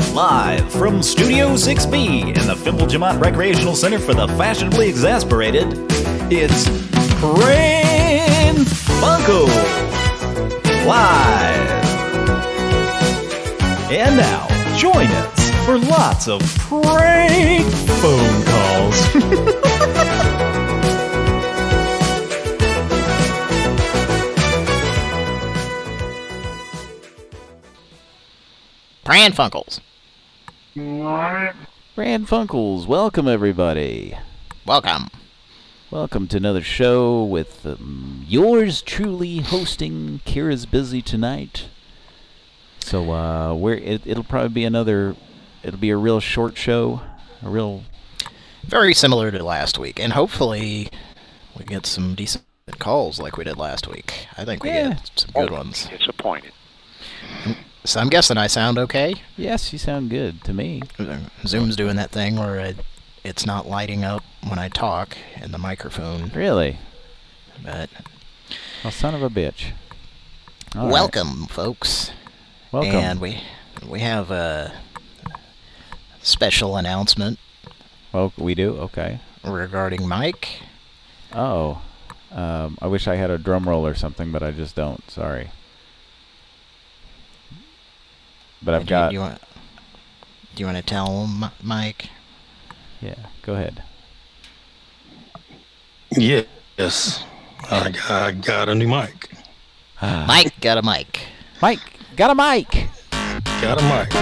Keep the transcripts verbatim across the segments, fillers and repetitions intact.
Live from Studio six B in the Fimble Jamont Recreational Center for the Fashionably Exasperated, it's Pran Funkels Live. And now, join us for lots of prank phone calls. Pran Funkels. Pran Funkels, welcome everybody. Welcome. Welcome to another show with um, yours truly hosting. Kira's busy tonight, so uh, we're it, it'll probably be another. It'll be a real short show, a real. Very similar to last week, and hopefully we get some decent calls like we did last week. I think we Yeah. get some good Oh, ones. Disappointed. So I'm guessing I sound okay. Yes, you sound good to me. Zoom's doing that thing where it, it's not lighting up when I talk in the microphone. Really? But Well, son of a bitch. All right. welcome, folks. Welcome. And we we have a special announcement Well, we do. Okay. regarding Mike. Oh, um, I wish I had a drum roll or something, but I just don't. Sorry. But I've Do got. You, you want, do you want to tell him, Mike? Yeah. Go ahead. Yes, I got, I got a new mic. Mike got a mic. Mike got a mic. Got a mic.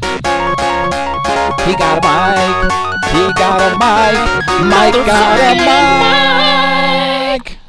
He got a mic. He got a mic. Mike got a mic.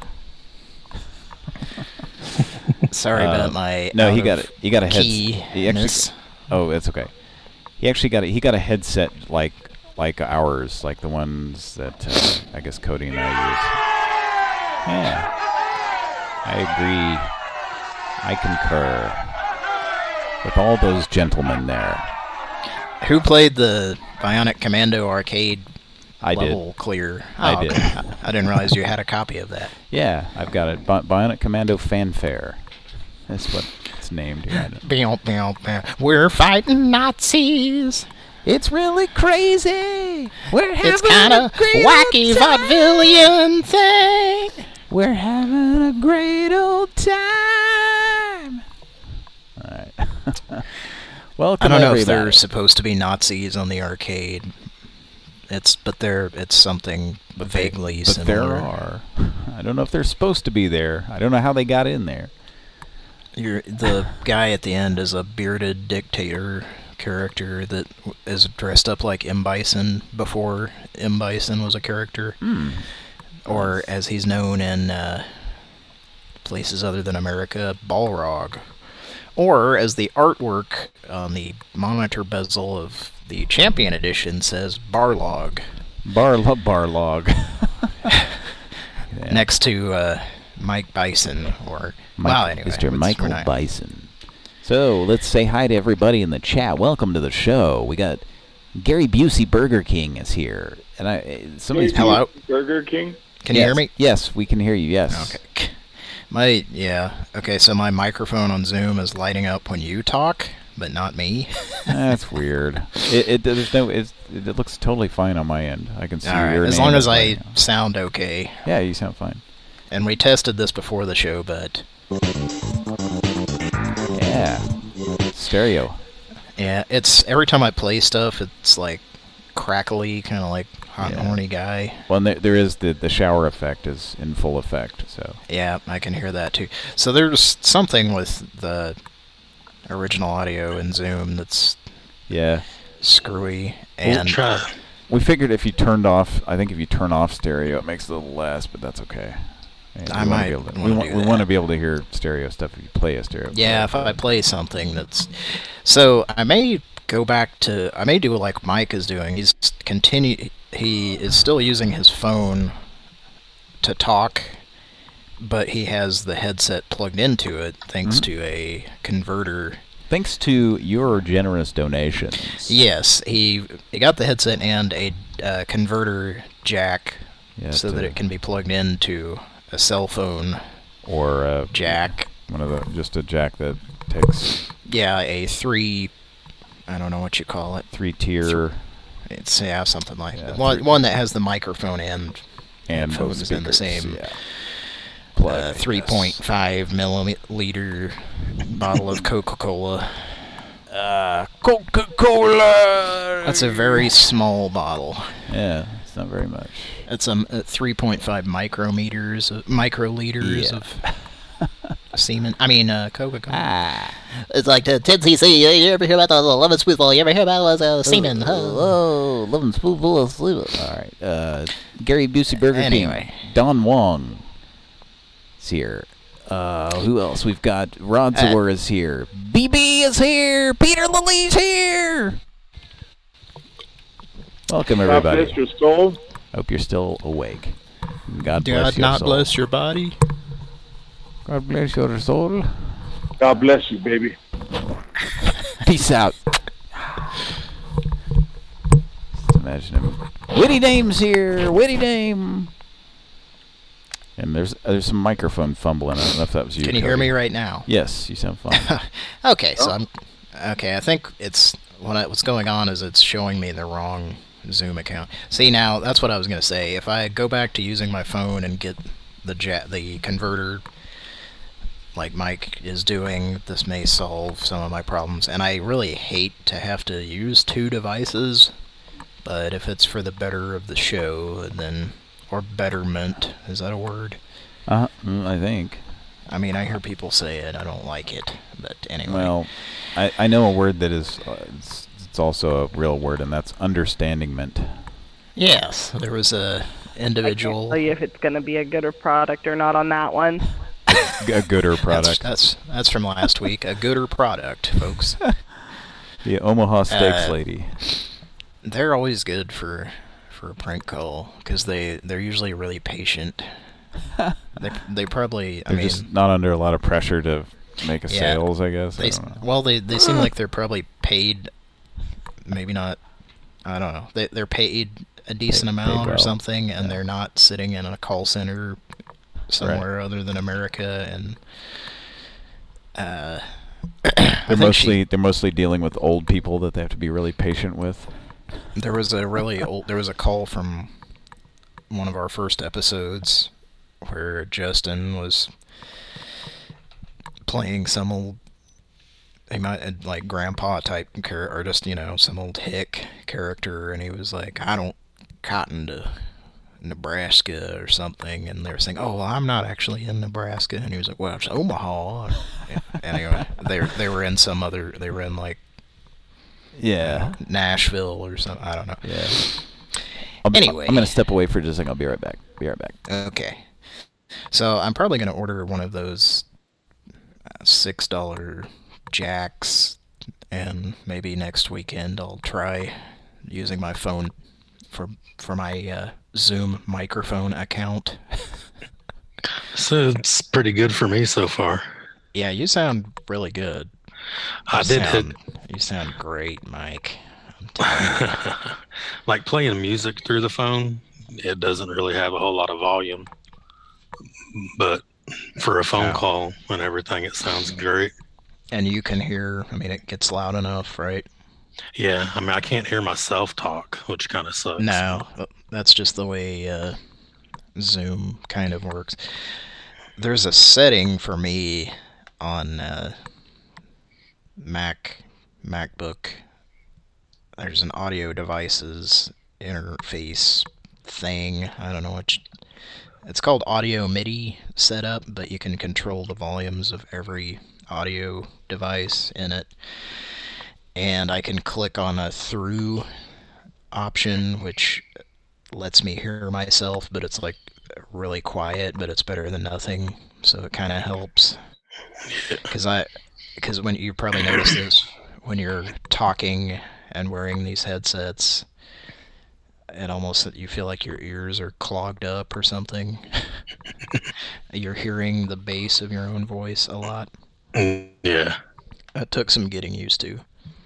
Sorry Uh, about my No, out he of got it. He got a headset. He actually. keyness. Oh, it's okay. He actually got a, he got a headset like like ours, like the ones that uh, I guess Cody and I use. Yeah, I agree. I concur with all those gentlemen there. Who played the Bionic Commando arcade I did. level clear? I Oh, did. okay. I, I didn't realize you had a copy of that. Yeah, I've got it. Bi- Bionic Commando Fanfare. That's what it's named here. I don't- Beow, beow, beow. We're fighting Nazis. It's really crazy. We're having It's kind a of great wacky old time. vaudevillian thing. We're having a great old time. All right. Welcome, I don't know everybody. if they're supposed to be Nazis on the arcade. It's but they're it's something But they- vaguely but similar. there are. I don't know if they're supposed to be there. I don't know how they got in there. You're, the guy at the end is a bearded dictator character that w- is dressed up like M. Bison before M. Bison was a character. Hmm. Or as he's known in uh, places other than America, Balrog. Or as the artwork on the monitor bezel of the Champion Edition says, Barlog. Barlo Barlog. Yeah. Next to uh, Mike Bison, or... Mike, well, anyway. Mister let's- we're Michael not- Bison. So let's say hi to everybody in the chat. Welcome to the show. We got Gary Busey, Burger King is here, and I somebody's Hello? Burger King? Can Yes. you hear me? Yes, we can hear you. Yes. Okay. My, yeah. Okay, so my microphone on Zoom is lighting up when you talk, but not me. That's weird. It, it there's no it's, it looks totally fine on my end. I can see All right, your as name long is as I lighting up. sound okay. Yeah, you sound fine. And we tested this before the show, but Yeah. Stereo. yeah, it's every time I play stuff, it's like crackly, kind of like hot and Yeah. horny guy. Well, and there, there is the the shower effect is in full effect. So Yeah, I can hear that too. So there's something with the original audio in Zoom that's yeah, screwy, We'll and try. we figured if you turned off, I think if you turn off stereo, it makes it a little less, but that's okay. And I we wanna might be able to, we wanna want do we that. want to be able to hear stereo stuff if you play a stereo. yeah, if I play something that's... So I may go back to... I may do like Mike is doing. He's continue. He is still using his phone to talk, but he has the headset plugged into it thanks Mhm. to a converter. Thanks to your generous donations. Yes, he, he got the headset and a uh, converter jack Yeah, so to- that it can be plugged into a cell phone or uh, jack. one of the just a jack that takes. Yeah, a three I don't know what you call it. Three tier. It's yeah, something like Yeah, that. One, three- one that has the microphone and And headphones those in the speakers, same yeah. uh, Plug, I three point five milliliter bottle of Coca-Cola. Uh, Coca-Cola! That's a very small bottle. Yeah, it's not very much. It's um, uh, three point five micrometers, of, microliters Yeah. of semen. I mean, uh, Coca-Cola. Ah. It's like the ten c c. You, you ever hear about the lemon spoonful? You ever hear about uh, semen? Oh, lemon spoonful of semen. All right. Uh, Gary Busey, Burger Anyway. King. Don Wong is here. Uh, who else? We've got Rod Uh, Zor is here. B B is here. Peter Lilly's here. Welcome, God everybody. bless your soul. Hope you're still awake. God bless God your not soul. bless your body. God bless your soul. God bless you, baby. Peace out. Just imagine him. Witty Dame's here. Witty Dame. And there's uh, there's some microphone fumbling. I don't know if that was you. Can you hear Cody. me right now? Yes, you sound fine. Okay, so I'm okay. I think it's what I, what's going on is it's showing me the wrong Zoom account. See, now that's what I was gonna say. If I go back to using my phone and get the ja the converter, like Mike is doing, this may solve some of my problems. And I really hate to have to use two devices, but if it's for the better of the show, then or betterment, is that a word? uh, mm, I think. I mean, I hear people say it. I don't like it, but anyway. Well, I, I know a word that is uh, it's, it's also a real word, and that's understandingment. Yes, there was a I individual. can't tell you if it's going to be a gooder product or not on that one. G- a gooder That's, product. that's that's from last week. A gooder product, folks. The Omaha Steaks Uh, lady. They're always good for for a prank call because they they're usually really patient. they they probably I They're mean just not under a lot of pressure to make a Yeah, sales, I guess. I they don't know. well they they seem like they're probably paid. Maybe not. I don't know. They they're paid a decent Paid- amount paid or well. something, and Yeah. they're not sitting in a call center somewhere other than America, and uh, I They're think mostly she- they're mostly dealing with old people that they have to be really patient with. there was a really old. There was a call from one of our first episodes where Justin was playing some old. He might like grandpa type character, or just you know some old hick character, and he was like, "I don't cotton to Nebraska or something," and they were saying, "Oh, well, I'm not actually in Nebraska," and he was like, "Well, it's Omaha." Anyway, they they were in some other. They were in like Yeah. Nashville or something. I don't know. Yeah. I'll, Anyway. I'm gonna step away for just a second. I'll be right back. Be right back. Okay. So I'm probably going to order one of those uh, six dollar jacks, and maybe next weekend I'll try using my phone for for my uh, Zoom microphone account. So it's pretty good for me so far. Yeah, you sound really good. I You did hit sound, You sound great, Mike. I'm telling you. like playing music through the phone. It doesn't really have a whole lot of volume, but for a phone Oh. call and everything, it sounds great. And you can hear. I mean, it gets loud enough, right? Yeah, I mean, I can't hear myself talk, which kind of sucks. No, that's just the way uh, Zoom kind of works. There's a setting for me on uh, Mac, MacBook. There's an audio devices interface thing. I don't know what. You, it's called Audio MIDI setup, but you can control the volumes of every audio device in it. And I can click on a through option, which lets me hear myself, but it's like really quiet, but it's better than nothing, so it kind of helps. Because I, because when you probably notice this when you're talking and wearing these headsets, it almost you feel like your ears are clogged up or something. You're hearing the bass of your own voice a lot. Mm, Yeah. It took some getting used to.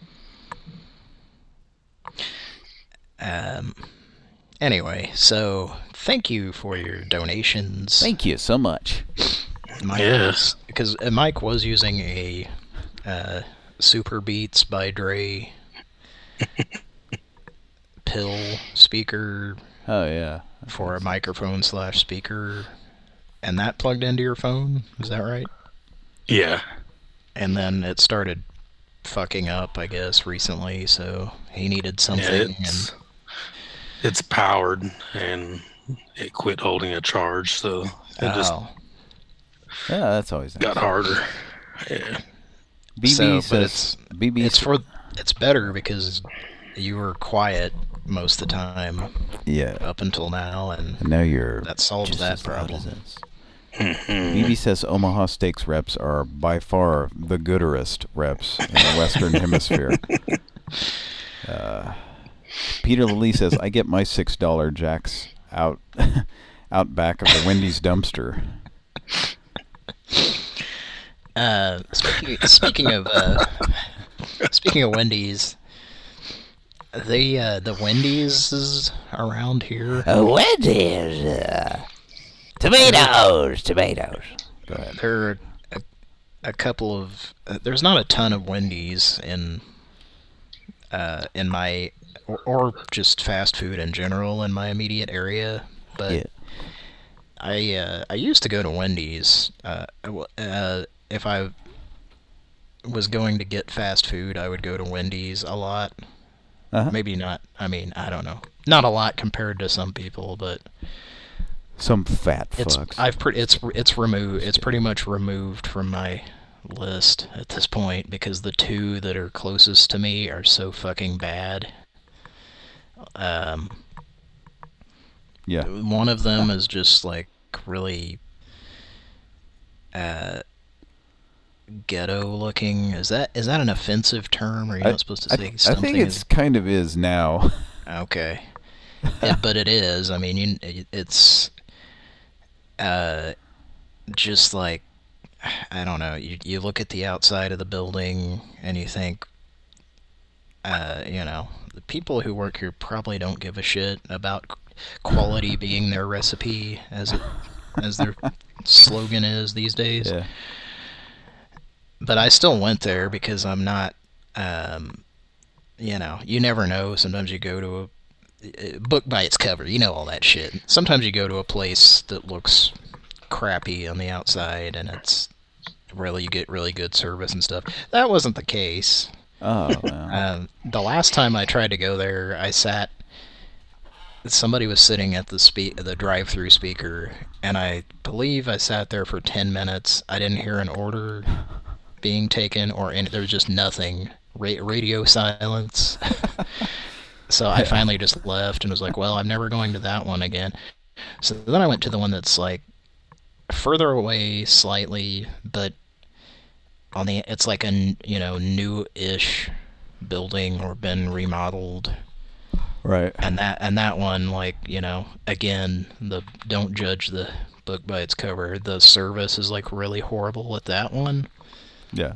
Um. Anyway, so thank you for your donations. Thank you so much. Mike Yes. was, because uh, Mike was using a uh, Super Beats by Dre pill speaker Oh yeah. for a microphone slash speaker, and that plugged into your phone. Is that right? Yeah. And then it started fucking up, I guess, recently. So he needed something. Yeah, it's, and it's powered, and it quit holding a charge, so it just oh, Yeah, that's always nice. got harder. Yeah. B B So, but says it's- B B it's for it's better because you were quiet most of the time yeah. up until now, and And now you're that solves just that as loud problem. as this. B B says Omaha Steaks reps are by far the gooderest reps in the Western Hemisphere. Uh, Peter Lilly says, I get my six dollar jacks out out back of the Wendy's dumpster. Uh, speaking, speaking of uh, speaking of Wendy's, the uh, the Wendy's around here, Wendy's! Uh, tomatoes! Tomatoes! Go ahead. there are a, a couple of uh, there's not a ton of Wendy's in uh, in my or, or just fast food in general in my immediate area, but Yeah. I uh, I used to go to Wendy's. Uh, uh, if I was going to get fast food, I would go to Wendy's a lot. Uh-huh. Maybe not. I mean, I don't know. Not a lot compared to some people, but Some fat it's fucks. I've pre- it's it's removed. It's pretty much removed from my list at this point because the two that are closest to me are so fucking bad. Um. yeah. One of them is just like really uh ghetto looking. Is that is that an offensive term? Or are you I, not supposed to I, say I something? think it's kind of is now. is, okay. Yeah, but it is. I mean, you, it's uh just like I don't know. You you look at the outside of the building and you think, uh, you know, the people who work here probably don't give a shit about quality being their recipe, as it as their slogan is these days. Yeah. But I still went there because I'm not, um, you know, you never know. Sometimes you go to a, a book by its cover, you know all that shit. Sometimes you go to a place that looks crappy on the outside and it's really, you get really good service and stuff. That wasn't the case. Oh, wow. Um, the last time I tried to go there, I sat. Somebody was sitting at the spe- the drive-through speaker, and I believe I sat there for ten minutes. I didn't hear an order being taken, or any, there was just nothing. Ra- radio silence. So I finally just left and was like, "Well, I'm never going to that one again." So then I went to the one that's like further away slightly, but on the it's like a you know new-ish building or been remodeled. Right. And that and that one, like, you know, again, the don't judge the book by its cover. The service is like really horrible at that one. Yeah.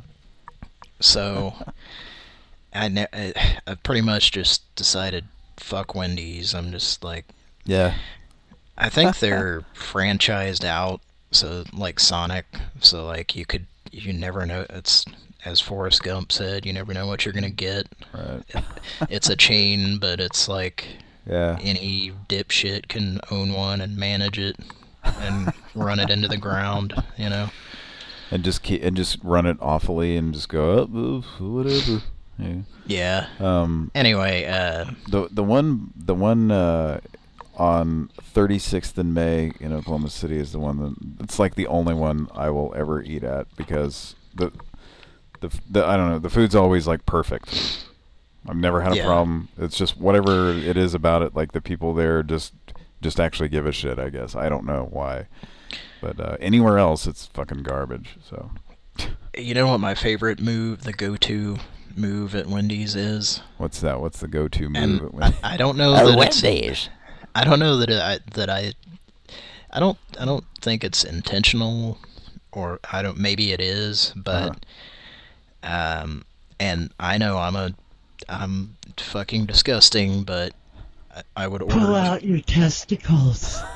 So I, ne- I I pretty much just decided fuck Wendy's. I'm just like, Yeah. I think they're franchised out, so like Sonic, so like you could you never know. It's as Forrest Gump said, you never know what you're gonna get. Right. It's a chain, but it's like Yeah. any dipshit can own one and manage it and run it into the ground, you know. And just keep, and just run it awfully and just go up, oh, whatever. Yeah. Yeah. Um. Anyway, uh, The the one the one uh, on thirty-sixth and May in Oklahoma City is the one that it's like the only one I will ever eat at because the the the I don't know the food's always like perfect. I've never had a Yeah. problem. It's just whatever it is about it. Like the people there just just actually give a shit. I guess I don't know why, but uh, anywhere else it's fucking garbage. So you know what my favorite move, the go-to move at Wendy's is? what's that? What's the go-to move? And at Wendy's? I, I don't know that it's, I don't know that I that I I don't I don't think it's intentional, or I don't maybe it is, but Uh-huh. um and I know I'm a I'm fucking disgusting, but I, I would order Pull out your testicles.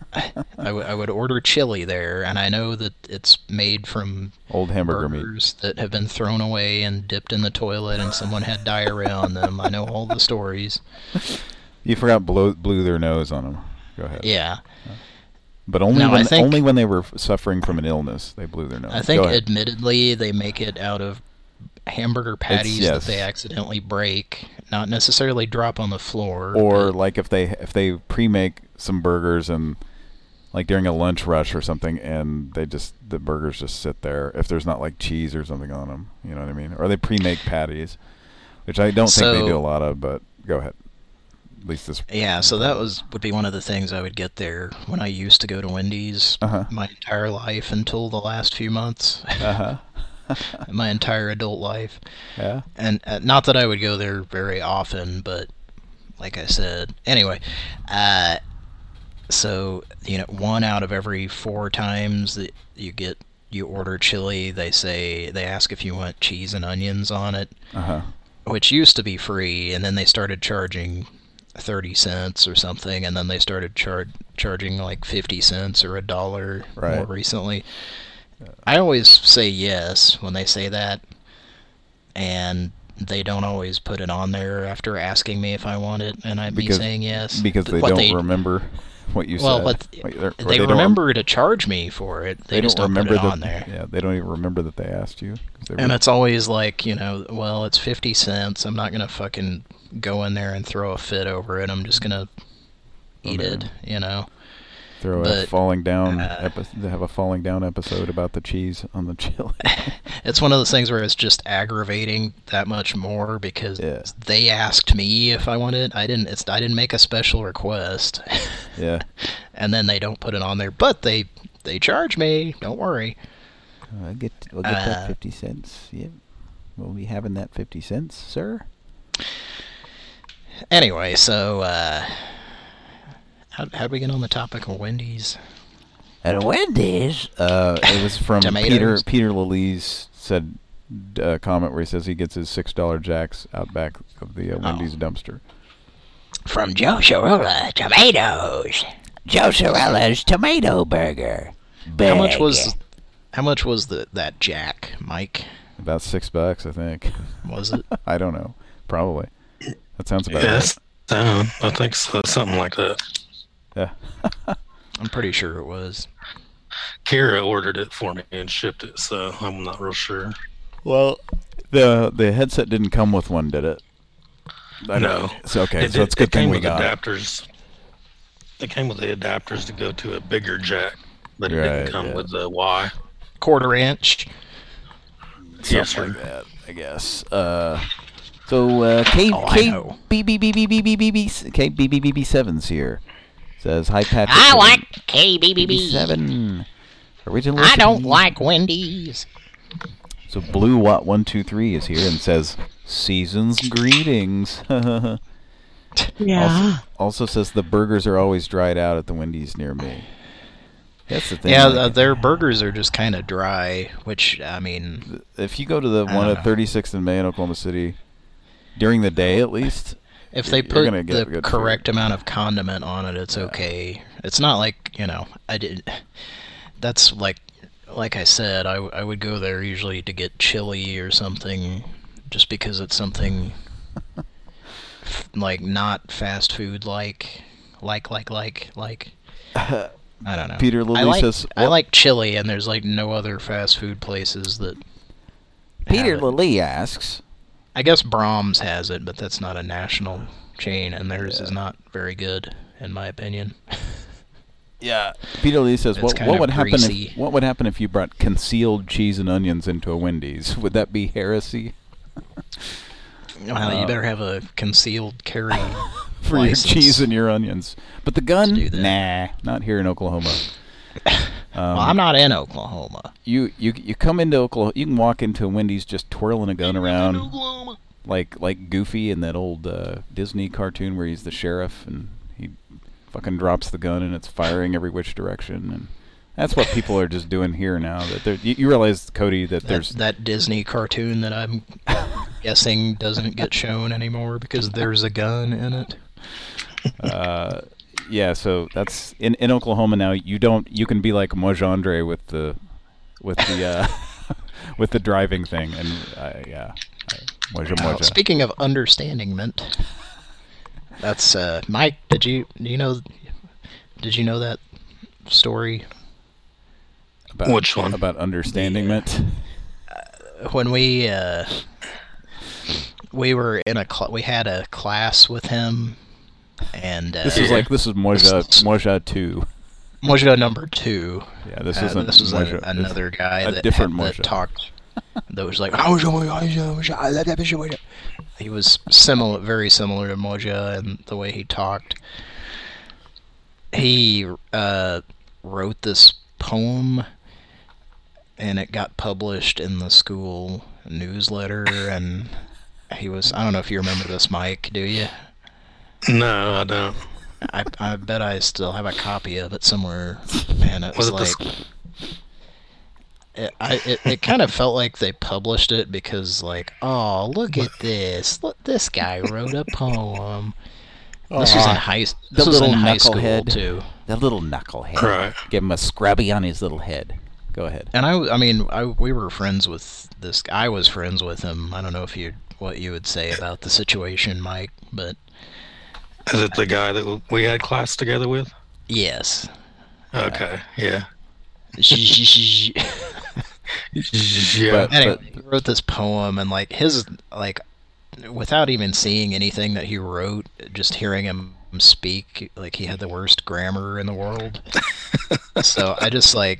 I, w- I would order chili there, and I know that it's made from Old hamburger meat. burgers that have been thrown away and dipped in the toilet, and someone had diarrhea on them. I know all the stories. You forgot blow, blew their nose on them. Go ahead. Yeah. But only No, I when think- only when they were f- suffering from an illness, they blew their nose. I think, Go ahead. admittedly, they make it out of hamburger patties yes. that they accidentally break, not necessarily drop on the floor. Or but- like if they if they pre-make some burgers and like during a lunch rush or something, and they just the burgers just sit there if there's not like cheese or something on them. You know what I mean? Or they pre-make patties, which I don't think they So- do a lot of. But go ahead. At least this. Yeah, so that was would be one of the things I would get there when I used to go to Wendy's Uh-huh. my entire life until the last few months, Uh huh. my entire adult life. Yeah. And uh, not that I would go there very often, but like I said, anyway, uh, so you know, one out of every four times that you get you order chili, they say they ask if you want cheese and onions on it, Uh huh. which used to be free, and then they started charging thirty cents or something, and then they started char- charging like fifty cents or a dollar Right. more recently. I always say yes when they say that, and they don't always put it on there after asking me if I want it, and I'd Because- be saying yes. Because But they what don't they, remember what you well, said. but What they're- or they, don't remember to charge me for it. They, They just don't don't remember put it that. on there. Yeah, they don't even remember that they asked you. 'cause they And were- it's always like, you know, well, it's fifty cents. I'm not going to fucking go in there and throw a fit over it. I'm just going to eat Okay. it, you know. throw a but, falling down uh, epi- have a falling down episode about the cheese on the chili. It's one of those things where it's just aggravating that much more because Yeah. they asked me if I wanted it. I didn't. It's I didn't make a special request. Yeah. And then they don't put it on there, but they they charge me. Don't worry. I'll get we'll get Uh, that fifty cents. Yep. We'll be having that fifty cents, sir. Anyway, so uh, how how'd we get on the topic of Wendy's? At Wendy's. Uh, it was from Peter. Tomatoes. Peter Lalise said a comment where he says he gets his six dollar jacks out back of the uh, Wendy's dumpster. From Joe Cirulla, tomatoes. Joe Cirulla's Tomato Burger. How much Big. was how much was the that jack, Mike? About six bucks, I think. Was it? I don't know. Probably. That sounds about Yes, down. I think so, something like that. right. Yeah. I'm pretty sure it was. Kara ordered it for me and shipped it, so I'm not real sure. Well, the the headset didn't come with one, did it? I No. know. So okay, It so did- it's a good it came thing we with got it. adapters. It came with the adapters to go to a bigger jack, but it Right, didn't come yeah. with the Y. Quarter inch. Yes, Something sir. like that, I guess. Uh, so uh, K Oh, I K know. B B B B B B B B K B B B B sevens here. Says hi Patrick. I like K B B B. seven. Original. I don't recipe. like Wendy's. So Blue Watt one two three is here and says season's greetings. Yeah. Also, also says the burgers are always dried out at the Wendy's near me. That's the thing. Yeah, like, uh, their burgers are just kind of dry, which I mean, if you go to the I one don't at know. thirty-sixth and May in Oklahoma City during the day at least, if they You're put gonna get the good correct amount of condiment on it, it's okay. It's not like, you know, I did. That's like, like I said, I, w- I would go there usually to get chili or something, just because it's something f- like not fast food like, like like like like. I don't know. Peter Lilly I like, says, I "What-" like chili, and there's like no other fast food places that. Peter have it. Lilly asks, I guess Brahms has it, but that's not a national chain, and theirs is not very good, in my opinion. yeah. Peter Lilly says, It's what, kinda what would happen greasy. if what would happen if you brought concealed cheese and onions into a Wendy's? Would that be heresy Well, you Uh, better have a concealed carry for license. your cheese and your onions? But the gun, do that. nah, not here in Oklahoma. Um, Well, I'm not in Oklahoma. You, you you come into Oklahoma, you can walk into a Wendy's just twirling a gun around, like like Goofy in that old uh, Disney cartoon where he's the sheriff and he fucking drops the gun and it's firing every which direction, and that's what people are just doing here now. That they're, you, you realize, Cody, that That, there's that Disney cartoon that I'm guessing doesn't get shown anymore because there's a gun in it. uh, yeah, so that's in in Oklahoma now. You don't. You can be like Mojandre with the with the uh, with the driving thing, and uh, yeah, Moja Now, Moja. speaking of understanding mint, that's uh, Mike. Did you do you know? Did you know that story? About, Which one? About understanding mint. When we uh, we were in a cl- we had a class with him, and uh, This is like this is Moja Moja two. Moja number two. Yeah, this Uh, isn't this was Moja. a, another guy a that, different had, that Moja. talked. That was like, he was similar, very similar to Moja and the way he talked. He uh, wrote this poem, and it got published in the school newsletter. And he was, I don't know if you remember this, Mike. Do you? No, I don't. I I bet I still have a copy of it somewhere. Man, it Was was, it like. this? It, I, it, it kind of felt like they published it because, like, oh, look at this. Look, this guy wrote a poem. This was in high, this the was in little high school, knucklehead. too. The little knucklehead. Right. Give him a scrubby on his little head. Go ahead. And I, I mean, I, we were friends with this guy. I was friends with him. I don't know if you what you would say about the situation, Mike, but Is it the guy that we had class together with? yes. Okay, yeah. But- Yeah. Anyway, he wrote this poem, and like his like, without even seeing anything that he wrote, just hearing him speak, like he had the worst grammar in the world. So I just like,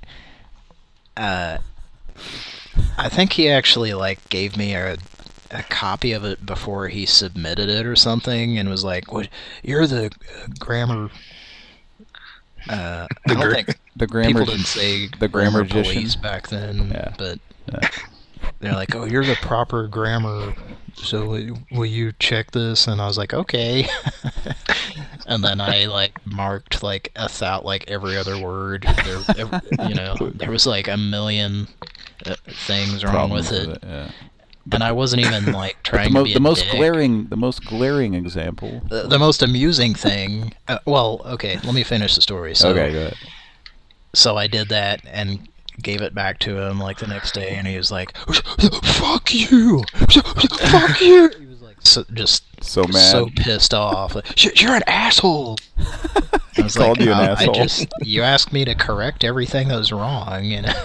uh, I think he actually like gave me a a copy of it before he submitted it or something, and was like, "What? You're the uh, grammar." Uh, I don't gra- think The grammar. people didn't say the grammar grammar police back then, Yeah. but Yeah. they're like, "Oh, you're the proper grammar, so will- will you check this?" And I was like, "Okay." And then I like marked like a thou like every other word. There, ev you know, there was like a million uh, things wrong Problems with it, yeah. and I wasn't even like The, trying mo- to be the a most dick. glaring, the most glaring example. The, the most amusing thing. Uh, well, okay, let me finish the story. So, okay, go ahead. So I did that and gave it back to him like the next day, and he was like, "Fuck you, fuck you." He was like, so, just So mad. so pissed off. Like, "You're- You're an asshole." I was called you an "Uh, asshole." I just you asked me to correct everything that was wrong, you know.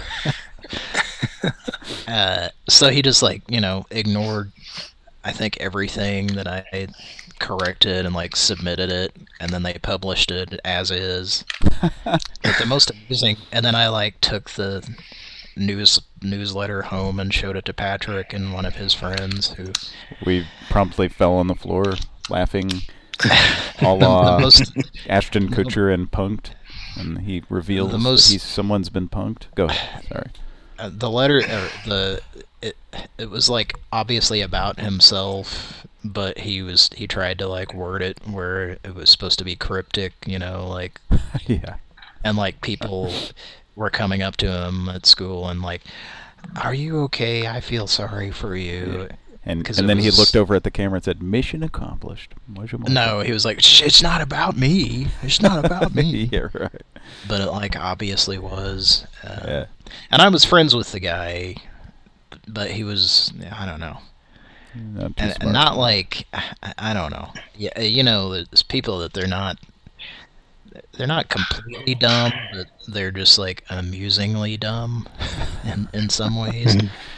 uh, so he just like you know ignored, I think, everything that I had corrected and like submitted it, and then they published it as is. But the most amusing, and then I like took the news newsletter home and showed it to Patrick and one of his friends who We promptly fell on the floor laughing, a the, la the most Ashton Kutcher and Punked, and he reveals The most- that he's someone's been punked. Go ahead. Sorry. uh, the letter or the it it was like obviously about himself, but he was he tried to like word it where it was supposed to be cryptic, you know, like Yeah. and like people were coming up to him at school and like, "Are you okay? I feel sorry for you." And 'Cause and it then he was- looked over at the camera and said, "Mission accomplished." Moja moja. No, he was like, "Shh, "It's not about me. It's not about me." yeah, right. But it like obviously was. Uh, Yeah. And I was friends with the guy, but he was, I don't know. Not too And, smart. and not like, I, I don't know. Yeah, you know, there's people that they're not, they're not completely dumb, but they're just like amusingly dumb in, in some ways.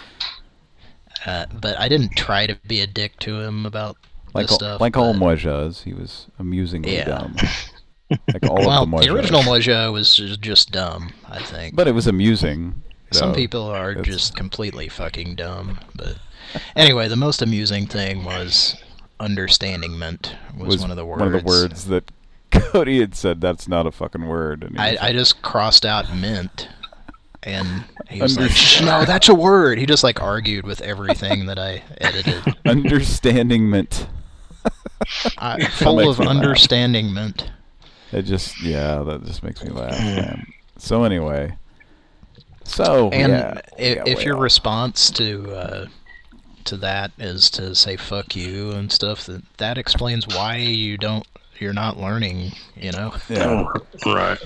Uh, but I didn't try to be a dick to him about like this all, stuff. like all but- Mojas, he was amusingly Yeah. dumb. Like all well, of the Mojas. the original Mojo was ju- just dumb, I think. But it was amusing. Some so people are it's- just completely fucking dumb. But anyway, the most amusing thing was understandingment was, one of the words. One of the words that Cody had said that's not a fucking word. And he I, was I like, just crossed out mint, and he was like, "Shh, "No, that's a word." He just like argued with everything that I edited. understanding meant. I, full makes of me laugh. understandingment. It just yeah, that just makes me laugh. Man. So anyway, so And yeah, if, yeah, if your well. response to uh, to that is to say "fuck you" and stuff, that that explains why you don't you're not learning, you know. Yeah. Right.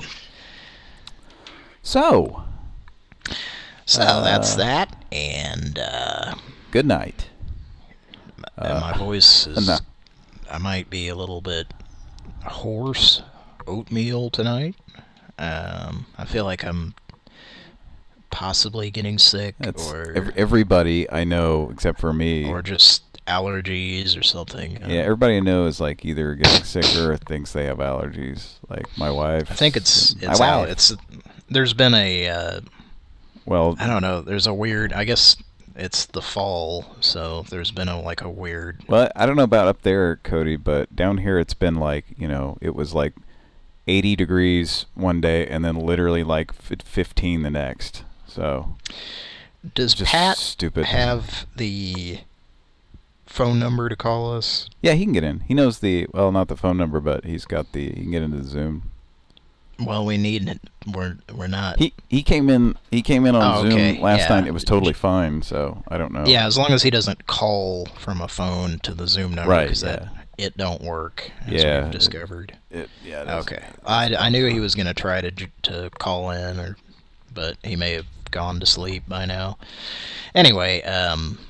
So, So Uh, that's that, and uh, good night. and my voice is. no. I might be a little bit hoarse, oatmeal tonight. Um, I feel like I'm possibly getting sick, That's or ev- everybody I know except for me. or just allergies or something. Yeah, everybody I know is like either getting sick or thinks they have allergies. Like my wife. I think it's my it's out. wife. It's there's been a uh, Well, I don't know. There's a weird. I guess it's the fall, so there's been a like a weird. well, I don't know about up there, Cody, but down here it's been like, you know, it was like eighty degrees one day and then literally like f- fifteen the next. So Does just Pat stupid. have the phone number to call us? Yeah, he can get in. He knows the well, not the phone number, but he's got the. He can get into the Zoom. Well, we need it. We're we're not. He he came in. He came in on Oh, okay, Zoom last yeah. night. It was totally fine. So I don't know. Yeah, as long as he doesn't call from a phone to the Zoom number, Right, 'cause yeah. that it don't work. As Yeah, we've it- discovered. It, yeah. it is. Okay, I, I knew he was gonna try to j- to call in, or but he may have gone to sleep by now. Anyway, um,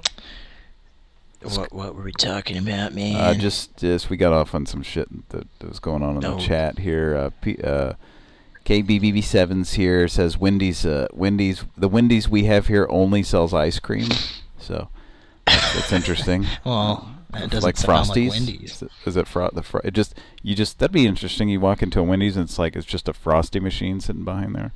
what what were we talking about, man? Uh, just just we got off on some shit that, that was going on in Oh. the chat here. Uh, P, uh, K B B B sevens here says Wendy's. Uh, Wendy's. The Wendy's we have here only sells ice cream. So that's, that's interesting. well, that doesn't like sound Frosties. like Wendy's. Is it, is it fro- the fro- it just you just that'd be interesting. You walk into a Wendy's and it's like it's just a Frosty machine sitting behind there,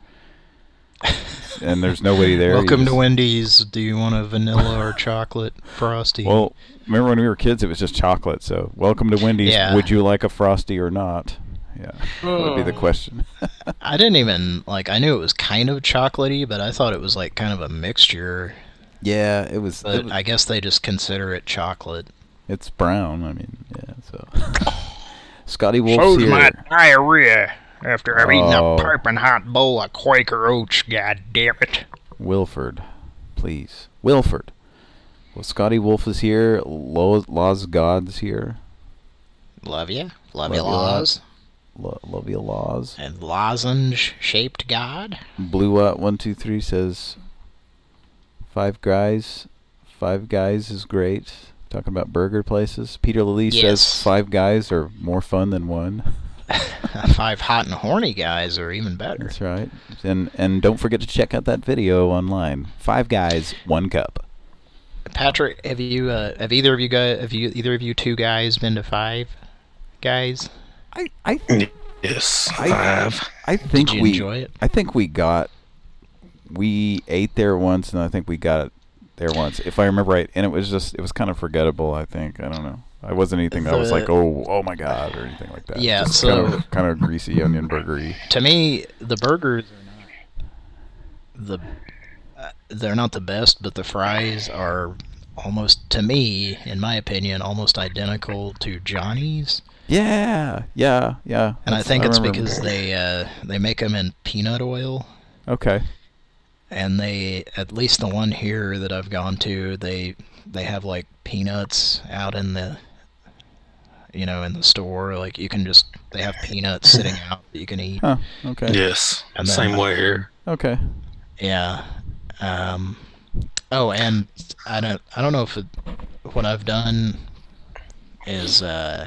and there's nobody there. You Welcome to just- Wendy's. Do you want a vanilla or chocolate Frosty? Well, remember when we were kids, it was just chocolate. So welcome to Wendy's. Yeah. Would you like a Frosty or not? Yeah, that would be the question. I didn't even like. I knew it was kind of chocolatey, but I thought it was like kind of a mixture. Yeah, it was. But it was I guess they just consider it chocolate. it's brown. I mean, yeah. So Scotty Wolf's So's here. my diarrhea after I've eaten Oh. a piping hot bowl of Quaker Oats, god damn it. Wilford, please, Wilford. Well, Scotty Wolf is here. Lo- Laws God's here. Love ya, love, Love ya, ya, laws. Lo- love you, Laws. And lozenge-shaped God. Blue Up one two three says Five Guys. Five Guys is great. Talking about burger places. Peter Lilly Yes. says Five Guys are more fun than one. Five hot and horny guys are even better. That's right. And and don't forget to check out that video online. Five Guys, one cup. Patrick, have you, uh, have either of you guys, have you, either of you two guys been to Five Guys? I I Yes, I- I have. I think Did you we enjoy it? I think we got we ate there once, and I think we got it there once, if I remember right. And it was just it was kind of forgettable. I think I don't know. I wasn't anything that was The- like oh oh my god or anything like that. Yeah, just so- kind of, kind of greasy onion burgery. To me, the burgers are not the uh, they're not the best, but the fries are almost, to me, in my opinion, almost identical to Johnny's. Yeah, yeah, yeah. And I That's- think it's remember. because they uh, they make them in peanut oil, Okay. and they, at least the one here that I've gone to, they they have like peanuts out in the, you know, in the store. Like you can just, they have peanuts sitting out that you can eat. Huh. Okay. Yes, And then- same way here. Okay. Yeah. Um, oh, and I don't I don't know if it, what I've done is uh,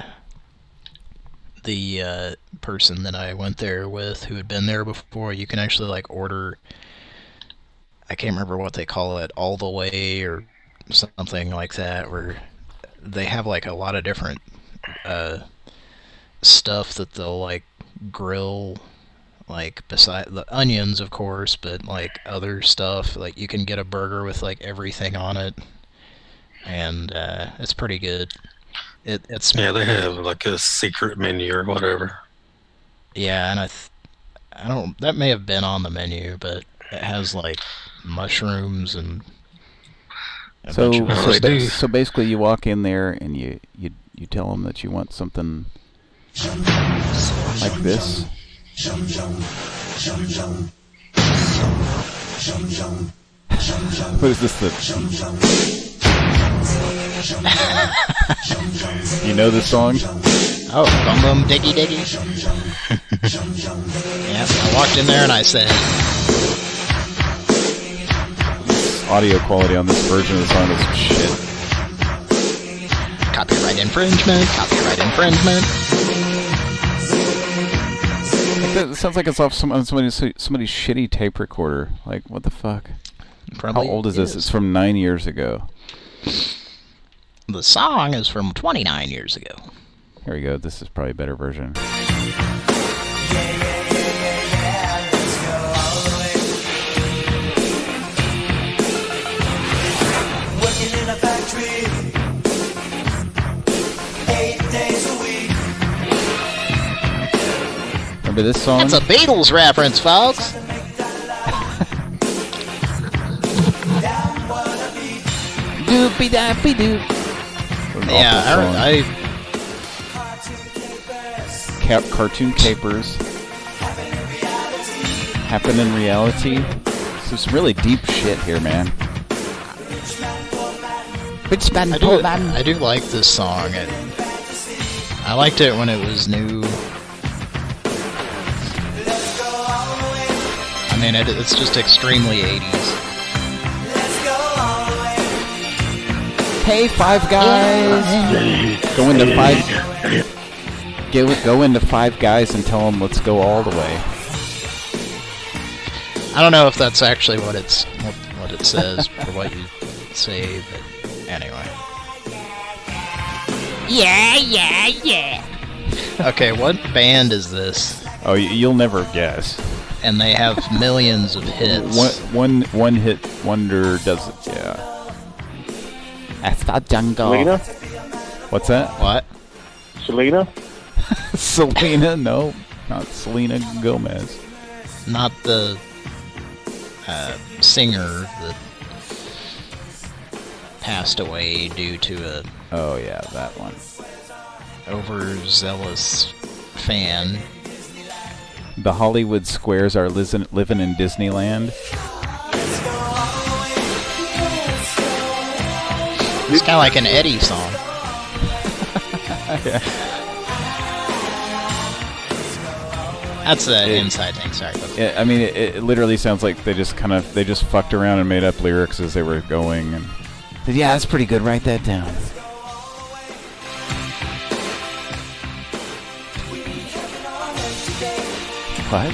the uh, person that I went there with who had been there before, you can actually like order, I can't remember what they call it, all the way or something like that, where they have like a lot of different uh, stuff that they'll like grill, like beside the onions of course, but like other stuff, like you can get a burger with like everything on it, and uh, it's pretty good. It, it's Yeah, they have like a secret menu or whatever. yeah, and I th- I don't, that may have been on the menu, but it has like mushrooms and a So bunch of so, they ba- do. so basically, you walk in there and you you you tell them that you want something like this. What is this? The you know this song? Oh, bum bum diggy diggy. Yeah, I walked in there and I said, Audio quality on this version of the song is shit. copyright infringement, copyright infringement. Like that, it sounds like it's off some on somebody's somebody's shitty tape recorder. Like, what the fuck? Probably How old is this? is. It's from nine years ago. The song is from twenty-nine years ago. Here we go. This is probably a better version. Working in a factory, eight days a week. Remember this song? That's a Beatles reference, folks. Doopy dappy doop. Yeah, I, I Cap cartoon capers happen in reality. So some really deep shit here, man. Which band I do, I do like this song. It, I liked it when it was new. I mean, it, it's just extremely eighties. Hey, Five Guys! Go into Five... Go, go into Five Guys and tell them, let's go all the way. I don't know if that's actually what it's what, what it says or what you say, but anyway. Yeah, yeah, yeah. Okay, what band is this? Oh, y- you'll never guess. And they have millions of hits. One, one, one hit wonder does it, yeah. That's the jungle. Selena? What's that? What? Selena? Selena? No, not Selena Gomez. Not the uh, singer that passed away due to a Oh yeah, that one. overzealous fan. The Hollywood Squares are lisin- living in Disneyland. It's kind of like an Eddie song. Yeah. That's the It- inside thing. Sorry. folks. Yeah, I mean, it, it literally sounds like they just kind of they just fucked around and made up lyrics as they were going. And said, yeah, that's pretty good. Write that down. What?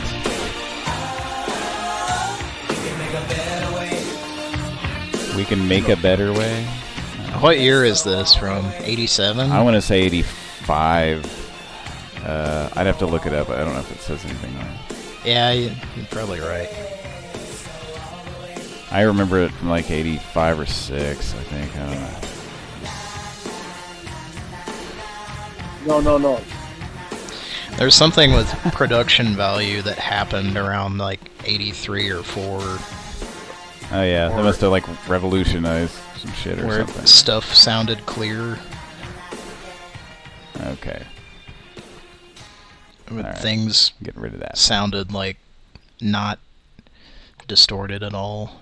We can make a better way. What year is this from? eighty-seven? I want to say eighty-five. Uh, I'd have to look it up. I don't know if it says anything on it. Yeah, you, you're probably right. I remember it from like eighty-five or six, I think. I don't know. No, no, no. There's something with production value that happened around like eighty-three or four, Oh yeah, Or- they must have like revolutionized some shit or where something. stuff sounded clear. Okay, With Alright. things getting rid of that. sounded like not distorted at all.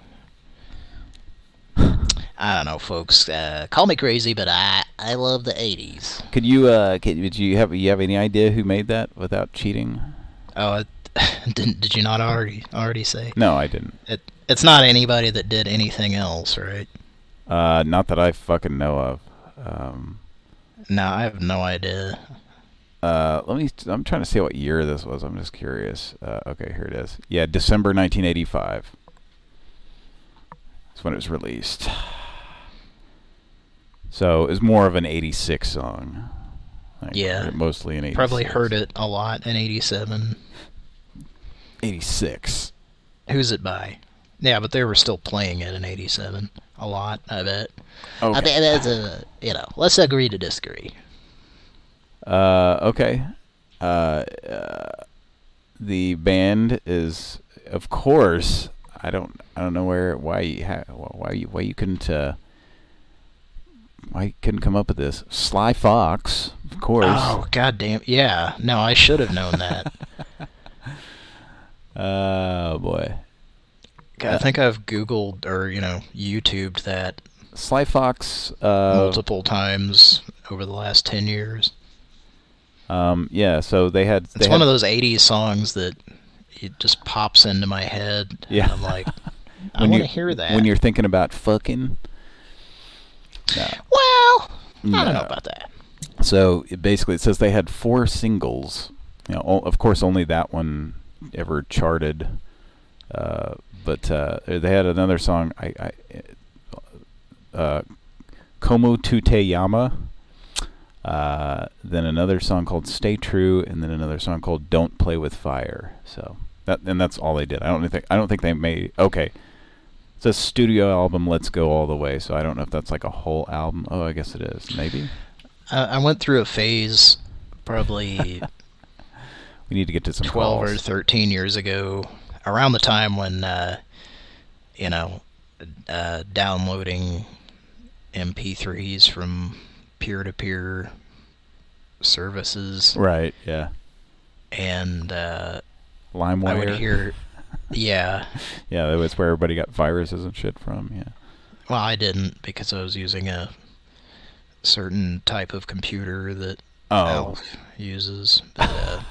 I don't know, folks. Uh, call me crazy, but I I love the eighties. Could you uh, could, did you have you have any idea who made that without cheating? Oh, it, didn't did you not already already say? No, I didn't. It it's not anybody that did anything else, right? Uh, not that I fucking know of. Um, No, I have no idea. uh, let me. I'm trying to see what year this was. I'm just curious. Uh, okay, here it is. Yeah, December nineteen eighty-five. That's when it was released. So it was more of an eighty-six song. Like, Yeah. mostly an eighty-six. Probably heard it a lot in eighty-seven. eighty-six. Who's it by? Yeah, but they were still playing it in eighty-seven. A lot, I bet. Okay. I bet that's a, you know, let's agree to disagree. Uh, okay. Uh, uh, the band is, of course. I don't. I don't know where. Why? You ha- why you? Why you couldn't? Uh, why you couldn't come up with this? Sly Fox, of course. Oh, goddamn. Yeah. No, I should have known that. Oh boy. I think I've Googled or, you know, YouTubed that Sly Fox. Uh, multiple times over the last ten years. Um, yeah, so they had... It's they one had, of those eighties songs that it just pops into my head. Yeah. And I'm like, I when want to you- hear that. When you're thinking about fucking... No. Well, I don't No. know about that. So it basically, it says they had four singles. You know, o- of course, only that one ever charted. Uh, but uh, they had another song, I, I, uh, Como Tu Te Llama. Uh, then another song called Stay True, and then another song called Don't Play with Fire. So that and that's all they did. I don't think I don't think they made. Okay, it's a studio album. Let's Go All the Way. So I don't know if that's like a whole album. Oh, I guess it is. Maybe. I, I went through a phase, probably We need to get to some twelve calls. or thirteen years ago, around the time when, uh, you know, uh, downloading M P threes from peer-to-peer services. Right. Yeah. And uh, LimeWire. I would hear, yeah. Yeah, that was where everybody got viruses and shit from. Yeah. Well, I didn't because I was using a certain type of computer that Oh. Alf uses. But, uh,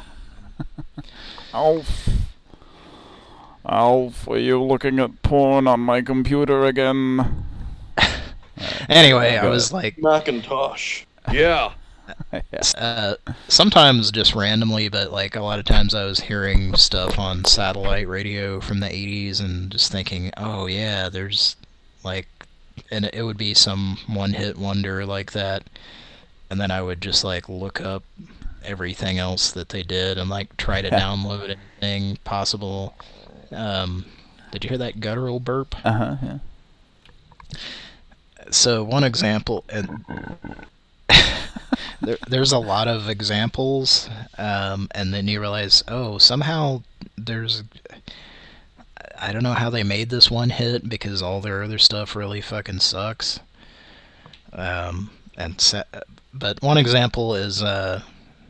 Alf. Alf, are you looking at porn on my computer again? anyway, I Go was ahead. like, Macintosh. Yeah. uh, sometimes just randomly, but like a lot of times I was hearing stuff on satellite radio from the eighties and just thinking, oh yeah, there's like, and it would be some one-hit wonder like that, and then I would just like look up everything else that they did and like try to download anything possible. Um, did you hear that guttural burp? Uh-huh, yeah. So one example, and there, there's a lot of examples, um, and then you realize, oh, somehow there's, I don't know how they made this one hit because all their other stuff really fucking sucks. Um, and sa- but one example is, uh,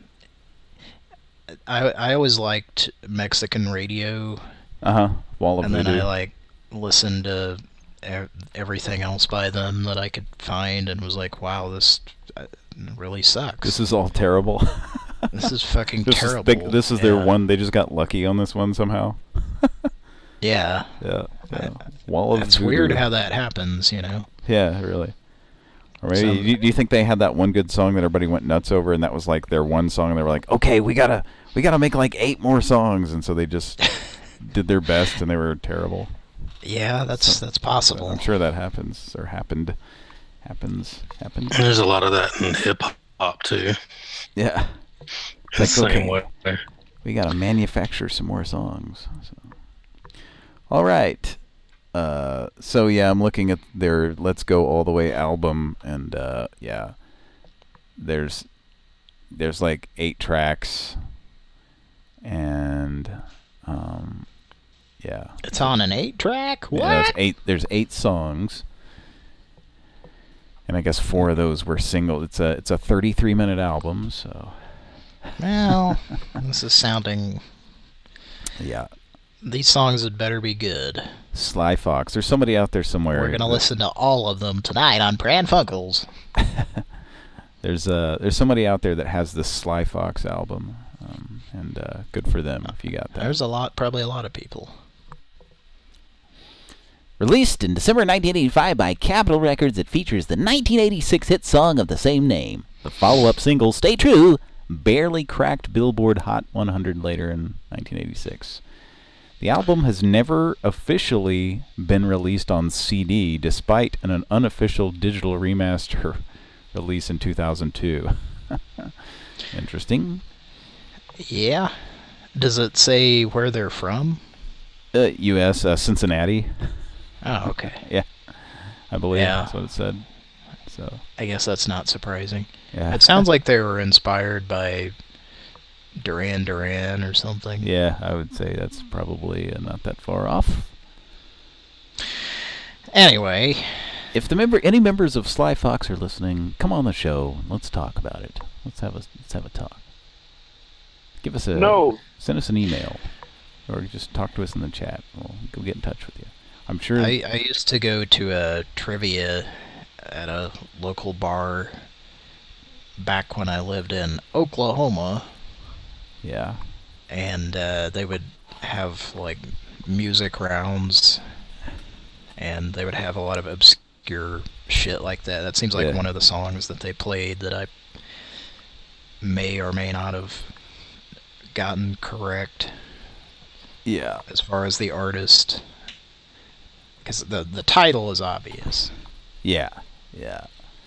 I I always liked Mexican radio. Uh-huh. Wall of And then Voodoo. I like listened to e- everything else by them that I could find, and was like, "Wow, this uh, really sucks. This is all terrible. This is fucking this terrible." Is the, this is their Yeah. one. They just got lucky on this one somehow. Yeah. Yeah. yeah. Wall of It's Voodoo. weird how that happens, you know. Yeah, really. Or maybe Some- do, you, do you think they had that one good song that everybody went nuts over, and that was like their one song? And they were like, "Okay, we gotta we gotta make like eight more songs," and so they just did their best, and they were terrible. Yeah, that's that's possible. I'm sure that happens or happened, happens, happens. There's a lot of that in hip hop too. Yeah. The Like, same okay, way. we gotta manufacture some more songs. So. All right. Uh, so yeah, I'm looking at their "Let's Go All the Way" album, and uh, yeah, there's there's like eight tracks, and um, yeah, It's on an eight track. What? yeah, there's eight. There's eight songs, and I guess four of those were single. It's a it's a thirty-three minute album, so Well, this is sounding. yeah. These songs had better be good. Sly Fox. There's somebody out there somewhere. We're gonna that- listen to all of them tonight on Pran Funkels. There's uh there's somebody out there that has the Sly Fox album, um, and uh, good for them if you got that. There's a lot, probably a lot of people. Released in December nineteen eighty-five by Capitol Records, it features the nineteen eighty-six hit song of the same name. The follow-up single, "Stay True," barely cracked Billboard Hot one hundred later in nineteen eighty-six. The album has never officially been released on C D, despite an unofficial digital remaster release in two thousand two. Interesting. Yeah. Does it say where they're from? Uh, U S uh, Cincinnati. Oh, okay. Yeah, I believe Yeah. that's what it said. So I guess that's not surprising. yeah, It sounds like they were inspired by Duran Duran or something. yeah, I would say that's probably uh, not that far off. Anyway, If the member, any members of Sly Fox are listening, come on the show. And let's talk about it. Let's have a let's have a talk. Give us a No. Send us an email, or just talk to us in the chat. We'll go get in touch with you. I'm sure. I, I used to go to a trivia at a local bar back when I lived in Oklahoma. Yeah. And uh, they would have, like, music rounds, and they would have a lot of obscure shit like that. That seems like Yeah. one of the songs that they played that I may or may not have gotten correct. Yeah. As far as the artist, because the the title is obvious. Yeah. Yeah.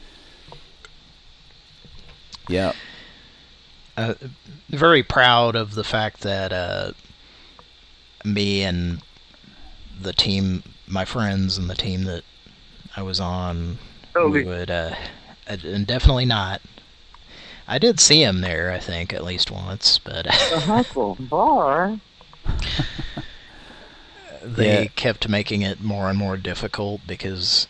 Yeah. Uh, very proud of the fact that uh, me and the team, my friends and the team that I was on, Oh, we we- would, uh, and definitely not. I did see him there, I think, at least once, but The Hustle Bar. they Yeah. kept making it more and more difficult because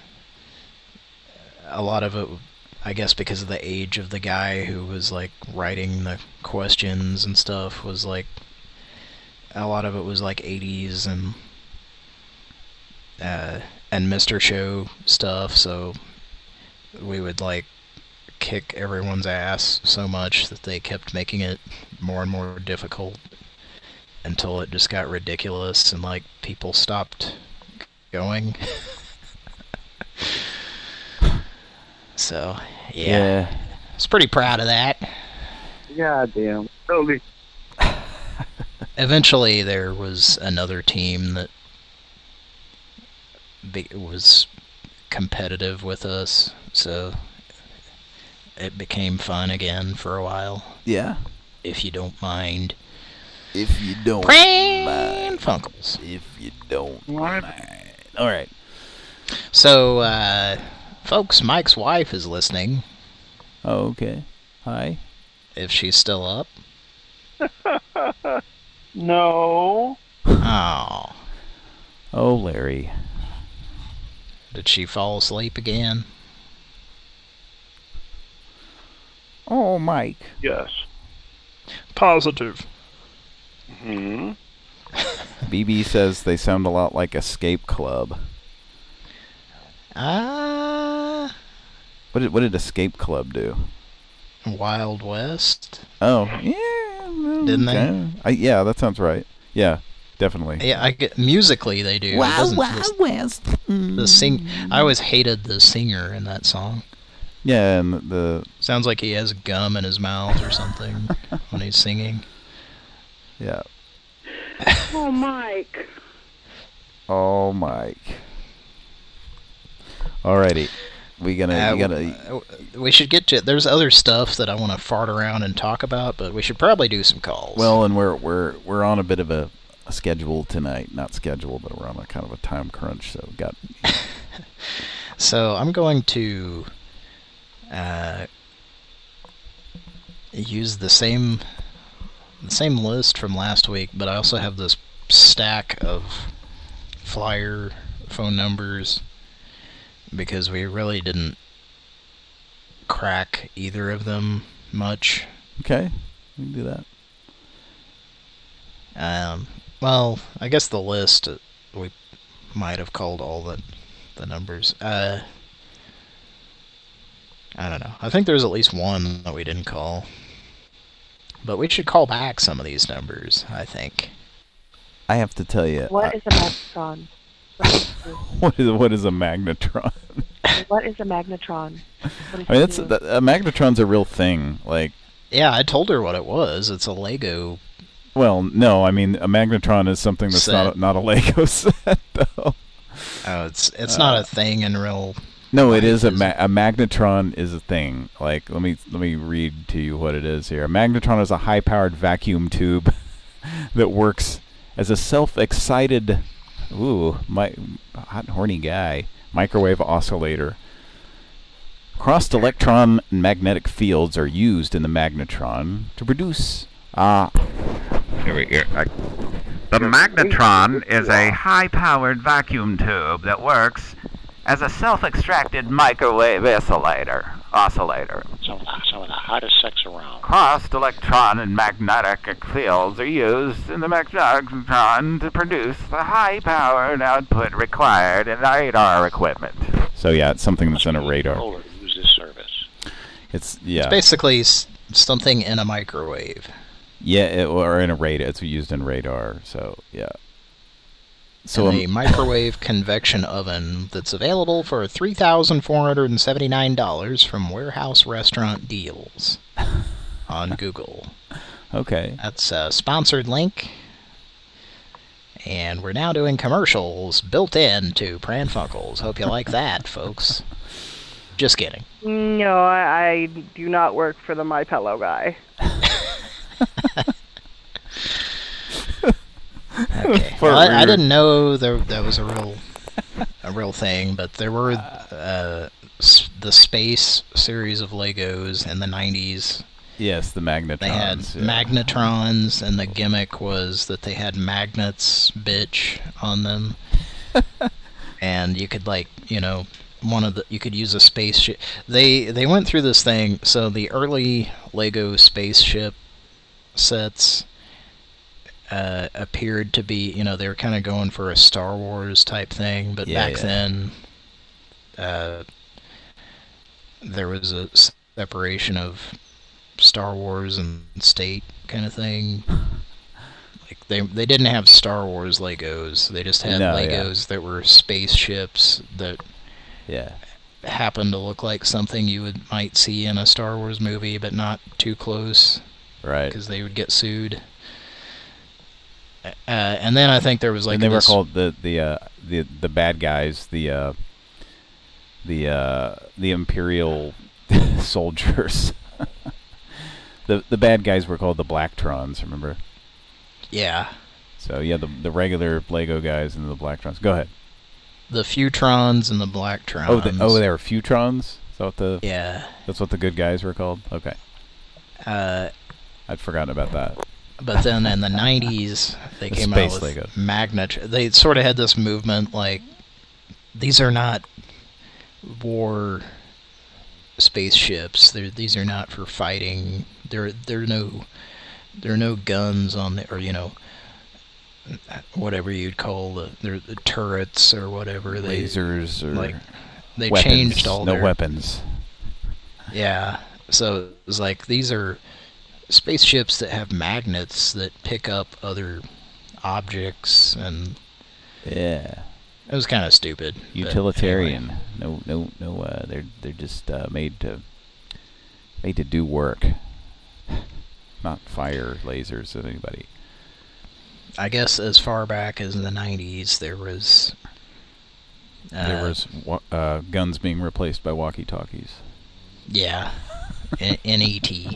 a lot of it, I guess because of the age of the guy who was like writing the questions and stuff, was like a lot of it was like eighties and uh, and Mister Show stuff, so we would like kick everyone's ass so much that they kept making it more and more difficult until it just got ridiculous and like people stopped going. So, yeah. Yeah. I was pretty proud of that. God damn. Totally. Eventually there was another team that be was competitive with us, so it became fun again for a while. Yeah. If you don't mind. If you don't Pran mind. Funkels. If you don't mind. All right. So, uh, folks, Mike's wife is listening. Oh, okay. Hi. If she's still up. No. Oh. Oh, Larry. Did she fall asleep again? Oh, Mike. Yes. Positive. Hmm. B B says they sound a lot like Escape Club. Ah. What did what did Escape Club do? Wild West. Oh, yeah. Didn't they? okay. I, yeah, that sounds right. Yeah, definitely. Yeah, I get, musically they do. It Wild doesn't- Wild the- West. The sing. I always hated the singer in that song. Yeah, and the Sounds like he has gum in his mouth or something when he's singing. yeah. Oh, Mike. Oh, Mike. Alrighty, we gonna Uh, you gotta. we should get to. There's other stuff that I want to fart around and talk about, but we should probably do some calls. Well, and we're we're we're on a bit of a, a schedule tonight. Not schedule, but we're on a kind of a time crunch. So we got. So I'm going to uh, use the same the same list from last week, but I also have this stack of flyer phone numbers because we really didn't crack either of them much. Okay, we can do that. Um, well, I guess the list, uh, we might have called all the the numbers. Uh, I don't know. I think there's at least one that we didn't call. But we should call back some of these numbers, I think. I have to tell you. What I- is a magnetron? What is, what is what is a magnetron? what is a magnetron? What does I mean, it that's do? that, a magnetron's a real thing. Like, Yeah, I told her what it was. It's a Lego. well, no, I mean, a magnetron is something that's not Set. a, not a Lego set, though. Oh, it's it's Uh, not a thing in real. No, it is a Is ma- a magnetron is a thing. Like, let me let me read to you what it is here. A magnetron is a high-powered vacuum tube that works as a self-excited, ooh, my hot horny guy microwave oscillator. Crossed electron and magnetic fields are used in the magnetron to produce. Ah, here we go. I- The magnetron is a high-powered vacuum tube that works as a self-extracted microwave oscillator. Oscillator. Some of, the, some of the hottest sex around. Crossed electron and magnetic fields are used in the magnetron to produce the high-powered output required in radar equipment. So yeah, it's something that's in a radar. Controller to use this service. It's yeah. It's basically s- something in a microwave. Yeah, it, or in a radar. It's used in radar. So yeah. So in a um, microwave convection oven that's available for three thousand four hundred seventy-nine dollars from Warehouse Restaurant Deals on Google. Okay. That's a sponsored link. And we're now doing commercials built in to Pran Funkels. Hope you like that, folks. Just kidding. No, I, I do not work for the My Pillow guy. Okay. Well, I, I didn't know there that was a real a real thing, but there were uh, s- the Space series of Legos in the nineties. Yes, the Magnetrons. They had yeah. Magnetrons, and the gimmick was that they had magnets, bitch, on them. And you could, like, you know, one of the you could use a spaceship. They they went through this thing. So the early Lego spaceship sets uh, appeared to be, you know, they were kind of going for a Star Wars type thing. But Yeah, back yeah. then, uh, there was a separation of Star Wars and state kind of thing. Like they they didn't have Star Wars Legos. They just had No, yeah. Legos that were spaceships that Yeah. happened to look like something you would might see in a Star Wars movie, but not too close. Right. Because they would get sued. Uh, and then I think there was like and they were this- called the the uh, the the bad guys, the uh, the uh, the Imperial soldiers. the the bad guys were called the Blacktron. Remember? Yeah. So yeah, the the regular Lego guys and the Blacktron. Go ahead. the Futrons and the Blacktrons. Oh, the, oh, they were Futrons. Is that what the? Yeah. That's what the good guys were called. Okay. Uh, I'd forgotten about that. But then in the nineties, they The came space out with Lego. Magnet. They sort of had this movement like, these are not war spaceships. They're, these are not for fighting. There, there are no, there are no guns on the, or you know, whatever you'd call the, they're the turrets or whatever. They, Lasers or like, they weapons. changed all no their weapons. Yeah, so it was like these are spaceships that have magnets that pick up other objects, and Yeah. it was kind of stupid. but Utilitarian. anyway. No, no, no. Uh, they're they're just uh, made to made to do work, not fire lasers at anybody. I guess as far back as the nineties, there was uh, there was wa- uh, guns being replaced by walkie-talkies. yeah, N- NET.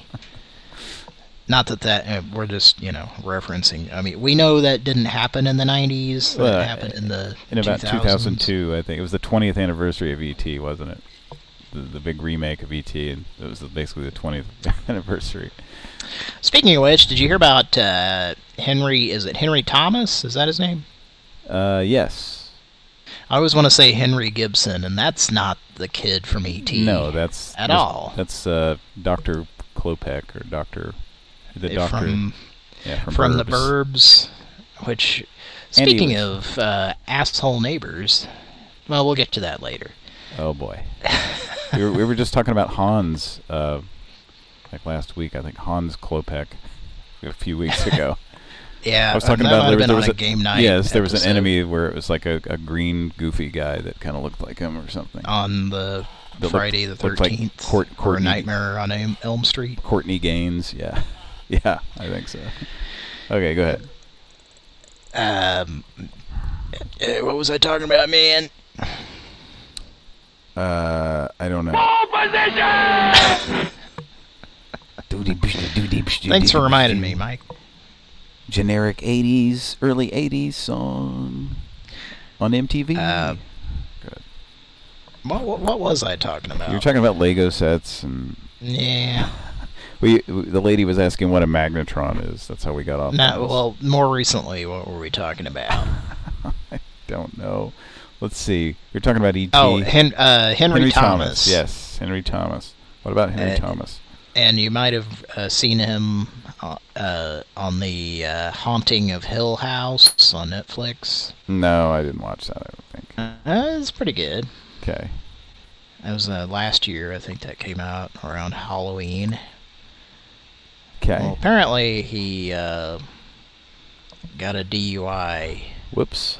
Not that that uh, we're just you know referencing. I mean, we know that didn't happen in the nineties. That Well, happened in the in about two two thousand thousands. two, I think it was the twentieth anniversary of E T, wasn't it? The, the big remake of E T, and it was basically the twentieth anniversary. Speaking of which, did you hear about uh, Henry? Is it Henry Thomas? Is that his name? Uh, yes. I always want to say Henry Gibson, and that's not the kid from E T. No, that's at that's- all. That's uh, Doctor Klopek or Doctor the They're Doctor from yeah, from, from the Burbs. Burbs. Which, Andy speaking was- of uh, asshole neighbors, well, we'll get to that later. Oh boy, we, were, we were just talking about Hans, uh, like last week. I think Hans Klopek, a few weeks ago. Yeah, I was talking that about might there, have been there on was a game night Yes, there was an episode. enemy where it was like a, a green, goofy guy that kind of looked like him or something. On the That Friday looked- the looked like thirteenth, Court- or Courtney- Nightmare on Elm, Elm Street. Courtney Gaines, yeah, yeah, I think so. Okay, go ahead. Um, uh, what was I talking about, man? Uh, I don't know. Thanks for reminding me, Mike. Generic eighties, early eighties song on M T V. Uh, What, what, what was I talking about? You were talking about Lego sets, and Yeah. we the lady was asking what a magnetron is. That's how we got off. on No, this. well, more recently, what were we talking about? I don't know. Let's see. You're talking about E T. Oh, Hen- uh, Henry Thomas. Yes, Henry Thomas. What about Henry Uh, Thomas? And you might have uh, seen him uh, uh, on the uh, Haunting of Hill House on Netflix. No, I didn't watch that. I don't think. Uh, it's pretty good. Okay. It was uh, last year, I think that came out around Halloween. Okay. Well, apparently he uh, got a D U I. Whoops.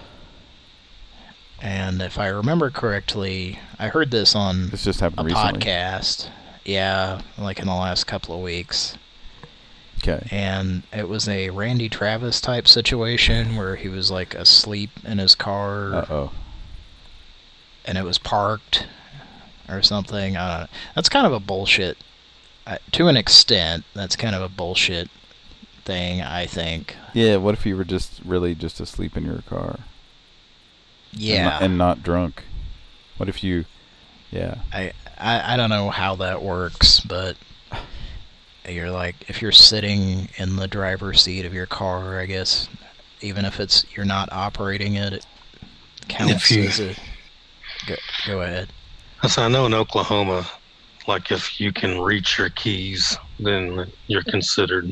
And if I remember correctly, I heard this on this just happened a recently. podcast. Yeah, like in the last couple of weeks. Okay. And it was a Randy Travis type situation where he was like asleep in his car. Uh-oh. And it was parked or something. I don't know. That's kind of a bullshit. Uh, to an extent, that's kind of a bullshit thing, I think. Yeah, what if you were just really just asleep in your car? Yeah. And not, and not drunk. What if you... Yeah. I, I, I don't know how that works, but... You're like, if you're sitting in the driver's seat of your car, I guess, even if it's you're not operating it, it counts you, as a... Go, go ahead. So I know in Oklahoma, like if you can reach your keys, then you're considered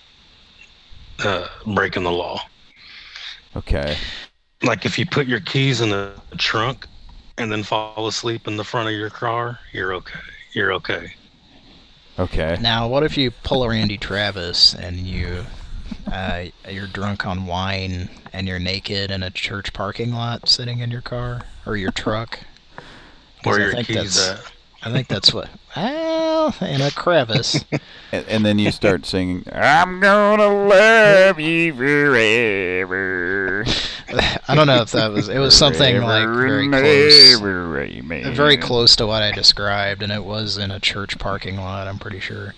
uh, breaking the law. Okay. Like if you put your keys in the trunk and then fall asleep in the front of your car, you're okay. You're okay. Okay. Now, what if you pull a Randy Travis and you, uh, you're drunk on wine and you're naked in a church parking lot sitting in your car or your truck? Where I your think keys that's, at? I think that's what... Well, in a crevice. and, and then you start singing, I'm gonna love you forever. I don't know if that was... It was something like very close. Very close to what I described, and it was in a church parking lot, I'm pretty sure.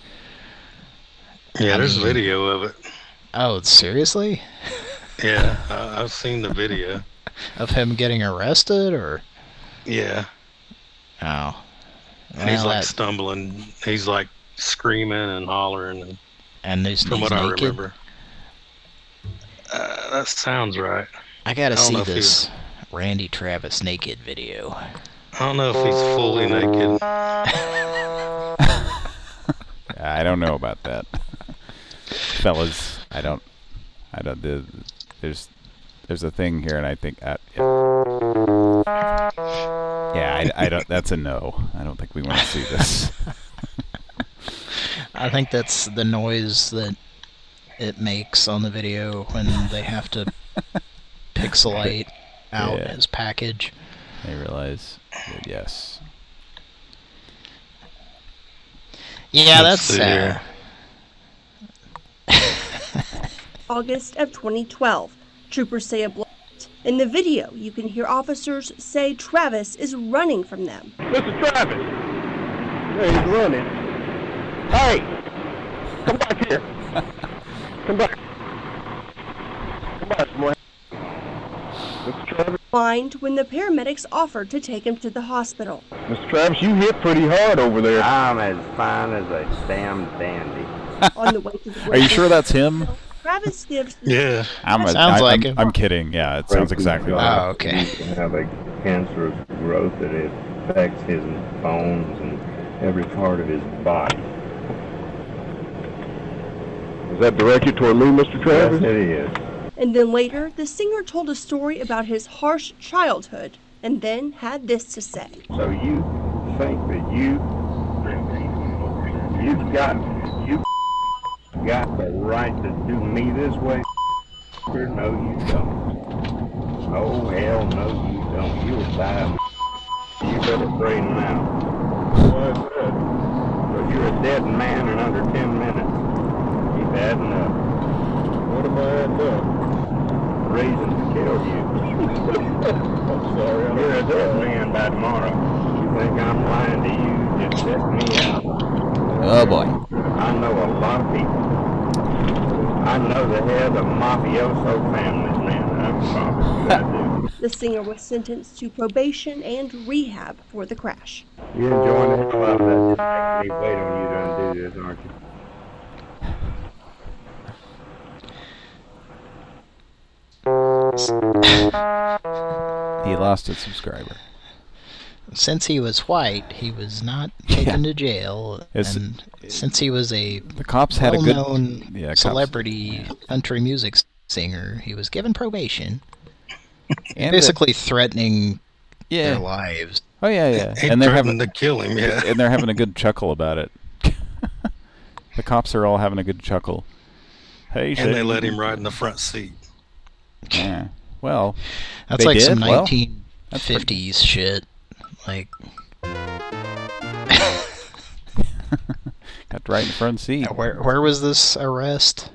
Yeah, I there's mean, video of it. Oh, seriously? Yeah, uh, I've seen the video. Of him getting arrested, or? Yeah. Oh. And he's Well, like that- stumbling. He's like screaming and hollering. And, And he's, from he's what I naked? remember. Uh, that sounds right. I gotta I don't see know if this Randy Travis naked video. I don't know if he's fully naked. I don't know about that. Fellas, I don't... I don't... The, there's... There's a thing here, and I think... Uh, yeah, yeah I, I don't... That's a no. I don't think we want to see this. I think that's the noise that it makes on the video when they have to pixelate out Yeah. his package. I realize that, yes. Yeah, Let's that's see uh, here. August of twenty twelve. Troopers say a blast. In the video, you can hear officers say Travis is running from them. Mister Travis! Yeah, he's running. Hey! Come back here. Come back. Come back, boy. Mister Travis? Whined when the paramedics offered to take him to the hospital. Mister Travis, you hit pretty hard over there. I'm as fine as a damn dandy. On the way to the Are you sure that's him? Travis gives Yeah. I'm a, Sounds I, like I'm, him. I'm kidding. Yeah, it sounds exactly like Oh, okay. He can have a cancerous growth that affects his bones and every part of his body. Is that directed toward me, Mister Travis? Yes, it is. And then later, the singer told a story about his harsh childhood, and then had this to say. So you think that you, you've got, you got the right to do me this way? No, you don't. Oh, hell no, you don't. You'll die. You better pray now. Why is that? Because you're a dead man in under ten minutes. Keep adding up. What am I adding up? Reason to kill you. I'm sorry. You're a dead man by tomorrow. You think I'm lying to you? Just check me out. Oh boy. I know a lot of people. I know the head of mafioso families, man. I promise you I do. The singer was sentenced to probation and rehab for the crash. You're enjoying the hell out of that. Just making me wait on you to undo this, aren't you? He lost a subscriber. Since he was white, he was not taken to jail, It's- and since he was a The cops had a good... well-known Yeah, cops- celebrity country music singer, he was given probation. And Basically threatening Yeah. their lives. Oh yeah, yeah. He and they're threatened having to kill him. Yeah. and they're having a good chuckle about it. The cops are all having a good chuckle. Hey, And they let him ride in the front seat. Yeah. Well, That's they like did? some Well, nineteen that's pretty- fifties shit. Like, got right in the front seat. where where was this arrest?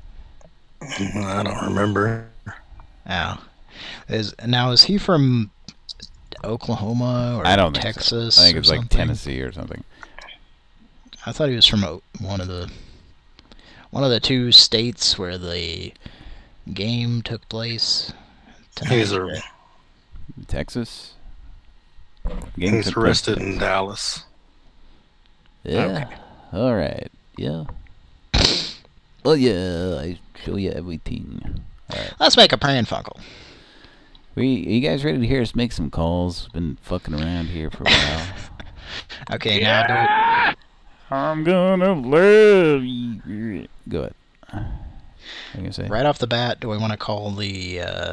I don't remember. Oh, is now is he from Oklahoma or I don't think so. Texas? I think or it's like something? Tennessee or something. I thought he was from o- one of the one of the two states where the game took place. He's a, Texas. he's took place- arrested in Dallas. Yeah. All right. Yeah. Oh yeah, I show you everything. All right. Let's make a Pran Funkel. We, you guys ready to hear us make some calls? Been fucking around here for a while. Okay, now do it. I'm gonna love you. Go ahead. What are you gonna say? Right off the bat, do we want to call the? Uh...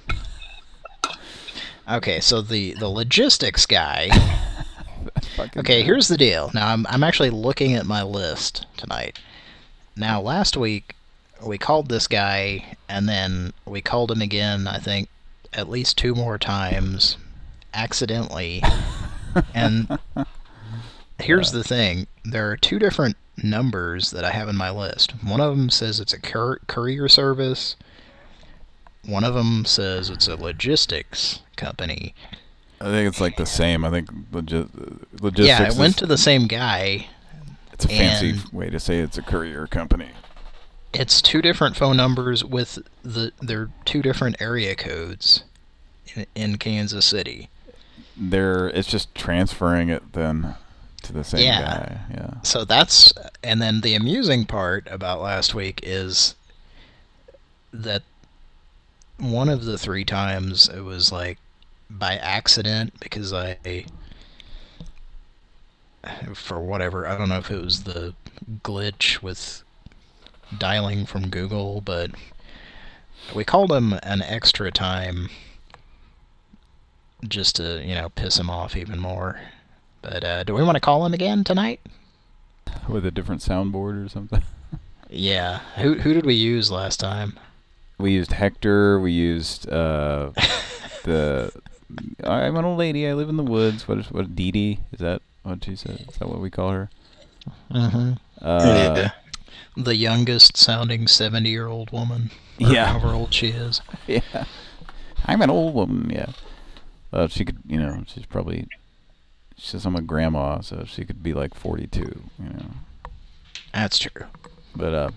Okay, so the the logistics guy. Okay, here's the deal. Now I'm I'm actually looking at my list tonight. Now last week we called this guy, and then we called him again. I think at least two more times, accidentally. And here's the thing: there are two different numbers that I have in my list. One of them says it's a cur- courier service. One of them says it's a logistics company. I think it's like the same. I think logi- logistics. Yeah, it went is, to the same guy. It's a fancy and way to say it's a courier company. It's two different phone numbers with the they're two different area codes in, in Kansas City. They're it's just transferring it then to the same Yeah. guy. Yeah. So that's and then the amusing part about last week is that one of the three times it was like by accident because I for whatever I don't know if it was the glitch with dialing from Google, but we called him an extra time just to, you know, piss him off even more. But uh, do we want to call him again tonight? With a different soundboard or something. Yeah. Who who did we use last time? We used Hector. We used uh, the. I'm an old lady. I live in the woods. What is what? Dee Dee? Is that what she said? Is that what we call her? Mm-hmm. Uh, yeah. The youngest sounding seventy-year-old woman. Or Yeah. however old she is. Yeah. I'm an old woman. Yeah. Uh, she could, you know, she's probably. She says I'm a grandma, so she could be like forty-two. You know. That's true. But uh.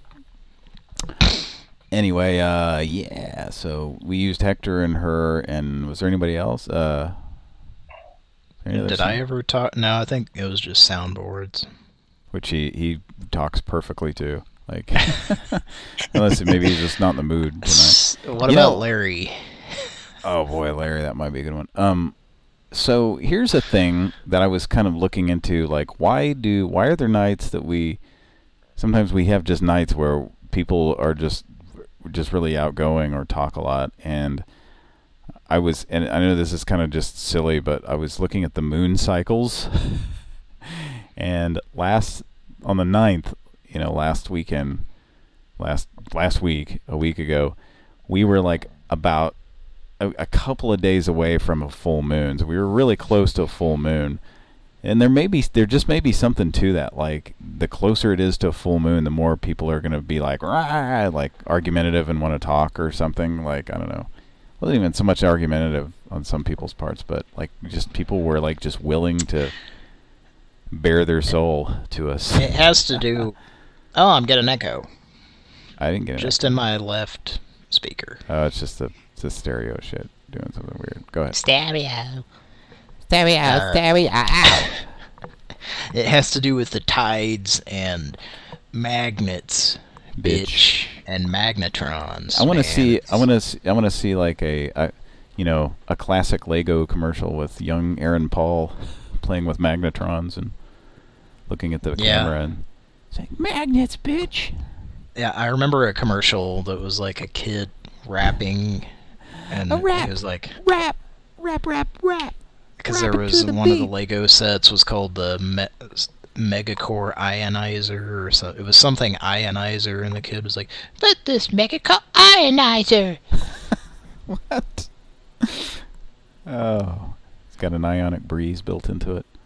Anyway, uh, yeah. So we used Hector and her, and was there anybody else? Uh. any other Did sound- I ever talk? No, I think it was just soundboards. Which he, he talks perfectly to. Like, unless maybe he's just not in the mood tonight. What You about know- Larry? Oh boy, Larry, that might be a good one. Um, so here's a thing that I was kind of looking into. Like, why do why are there nights that we sometimes we have just nights where people are just just really outgoing or talk a lot? And I was, and I know this is kind of just silly, but I was looking at the moon cycles. And last on the ninth, you know, last weekend, last last week, a week ago, we were like about a, a couple of days away from a full moon. So we were really close to a full moon. And there may be, there just may be something to that. Like, the closer it is to a full moon, the more people are going to be like, rah, like argumentative and want to talk or something. Like, I don't know. It wasn't even so much argumentative on some people's parts, but like just people were like just willing to bare their soul to us. It has to do. Oh, I'm getting an echo. I didn't get it. Just in my left speaker. Oh, it's just the, it's the stereo shit doing something weird. Go ahead. Stereo. Stereo, Uh, stereo. Ow. It has to do with the tides and magnets, bitch, and magnetrons. I want to man. see. I want to. I want to see like a, a, you know, a classic Lego commercial with young Aaron Paul playing with magnetrons and looking at the Yeah. camera and saying, magnets, bitch. Yeah, I remember a commercial that was like a kid rapping, and A rap. it was like, Rap. Rap, rap, rap. Because there was one of the Lego sets was called the Me Megacore Ionizer, or so. It was something Ionizer, and the kid was like, "But this Megacore Ionizer." What? Oh, it's got an ionic breeze built into it.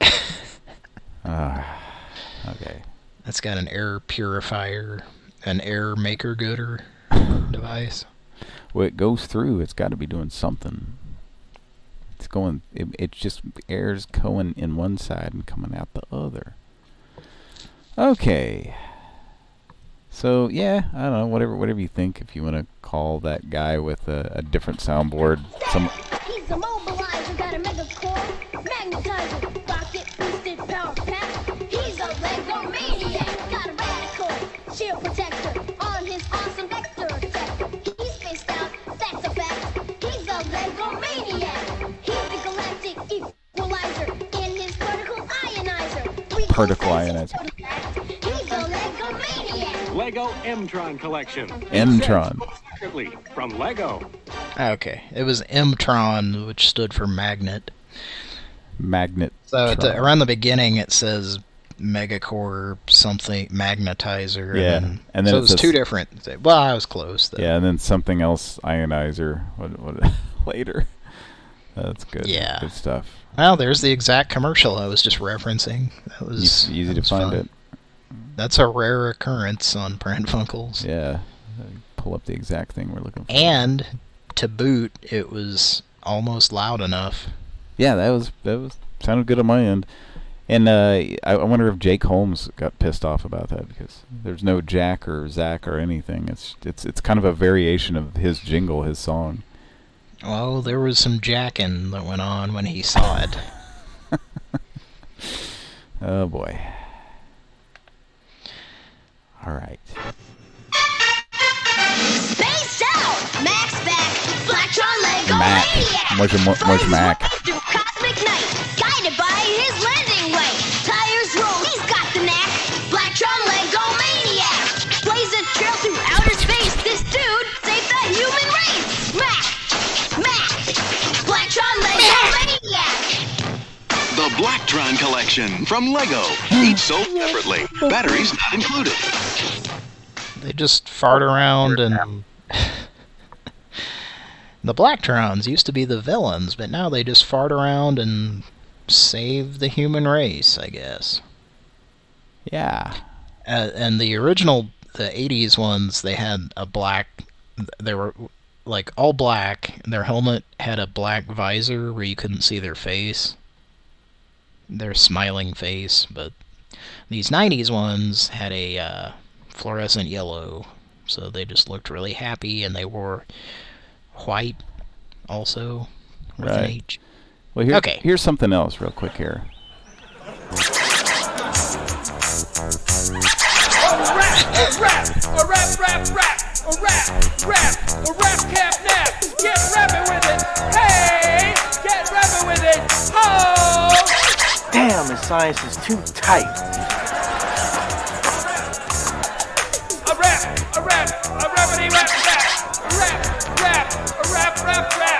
Ah, uh, okay. It's got an air purifier, an air maker gooder device. Well, it goes through. It's got to be doing something. It's going. It, it's just air's going in one side and coming out the other. Okay. So yeah, I don't know. Whatever, whatever you think. If you want to call that guy with a, a different soundboard, some. He's a mobilizer, got a mega core, magnetizer, rocket boosted power pack. He's a Lego maniac, got a radical shield protector on his awesome vector detector. He's spaced out, that's a fact. He's a Lego maniac. He's the galactic equalizer in his particle ionizer. Particle ionizer. He's a Lego maniac. Lego M-Tron collection. M-Tron. Secretly from Lego. Okay, it was M-Tron, which stood for magnet. Magnet. So at the, around the beginning, it says Megacore something magnetizer. Yeah, and then, and then so it it was says, two different. Well, I was close. Though. Yeah, and then something else ionizer. What? What? Later. That's good. Yeah. Good stuff. Well, there's the exact commercial I was just referencing. That was easy, easy that to was find fun. it. That's a rare occurrence on Pran Funkels. Yeah. Pull up the exact thing we're looking for. And to boot, it was almost loud enough. Yeah, that was that was sounded good on my end. And uh, I, I wonder if Jake Holmes got pissed off about that, because there's no Jack or Zach or anything. It's it's it's kind of a variation of his jingle, his song. Well, there was some jacking that went on when he saw it. Oh boy. All right. Space out! Max back! Blacktron Lego Mac. maniac! Where's, your, where's Mac? Through cosmic night, guided by his landing way. Tires roll, he's got the knack. Blacktron Lego maniac! Blaze a trail through outer space. This dude saved the human race. Mac! Mac! Blacktron Lego maniac! The Blacktron collection from Lego. Each sold separately. Batteries not included. They just fart around and... The Blacktrons used to be the villains, but now they just fart around and save the human race, I guess. Yeah. Uh, and the original, the eighties ones, they had a black... They were, like, all black. Their helmet had a black visor where you couldn't see their face. Their smiling face, but... These nineties ones had a... Uh, fluorescent yellow, so they just looked really happy, and they wore white also with right. an H. Well, here, okay. Here's something else real quick here. A rap, a rap, a rap, rap, rap, a rap, rap, a rap cap nap. Get rapping with it. Hey, get rapping with it. Oh! Damn, the science is too tight. A rap, a rap, a rappity rap rap, a rap, rap, a rap, rap, rap.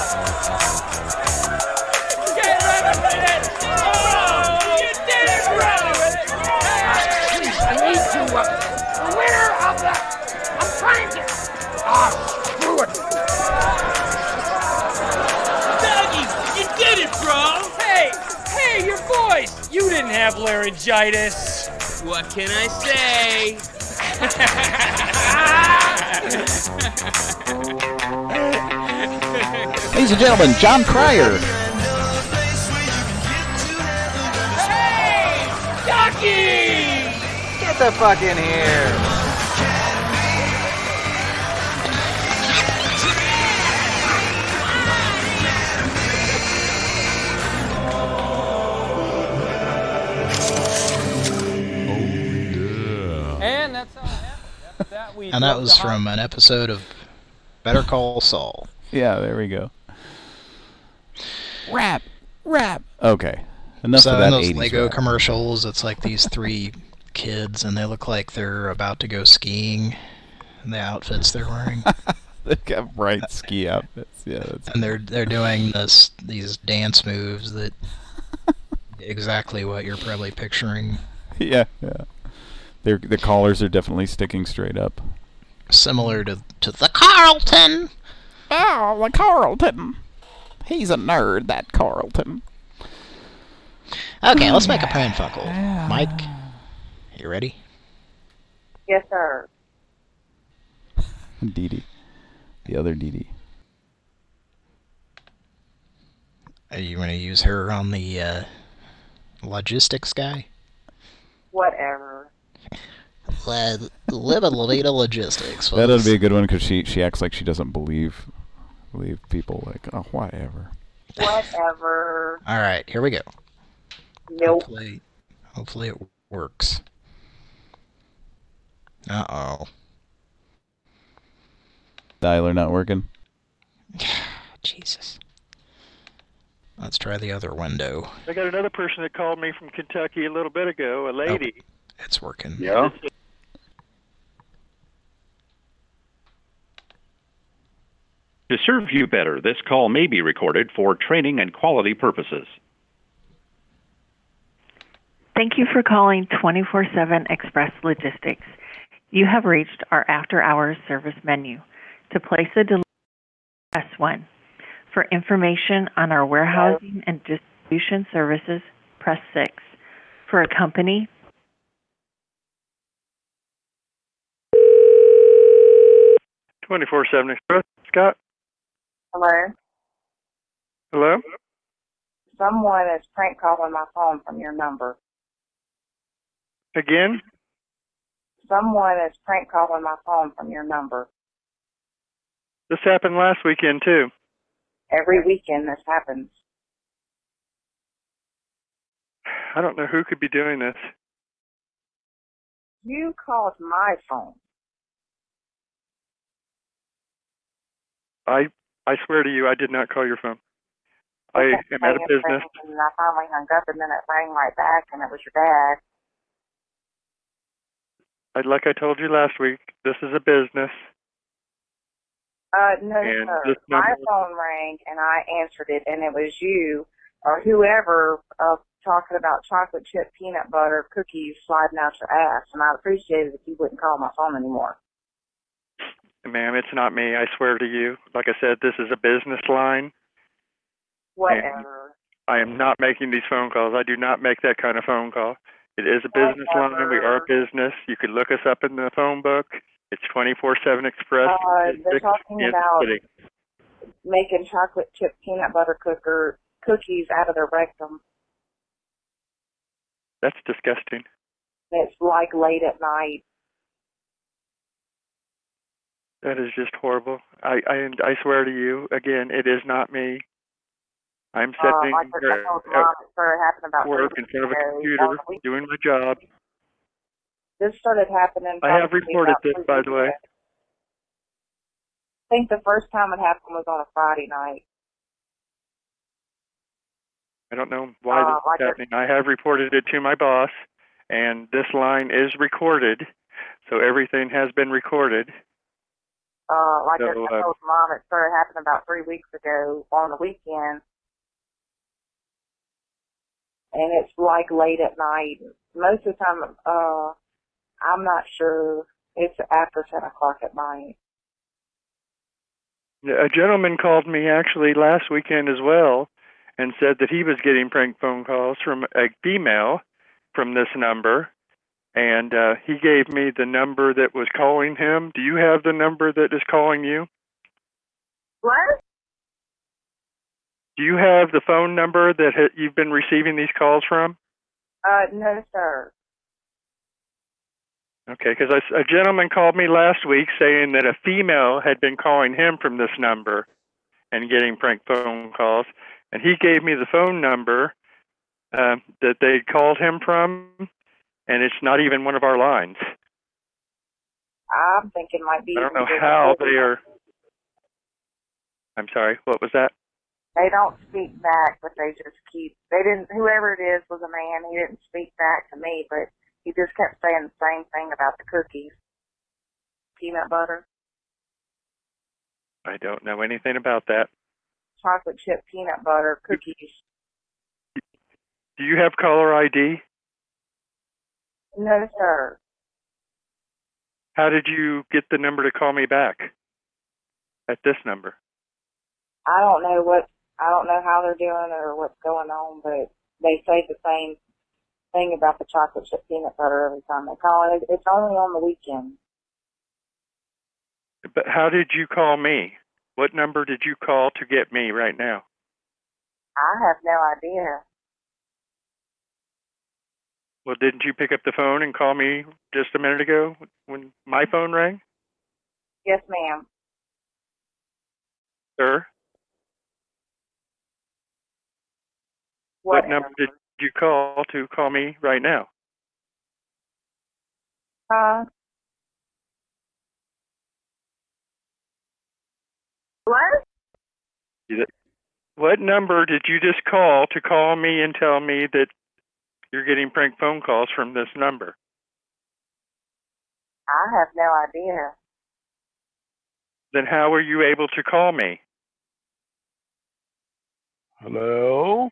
Get rapping with it. Oh, you did it, rapping with it. Hey. Please, I need to, uh, the winner of the, I'm trying to, ah, oh, screw it. Dougie, you did it, bro. Hey, hey, your voice. You didn't have laryngitis. What can I say? Ladies and gentlemen, John Cryer. Hey, Ducky! Get the fuck in here. And that's all. That we And that was from an episode of Better Call Saul. Yeah, there we go. Rap, rap. Okay, enough so of that in those eighties Lego rap. commercials, it's like these three kids, and they look like they're about to go skiing. The outfits they're wearing. They've got bright ski outfits. Yeah, that's and they're they're doing this these dance moves that exactly what you're probably picturing. Yeah, yeah. Their the collars are definitely sticking straight up. Similar to to the Carlton. Oh, the Carlton. He's a nerd, that Carlton. Okay, let's make a pranfuckle. Mike, you ready? Yes, sir. Dee Dee. The other Dee Dee. Are you going to use her on the uh, logistics guy? Whatever. Le Live and Levita Logistics. That'll be a good one because she, she acts like she doesn't believe believe people. Like, oh, whatever. Whatever. All right, here we go. Nope. Hopefully, hopefully it works. Uh-oh. Dialer not working? Jesus. Let's try the other window. I got another person that called me from Kentucky a little bit ago, a lady. Oh, it's working. Yeah? To serve you better, this call may be recorded for training and quality purposes. Thank you for calling twenty-four seven Express Logistics. You have reached our after-hours service menu. To place a delivery, press one. For information on our warehousing and distribution services, press six. For a company, twenty-four seven Express, Scott? Hello? Hello? Someone is prank calling my phone from your number. Again? Someone is prank calling my phone from your number. This happened last weekend, too. Every weekend this happens. I don't know who could be doing this. You called my phone. I I swear to you, I did not call your phone. I am at a business. And I finally hung up, and then it rang right back, and it was your dad. I, like I told you last week, this is a business. Uh, no, And sir. this My number- phone rang, and I answered it, and it was you or whoever uh, talking about chocolate chip peanut butter cookies sliding out your ass, and I appreciated if you wouldn't call my phone anymore. Ma'am, it's not me. I swear to you. Like I said, this is a business line. Whatever. I am not making these phone calls. I do not make that kind of phone call. It is a business line. We are a business. You can look us up in the phone book. It's twenty-four seven Express. Uh, they're talking Kansas about City. making chocolate chip peanut butter cooker cookies out of their rectum. That's disgusting. It's like late at night. That is just horrible. I, I, I swear to you, again, it is not me. I'm Uh, sitting like I here told at Mom, it started happening about work three in front of a weeks ago. computer, On the week- doing my job. This started happening. I have probably reported about this, three by weeks the way. ago. I think the first time it happened was on a Friday night. I don't know why Uh, this is like I- happening. I have reported it to my boss, and this line is recorded, so everything has been recorded. Uh, like So, I uh, told Mom, it started happening about three weeks ago on the weekend. And it's like late at night. Most of the time, uh, I'm not sure. It's after ten o'clock at night. A gentleman called me actually last weekend as well and said that he was getting prank phone calls from a female from this number, and uh, he gave me the number that was calling him. Do you have the number that is calling you? What? Do you have the phone number that ha- you've been receiving these calls from? Uh, no, sir. Okay, because a gentleman called me last week saying that a female had been calling him from this number and getting prank phone calls, and he gave me the phone number uh, that they called him from, and it's not even one of our lines. I'm thinking it might be. I don't know how they are. I'm sorry, what was that? They don't speak back, but they just keep. They didn't. Whoever it is was a man. He didn't speak back to me, but he just kept saying the same thing about the cookies, peanut butter. I don't know anything about that. Chocolate chip peanut butter cookies. Do you have caller I D? No, sir. How did you get the number to call me back at this number? I don't know what, I don't know how they're doing it or what's going on, but they say the same thing about the chocolate chip peanut butter every time they call it. It's only on the weekend. But how did you call me? What number did you call to get me right now? I have no idea. Well, didn't you pick up the phone and call me just a minute ago when my phone rang? Yes, ma'am. Sir? What, What number did you call to call me right now? Uh, what? What number did you just call to call me and tell me that you're getting prank phone calls from this number? I have no idea. Then how were you able to call me? Hello?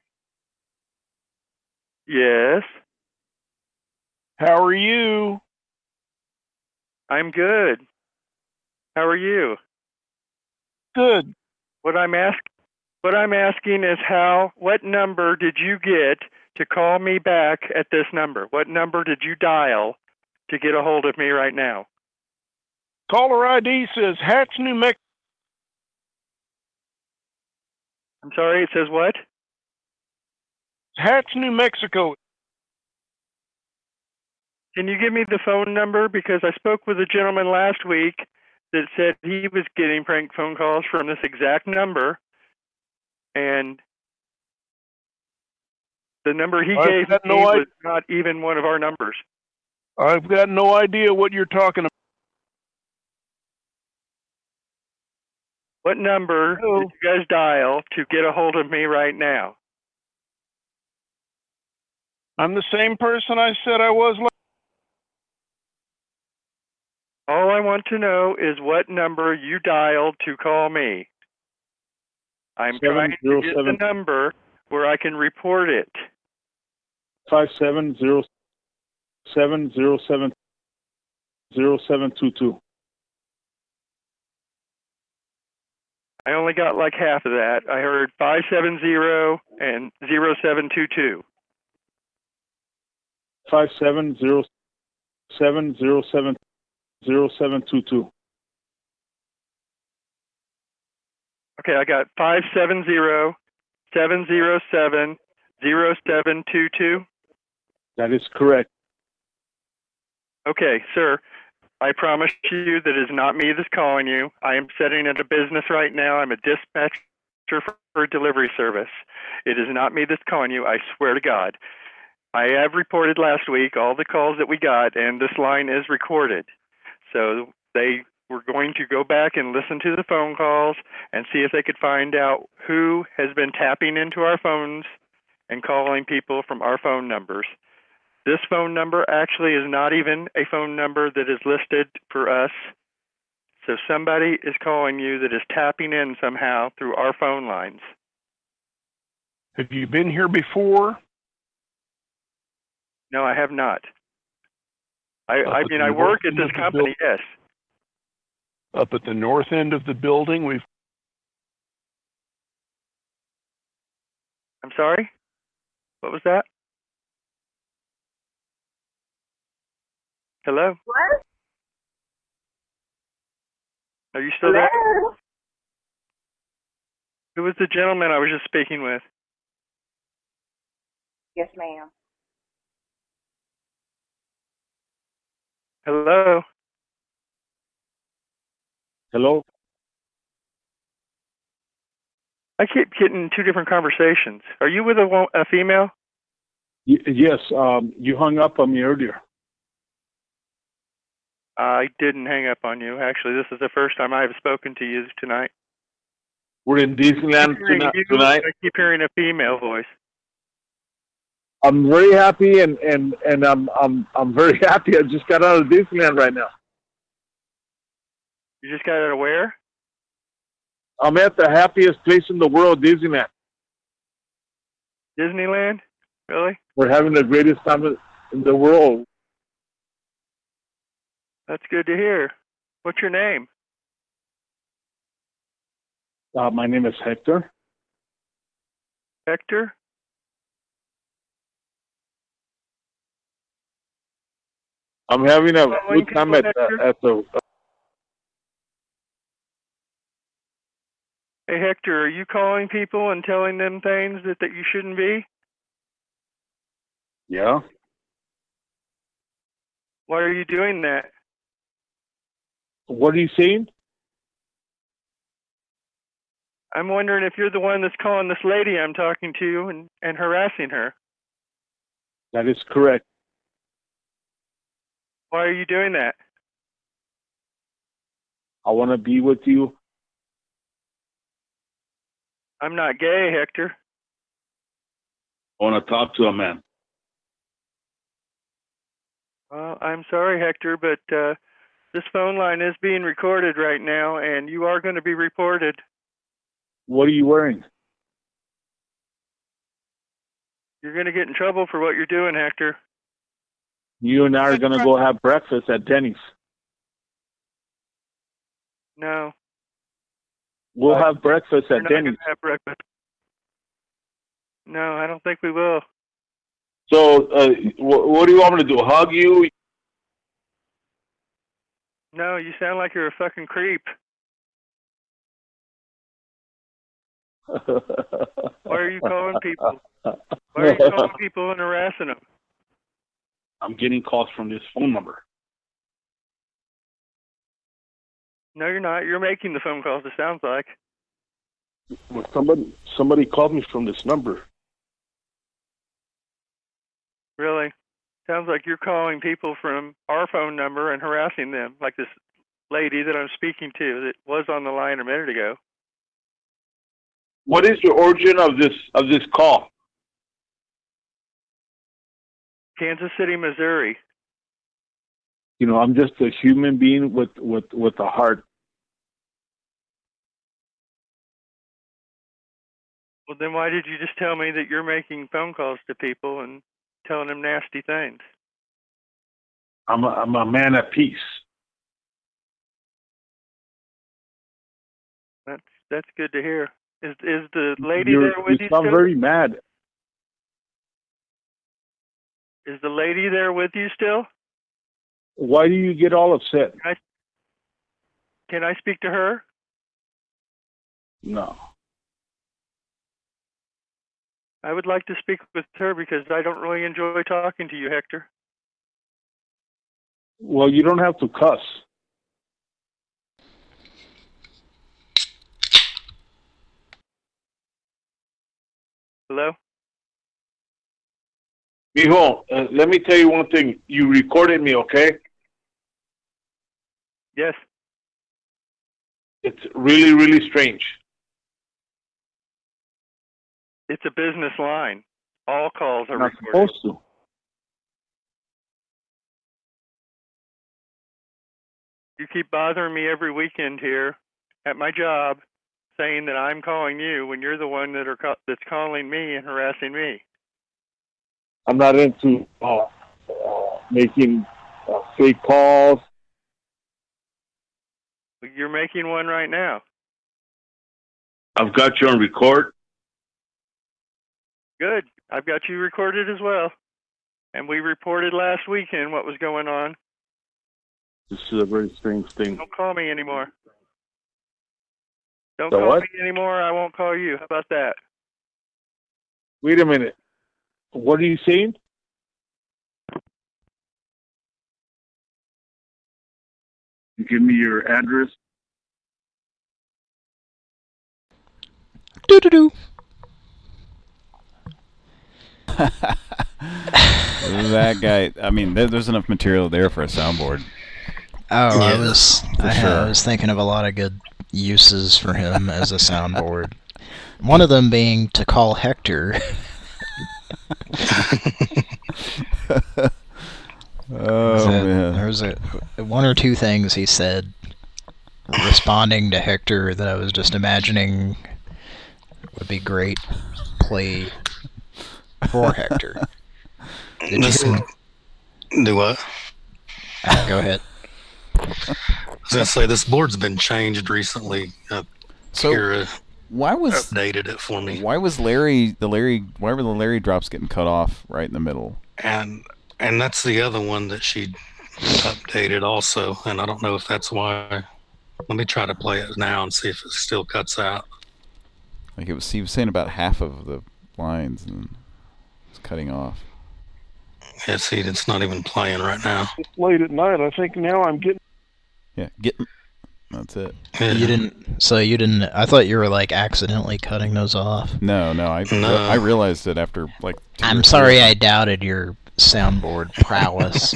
Yes. How are you? I'm good. How are you? Good. What I'm ask what I'm asking is how what number did you get to call me back at this number? What number did you dial to get a hold of me right now? Caller I D says Hats, New Mexico. I'm sorry, it says what? Hats, New Mexico. Can you give me the phone number? Because I spoke with a gentleman last week that said he was getting prank phone calls from this exact number, and the number he I've gave me got no was idea. not even one of our numbers. I've got no idea what you're talking about. What number Hello? did you guys dial to get a hold of me right now? I'm the same person I said I was. All I want to know is what number you dialed to call me. I'm trying to get the number where I can report it. Five seven zero seven zero seven zero seven two two. I only got like half of that. I heard five seven zero and zero seven two two. Five seven zero seven zero seven zero seven two two. Okay, I got five seven zero seven zero seven zero seven two two. That is correct. Okay, sir. I promise you that it is not me that's calling you. I am setting at a business right now. I'm a dispatcher for, for a delivery service. It is not me that's calling you. I swear to God. I have reported last week all the calls that we got, and this line is recorded. So they were going to go back and listen to the phone calls and see if they could find out who has been tapping into our phones and calling people from our phone numbers. This phone number actually is not even a phone number that is listed for us. So somebody is calling you that is tapping in somehow through our phone lines. Have you been here before? No, I have not. I, Up I at mean, the I work north at end this of the company, buil- yes. Up at the north end of the building, we've. I'm sorry? What was that? Hello? What? Are you still there? Hello? Who was the gentleman I was just speaking with? Yes, ma'am. Hello? Hello? I keep getting two different conversations. Are you with a, wo- a female? Y- yes, um, you hung up on me earlier. I didn't hang up on you. Actually, this is the first time I have spoken to you tonight. We're in Disneyland I keep hearing tonight. you, tonight. I keep hearing a female voice. I'm very happy, and, and, and I'm I'm I'm very happy. I just got out of Disneyland right now. You just got out of where? Disneyland, Disneyland, Disneyland. You just got out of Disneyland? Disneyland. Okay. I'm at the happiest place in the world, Disneyland. Disneyland? Really? We're having the greatest time in the world. That's good to hear. What's your name? Uh, my name is Hector. Hector? I'm having a Calling good time people, at, Hector? uh, at the... Hey, Hector, are you calling people and telling them things that, that you shouldn't be? Yeah. Why are you doing that? What are you saying? I'm wondering if you're the one that's calling this lady I'm talking to and, and harassing her. That is correct. Why are you doing that? I want to be with you. I'm not gay, Hector. I want to talk to a man. Well, I'm sorry, Hector, but uh, this phone line is being recorded right now, and you are going to be reported. What are you wearing? You're going to get in trouble for what you're doing, Hector. You and I are going to go have breakfast at Denny's. No. We'll have breakfast We're at not going Denny's. to have breakfast. No, I don't think we will. So, uh, wh- what do you want me to do? Hug you? No, you sound like you're a fucking creep. Why are you calling people? Why are you calling people and harassing them? I'm getting calls from this phone number. No, you're not. You're making the phone calls, it sounds like. Well, somebody, somebody called me from this number. Really? Sounds like you're calling people from our phone number and harassing them, like this lady that I'm speaking to that was on the line a minute ago. What is the origin of this of this call? Kansas City, Missouri. You know, I'm just a human being with with with a heart. Well, then why did you just tell me that you're making phone calls to people and telling them nasty things? I'm a, I'm a man at peace. That's that's good to hear. Is is the lady You're, there with you you sound still? very mad. Is the lady there with you still? Why do you get all upset? Can I, can I speak to her? No. I would like to speak with her because I don't really enjoy talking to you, Hector. Well, you don't have to cuss. Hello? Mijo, uh, let me tell you one thing. You recorded me, okay? Yes. It's really, really strange. It's a business line. All calls are You're not recorded. supposed to. You keep bothering me every weekend here at my job, saying that I'm calling you when you're the one that are ca- that's calling me and harassing me. I'm not into uh, uh, making uh, fake calls. You're making one right now. I've got you on record. Good. I've got you recorded as well. And we reported last weekend what was going on. This is a very strange thing. Don't call me anymore. Don't The call what? me anymore. I won't call you. How about that? Wait a minute. What are you saying? Give me your address. Do do do. That guy. I mean, there, there's enough material there for a soundboard. Oh, I was For I, sure. I was thinking of a lot of good uses for him as a soundboard. One of them being to call Hector. Oh That- man. There was a one or two things he said responding to Hector that I was just imagining would be great play for Hector. Did you hear? Do what? Uh, go ahead. I was gonna say this board's been changed recently. Uh, So Kira why was updated it for me, why was Larry the Larry why were the Larry drops getting cut off right in the middle? and and that's the other one that she updated also, and I don't know if that's why. Let me try to play it now and see if it still cuts out. Like it was he was saying about half of the lines and it's cutting off. Yeah, see, it's not even playing right now. It's late at night. I think now I'm getting. Yeah, getting. That's it. You didn't. So you didn't. I thought you were like accidentally cutting those off. No, no. I No. I realized it after like. two I'm or sorry, three. I doubted your soundboard prowess.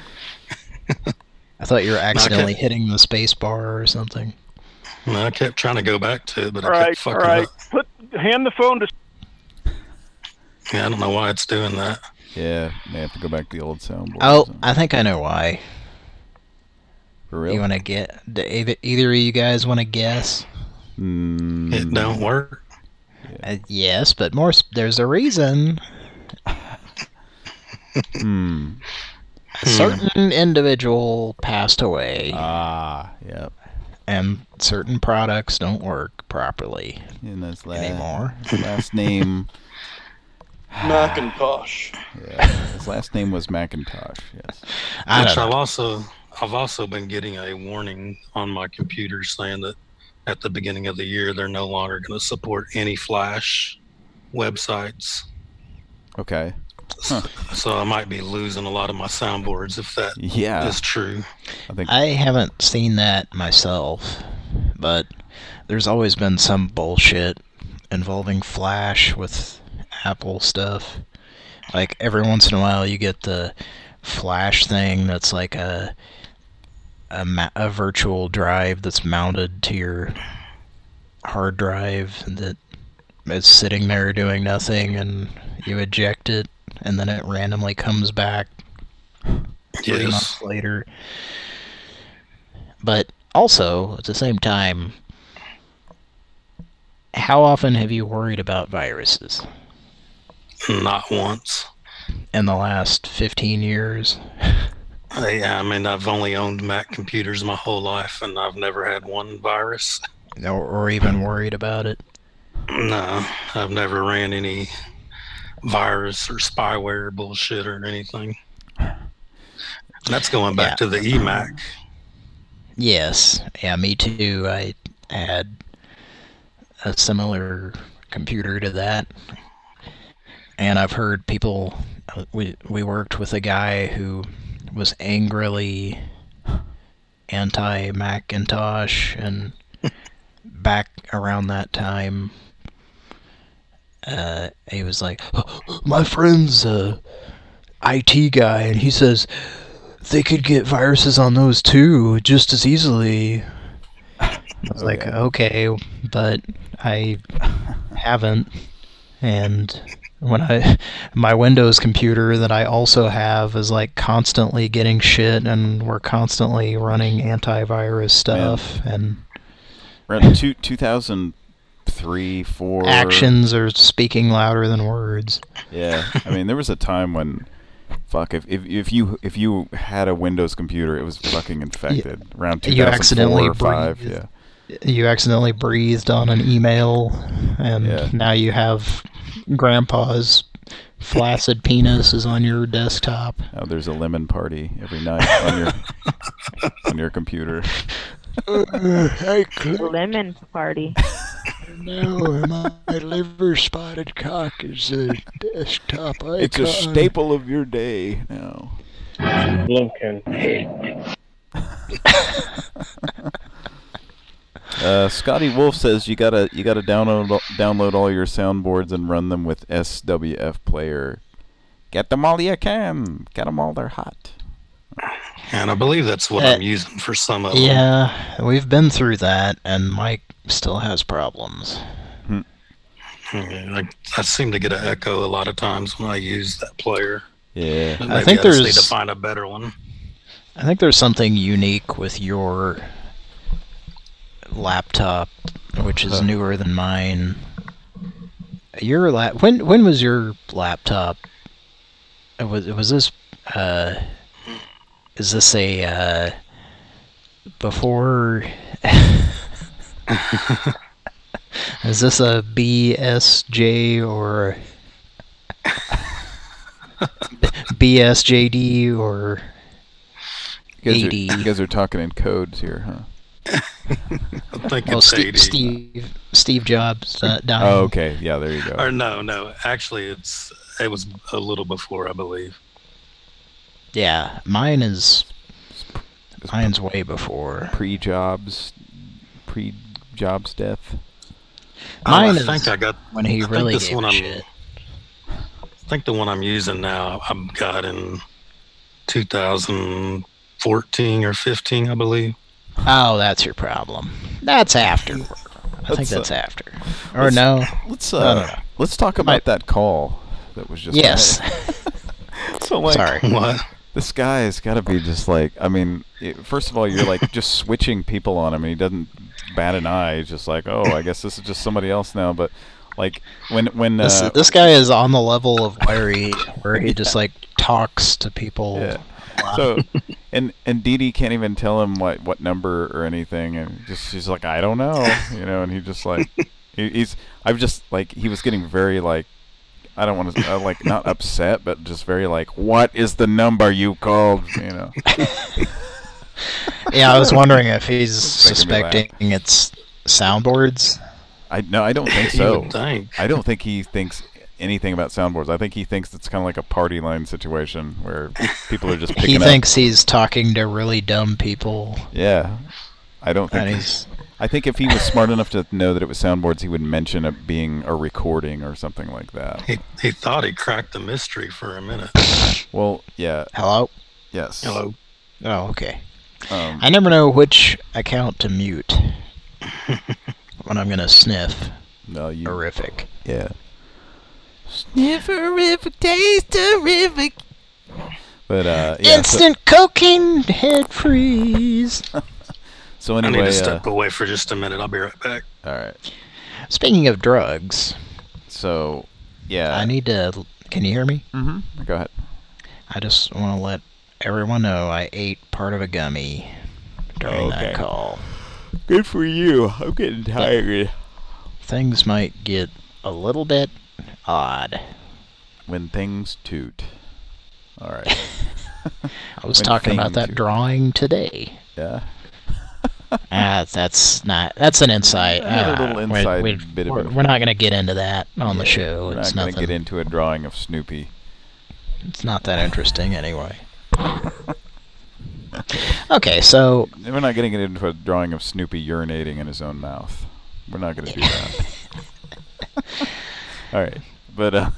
I thought you were accidentally Okay. hitting the space bar or something. No, I kept trying to go back to it, but All I right, kept all fucking right. up. Put hand the phone to. Yeah, I don't know why it's doing that. Yeah, may have to go back to the old soundboard. Oh, I think I know why. For real? You want to get? do either either of you guys want to guess? Mm, It don't work. Uh, yes, but more. Sp- there's a reason. Hmm. A certain individual passed away, Ah, yep. and certain products don't work properly And his la- anymore. his last name. Macintosh. Yeah, his last name was Macintosh. Yes. I Which don't I've know. also I've also been getting a warning on my computer saying that at the beginning of the year they're no longer going to support any Flash websites. Okay. Huh. So I might be losing a lot of my soundboards if that Yeah. is true. I think. I haven't seen that myself, but there's always been some bullshit involving Flash with Apple stuff. Like every once in a while, you get the Flash thing that's like a a, ma- a virtual drive that's mounted to your hard drive that is sitting there doing nothing, and you eject it, and then it randomly comes back three Yes. months later. But also, at the same time, how often have you worried about viruses? Not once. In the last fifteen years? I, I mean, I've only owned Mac computers my whole life, and I've never had one virus. Or, or even worried about it? No, I've never ran any virus or spyware bullshit or anything. And that's going back Yeah. to the E Mac. Yes. Yeah, me too. I had a similar computer to that. And I've heard people... We, we worked with a guy who was angrily anti-Macintosh, and back around that time, uh, he was like, my friend's a I T guy, and he says they could get viruses on those too, just as easily. I was Oh, like, yeah. okay, but I haven't, and when I, my Windows computer that I also have is like constantly getting shit, and we're constantly running antivirus stuff, and Around two two thousand three four. actions are speaking louder than words. Yeah, I mean there was a time when, fuck, if if if you if you had a Windows computer, it was fucking infected. Around two You thousand four accidentally or five. breathed. Yeah. You accidentally breathed on an email, and Yeah. now you have Grandpa's flaccid penis is on your desktop. Oh, there's a lemon party every night on your on your computer. Lemon party. No, my liver spotted cock is a desktop icon. It's a staple of your day now. Blumpkin. Uh, Scotty Wolf says you gotta you gotta download download all your soundboards and run them with S W F Player. Get them all you can. Get them all they're hot. And I believe that's what Uh, I'm using for some of them. Yeah, we've been through that, and Mike still has problems. Yeah, I, I seem to get an echo a lot of times when I use that player. Yeah. But I maybe think I just need there's- to find a better one. I think there's something unique with your, uh, S W F Player. I think there's something unique with your, uh, S W F Player. I think there's something unique with your, uh, S W F Player. I think there's something unique with your, uh, S W F Player. I think there's something unique with your, uh, S W F Player. I think there's something unique with your, laptop, which is Huh. newer than mine. Your lap. When when was your laptop? It was was this? Uh, is this a uh, before? Is this a B S J or B S J D or You guys, are, eighty? you guys are talking in codes here, huh? I think Well, it's Steve, eighty. Steve Steve Jobs uh, died. Oh, okay. Yeah, there you go. Or no, no. Actually, it's it was a little before, I believe. Yeah, mine is. Mine's way before. Pre-Jobs, pre-Jobs death. Mine oh, I is think I got when he I really think this gave one a I'm, shit. I think the one I'm using now I've got in two thousand fourteen or fifteen, I believe. Oh, that's your problem. That's after. I think Let's, that's uh, after. Or let's- no? Let's No, uh, no, no. let's talk about that call that was just Yes. made. So like, Sorry. What? This guy has got to be just like, I mean, it, first of all, you're like just switching people on him, and he doesn't bat an eye. He's just like, oh, I guess this is just somebody else now. But like when when This uh, this guy is on the level of where he where he just like talks to people. Yeah. So, and and Dee Dee can't even tell him what, what number or anything, and just she's like, I don't know, you know, and he just like, he, he's, I've just like, he was getting very like, I don't want to uh, like not upset, but just very like, what is the number you called, you know? Yeah, I was wondering if he's It's making me laugh. suspecting it's soundboards. I no, I don't think You so. would think. I don't think he thinks anything about soundboards. I think he thinks it's kind of like a party line situation where people are just picking He up. thinks he's talking to really dumb people. Yeah, I don't think. And he's- I think if he was smart enough to know that it was soundboards, he would mention it being a recording or something like that. He he thought he cracked the mystery for a minute. Well, yeah. Hello? Yes. Hello. Oh, okay. Um, I never know which account to mute when I'm gonna sniff. No, you. Horrific. Yeah. Snifferific, taste terrific. But uh, yeah. Instant cocaine head freeze. So, so I need anyway, to step uh, away for just a minute. I'll be right back. all right. Speaking of drugs, So, yeah. I need to. Can you hear me? Mm-hmm. Go ahead. I just want to let everyone know I ate part of a gummy during Okay. that call. Good for you. I'm getting tired. Things might get a little bit odd. When things toot. All right. I was When talking about things that toot. drawing today. Yeah. Ah, that's not. That's an insight. Another Ah, little we- inside we, bit of we're, info. we're not going to get into that on the Yeah, show. We're It's not going to nothing. get into a drawing of Snoopy. It's not that interesting anyway. Okay, so We're not getting into a drawing of Snoopy urinating in his own mouth. We're not going to do that. All right. But, uh,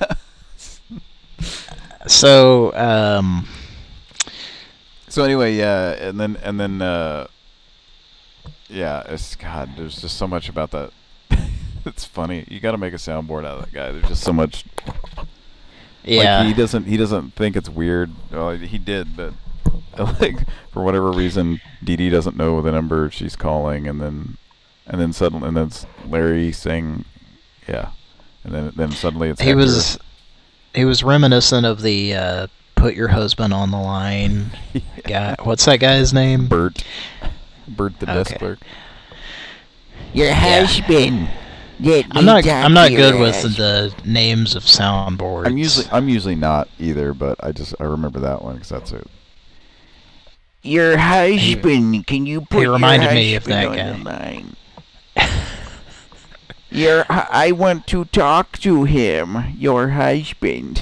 so um, so anyway, yeah, and then, and then, uh, yeah, it's, God, there's just so much about that. It's funny. You got to make a soundboard out of that guy. There's just so much. yeah, Like, he doesn't, he doesn't think it's weird. Well, he did, but, like, for whatever reason, Dee Dee doesn't know the number she's calling, and then, and then suddenly, and then it's Larry saying, yeah, and then, then suddenly it's he Hector. was he was reminiscent of the uh, "put your husband on the line" guy. What's that guy's name? Bert. Bert the desk Okay. clerk. Your husband. Let I'm me not. talk I'm not to good your with husband. the names of soundboards. I'm usually, I'm usually not either, but I just, I remember that one because that's it. Your husband. Can you put He your reminded me of husband that on the line? Your, hu- I want to talk to him. Your husband.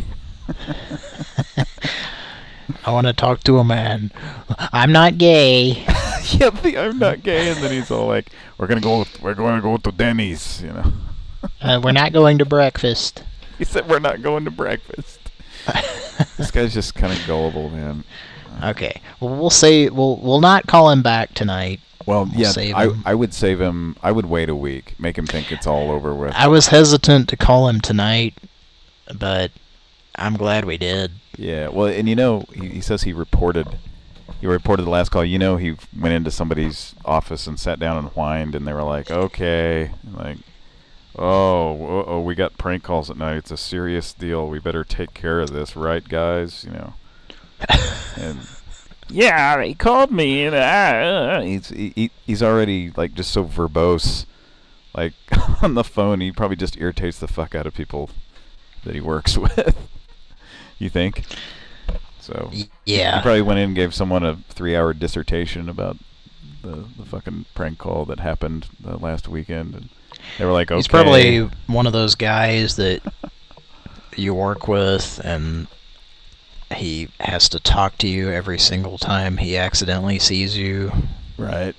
I want to talk to a man. I'm not gay. Yeah, the, I'm not gay, and then he's all like, "We're gonna go, we're going to go to Denny's," you know. Uh, we're not going to breakfast. He said, "We're not going to breakfast." This guy's just kind of gullible, man. Okay. Well, we'll say we'll we'll not call him back tonight. Well, We'll yeah, save I, him. I would save him. I would wait a week, make him think it's all over with. I was hesitant to call him tonight, but I'm glad we did. Yeah, well, and you know, he, he says he reported he reported the last call. You know, he went into somebody's office and sat down and whined, and they were like, "Okay," like, "Oh, oh, we got prank calls at night. It's a serious deal. We better take care of this, right, guys?" You know. And yeah, he called me, and uh, he's he, he's already like just so verbose, like on the phone. He probably just irritates the fuck out of people that he works with. You think? So yeah, he probably went in and gave someone a three-hour dissertation about the the fucking prank call that happened the last weekend, and they were like, "Okay." He's probably one of those guys that you work with, and he has to talk to you every single time he accidentally sees you. Right.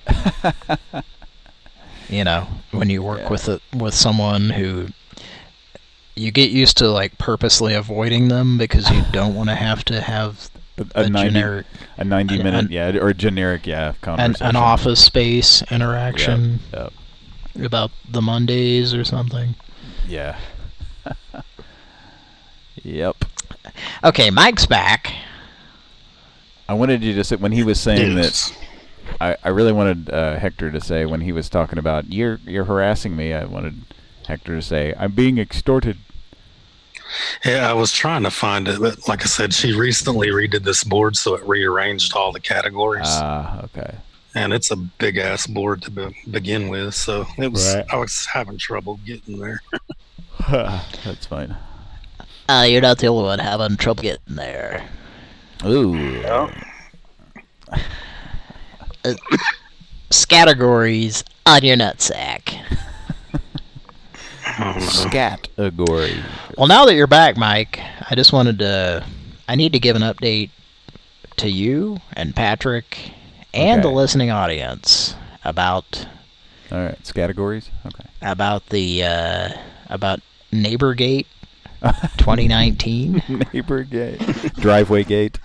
You know, when you work Yeah. with a, with someone who you get used to, like, purposely avoiding them because you don't want to have to have a, a, a ninety, generic, a ninety an- minute, an- yeah, or a generic, yeah, an, conversation. an office space interaction Yep, about the Mondays or something. Yeah. Yep. Okay, Mike's back. I wanted you to say, when he was saying that, I, I really wanted uh, Hector to say, when he was talking about, you're you're harassing me, I wanted Hector to say, I'm being extorted. Yeah, I was trying to find it, but like I said, she recently redid this board, so it rearranged all the categories. Ah, okay. And it's a big ass board to be, begin with, so it was. Right. I was having trouble getting there. That's fine. Uh, you're not the only one having trouble getting there. Ooh. Yeah. Uh, categories on your nutsack. Category. Well, now that you're back, Mike, I just wanted to... I need to give an update to you and Patrick and Okay. the listening audience about... All right, categories? Okay. About the, uh... about Neighborgate twenty nineteen. Neighborgate. Driveway gate.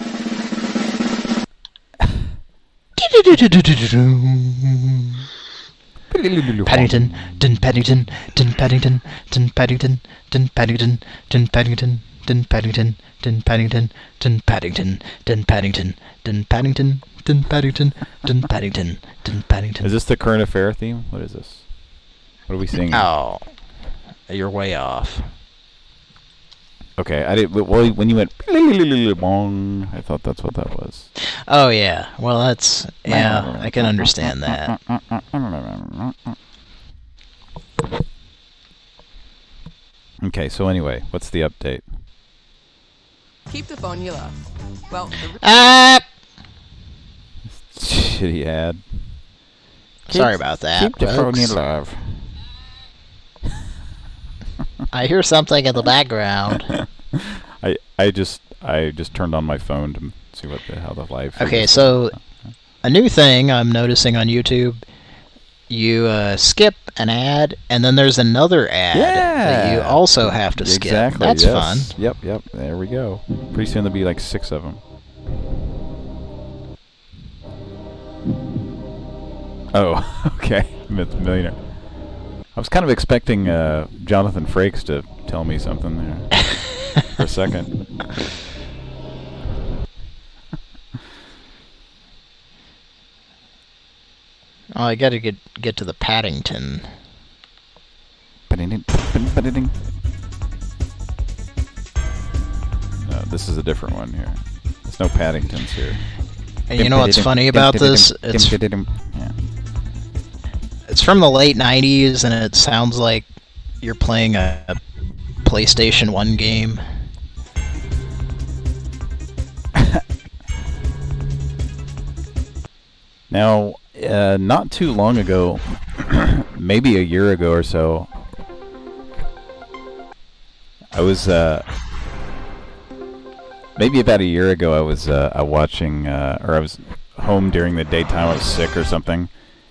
Paddington, Din Paddington, Din Paddington, Din Paddington, Din Paddington, Din Paddington, Din Paddington, Din Paddington, Din Paddington, Din Paddington, Din Paddington, Din Paddington, Din Paddington, Din Paddington. Is this the current affair theme? What is this? What are we singing? Oh, you're way off. Okay, I did. Well, when you went bong, I thought that's what that was. Oh yeah, well that's yeah, I can understand that. Okay, so anyway, what's the update? Keep the phone you love. Well, the Ah! Shitty ad. Sorry about that. Keep the phone you folks. love. I hear something in the background. I I just I just turned on my phone to see what the how the live. Okay, is. so a new thing I'm noticing on YouTube, you uh, skip an ad, and then there's another ad that you Yeah. also have to skip. Exactly. That's yes. fun. Yep, yep. There we go. Pretty soon there'll be like six of them. Oh, okay. Myth Millionaire. I was kind of expecting uh, Jonathan Frakes to tell me something there for a second. Oh, I gotta get get to the Paddington. Ba-ding-ding, ba-ding-ding. No, this is a different one here. There's no Paddingtons here. And you know what's funny about this? It's Yeah. it's from the late nineties, and it sounds like you're playing a, a PlayStation one game. Now, uh, not too long ago, maybe a year ago or so, I was, uh, maybe about a year ago, I was uh, uh, watching, uh, or I was home during the daytime, I was sick or something.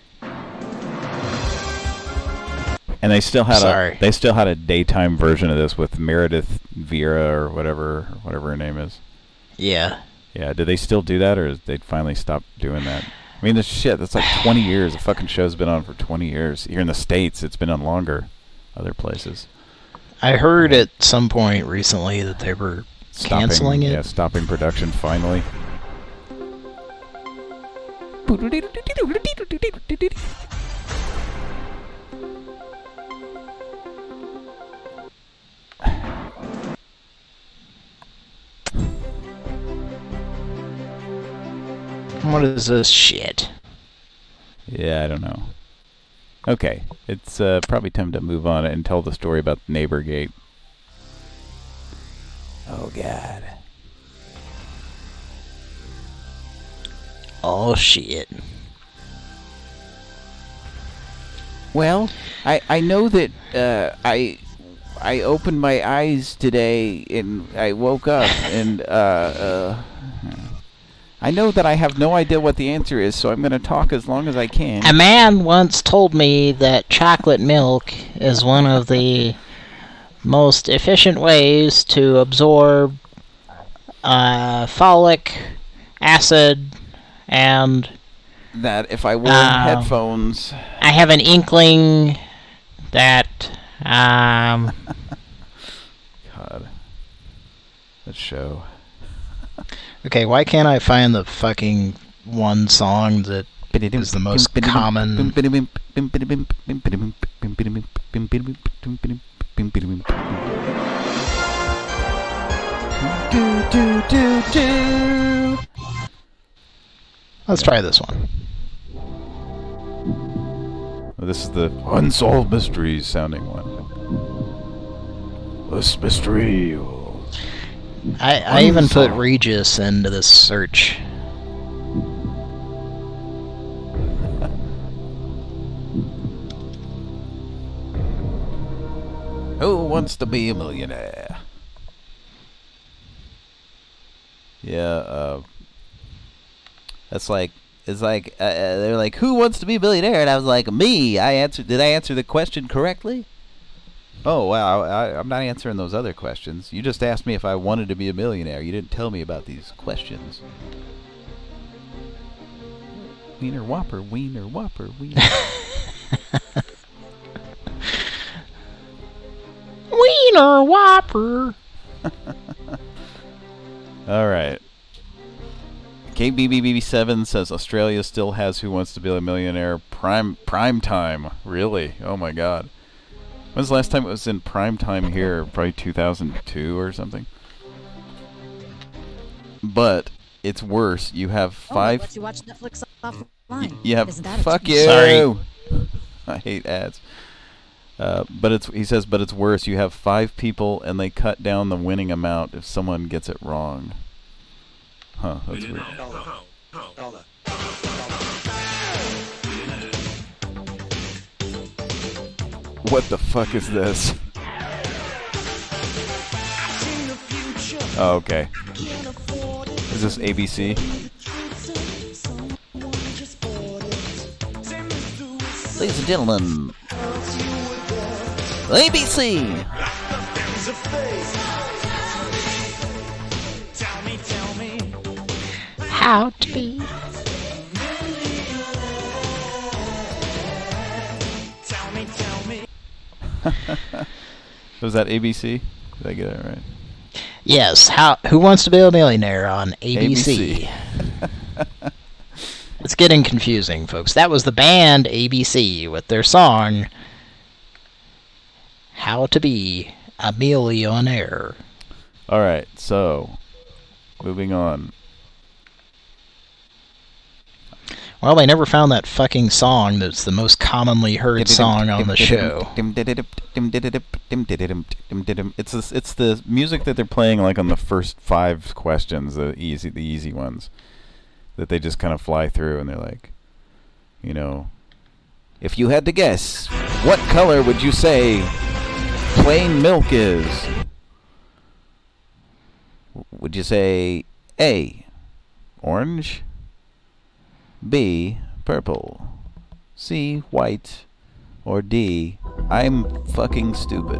And they still had Sorry. a they still had a daytime version of this with Meredith Vieira or whatever whatever her name is. Yeah. Yeah, did they still do that, or did they finally stop doing that? I mean, this shit, that's like twenty years. The fucking show's been on for twenty years. Here in the States, it's been on longer. Other places. I heard at some point recently that they were Stopping, canceling it. Yeah, stopping production finally. What is this shit? Yeah, I don't know. Okay, it's uh, probably time to move on and tell the story about Neighborgate. Oh, God. Oh, shit. Well, I I know that uh, I I opened my eyes today and I woke up and uh, uh, I know that I have no idea what the answer is, so I'm going to talk as long as I can. A man once told me that chocolate milk is one of the most efficient ways to absorb uh, folic acid and... That if I wore uh, headphones... I have an inkling that... Um, God. That show. Okay, why can't I find the fucking one song that is the most common... Let's try this one. Well, this is the Unsolved Mysteries sounding one. This mystery... I, I even put Regis into this search. Who wants to be a millionaire? Yeah, uh... That's like... It's like... Uh, they're like, who wants to be a millionaire? And I was like, me! I answered... Did I answer the question correctly? Oh, wow, I, I'm not answering those other questions. You just asked me if I wanted to be a millionaire. You didn't tell me about these questions. Wiener Whopper, Wiener Whopper, Wiener... Wiener Whopper! Alright. K B B B seven says Australia still has Who Wants to Be a Millionaire prime prime time. Really? Oh my god. When's the last time it was in prime time here? Probably two thousand two or something. But it's worse. You have five. Oh, let you watch Netflix offline. You have Isn't that a fuck you. Sorry. I hate ads. Uh, but it's he says, but it's worse. You have five people and they cut down the winning amount if someone gets it wrong. Huh? That's weird. What the fuck is this? Oh, okay. Is this A B C? Ladies and gentlemen, A B C. How to be. Was that A B C? Did I get it right? Yes. How? Who Wants to Be a Millionaire on A B C? A B C. It's getting confusing, folks. That was the band A B C with their song How to Be a Millionaire. All right, so moving on. Well, they never found that fucking song that's the most commonly heard song on the show. It's this, it's the music that they're playing like on the first five questions, the easy the easy ones that they just kind of fly through, and they're like, you know, If you had to guess, what color would you say plain milk is? Would you say A, orange, B, purple, C, white, or D, I'm fucking stupid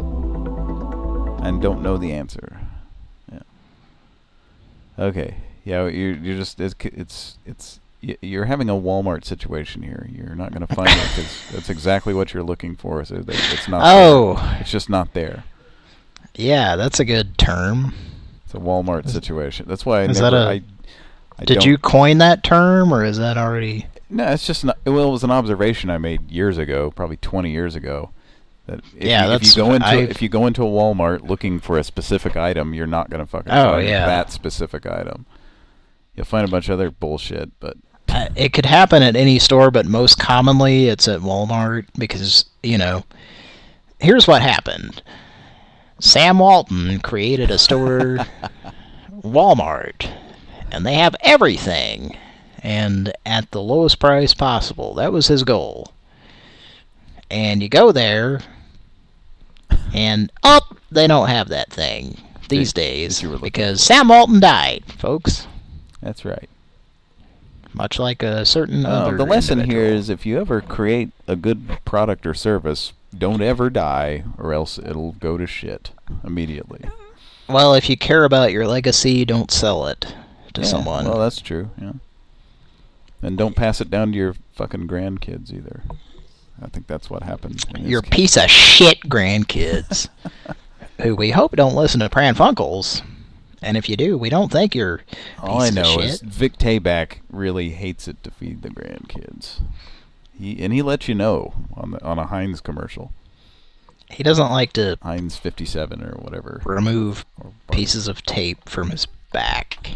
and don't know the answer? Yeah. Okay. Yeah, you're you're just it's it's, it's you're having a Walmart situation here. You're not going to find it because that's exactly what you're looking for. So it's not. Oh. There. It's just not there. Yeah, that's a good term. It's a Walmart situation. That's why I is never. that a... I, I Did don't- you coin that term, or is that already... No, it's just not, well, it was an observation I made years ago, probably twenty years ago. That if Yeah, you, if that's- you go into I've- if you go into a Walmart looking for a specific item, you're not gonna fucking Oh, find yeah. that specific item. You'll find a bunch of other bullshit, but Uh, it could happen at any store, but most commonly it's at Walmart because, you know, here's what happened. Sam Walton created a store, Walmart, and they have everything, and at the lowest price possible. That was his goal. And you go there, and up, they don't have that thing these days because Sam Walton died, folks. that's right. Much like a certain Uh, other the lesson individual. here is if you ever create a good product or service, don't ever die, or else it'll go to shit immediately. Well, if you care about your legacy, don't sell it to Yeah, someone. Well, that's true. Yeah. And don't pass it down to your fucking grandkids either. I think that's what happened. in this Your case. piece of shit grandkids, who we hope don't listen to Pran Funkels. And if you do, we don't think you're piece All I of know shit. is Vic Tayback really hates it to feed the grandkids. He and he lets you know on the on a Heinz commercial. He doesn't like to Heinz fifty-seven or whatever. remove pieces of tape from his back.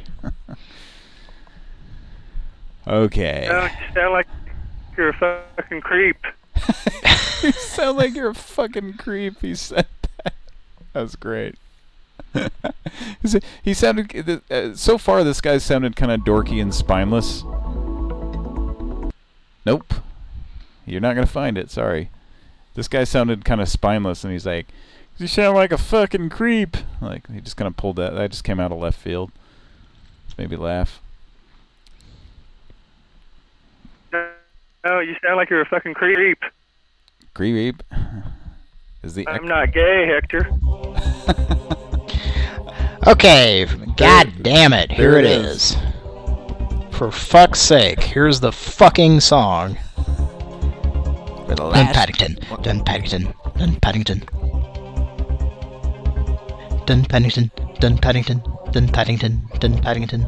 Okay. Oh, you sound like you're a fucking creep. You sound like you're a fucking creep. He said that. That was great. He sounded uh, so far. This guy sounded kind of dorky and spineless. Nope, you're not gonna find it. Sorry. This guy sounded kind of spineless, and he's like, "You sound like a fucking creep." Like he just kind of pulled that. That just came out of left field. Maybe laugh. No, you sound like you're a fucking creep. Creep is the. I'm not gay, Hector. Okay, god damn it, here there it it is. For fuck's sake, here's the fucking song. Dun Paddington, Dun Paddington, Dun Paddington. Dun Paddington, Dun Paddington, Dun Paddington, Dun Paddington.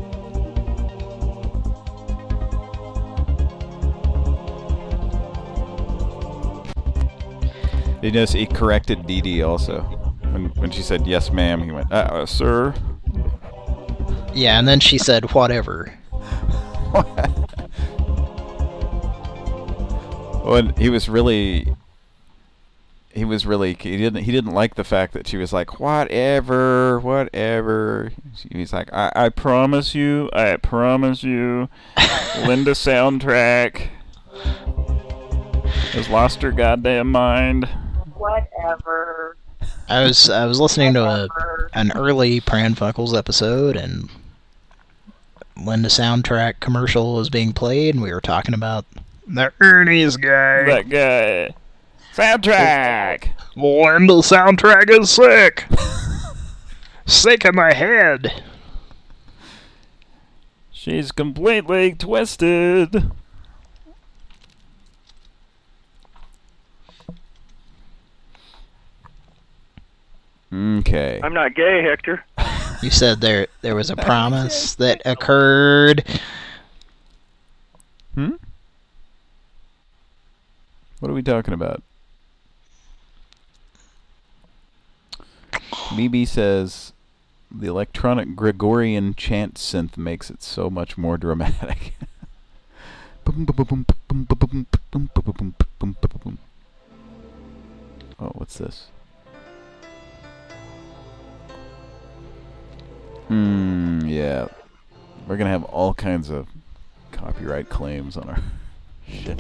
You notice he corrected Dee Dee also. When when she said yes, ma'am, he went, uh, uh sir. Yeah, and then she said whatever. Well, he was really, he was really, he didn't, he didn't like the fact that she was like, whatever, whatever. He's like, I, I promise you, I promise you, Linda Soundtrack has lost her goddamn mind. Whatever. I was I was listening to a an early Pran Funkels episode, and when the soundtrack commercial was being played, and we were talking about the Ernie's guy. That guy. Soundtrack! Linda Soundtrack is sick! Sick in my head! She's completely twisted. Okay. I'm not gay, Hector. You said there there was a promise that occurred. Hmm? What are we talking about? B B says the electronic Gregorian chant synth makes it so much more dramatic. Oh, what's this? Hmm, yeah. We're gonna have all kinds of copyright claims on our shit.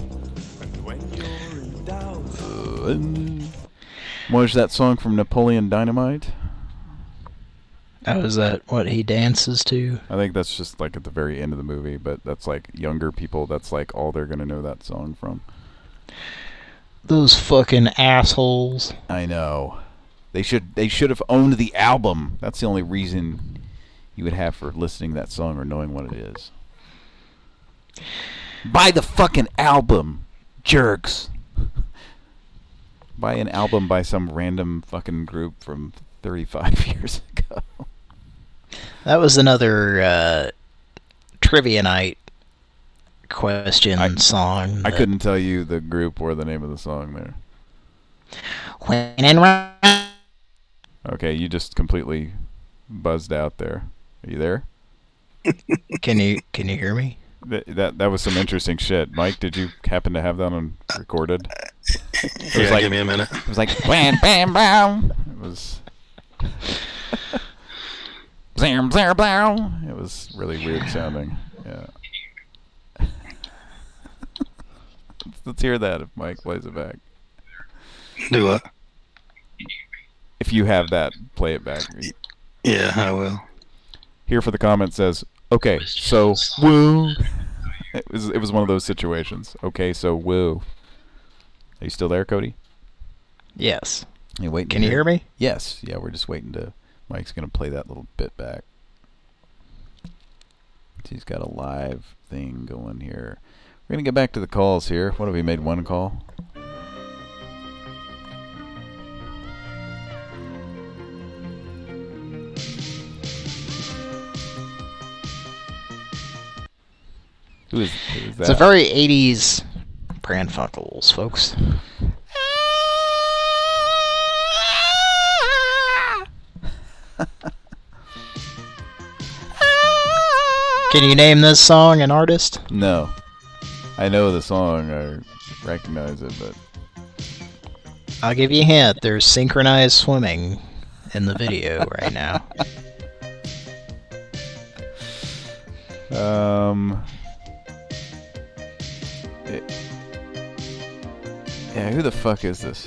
What is that song from Napoleon Dynamite? Oh, is that what he dances to? I think that's just like at the very end of the movie, but that's like younger people, that's like all they're gonna know that song from. Those fucking assholes. I know. They should they should have owned the album. That's the only reason you would have for listening to that song or knowing what it is. Buy the fucking album, jerks. Buy an album by some random fucking group from thirty-five years ago. That was another uh, trivia night question I, song. I couldn't tell you the group or the name of the song there. When and round. Okay, you just completely buzzed out there. Are you there? Can you can you hear me? That, that that was some interesting shit. Mike, did you happen to have that on recorded? It Yeah, was like, give me a minute. It was like bam bam bam. It was blam blam blam. It was really weird sounding. Yeah. let's, let's hear that if Mike plays it back. Do what? If you have that, play it back. Yeah, I will. Here for the comment says, okay, so woo. It was it was one of those situations. Okay, so woo. Are you still there, Cody? Yes. You waiting? Can you hear me? Yes. Yeah, we're just waiting to. Mike's gonna play that little bit back. He's got a live thing going here. We're gonna get back to the calls here. What have we made one call? Who is, who is that? It's a very eighties Pran Funkels, folks. Can you name this song an artist? No. I know the song. I recognize it, but... I'll give you a hint. There's synchronized swimming in the video right now. Um... It, yeah, who the fuck is this?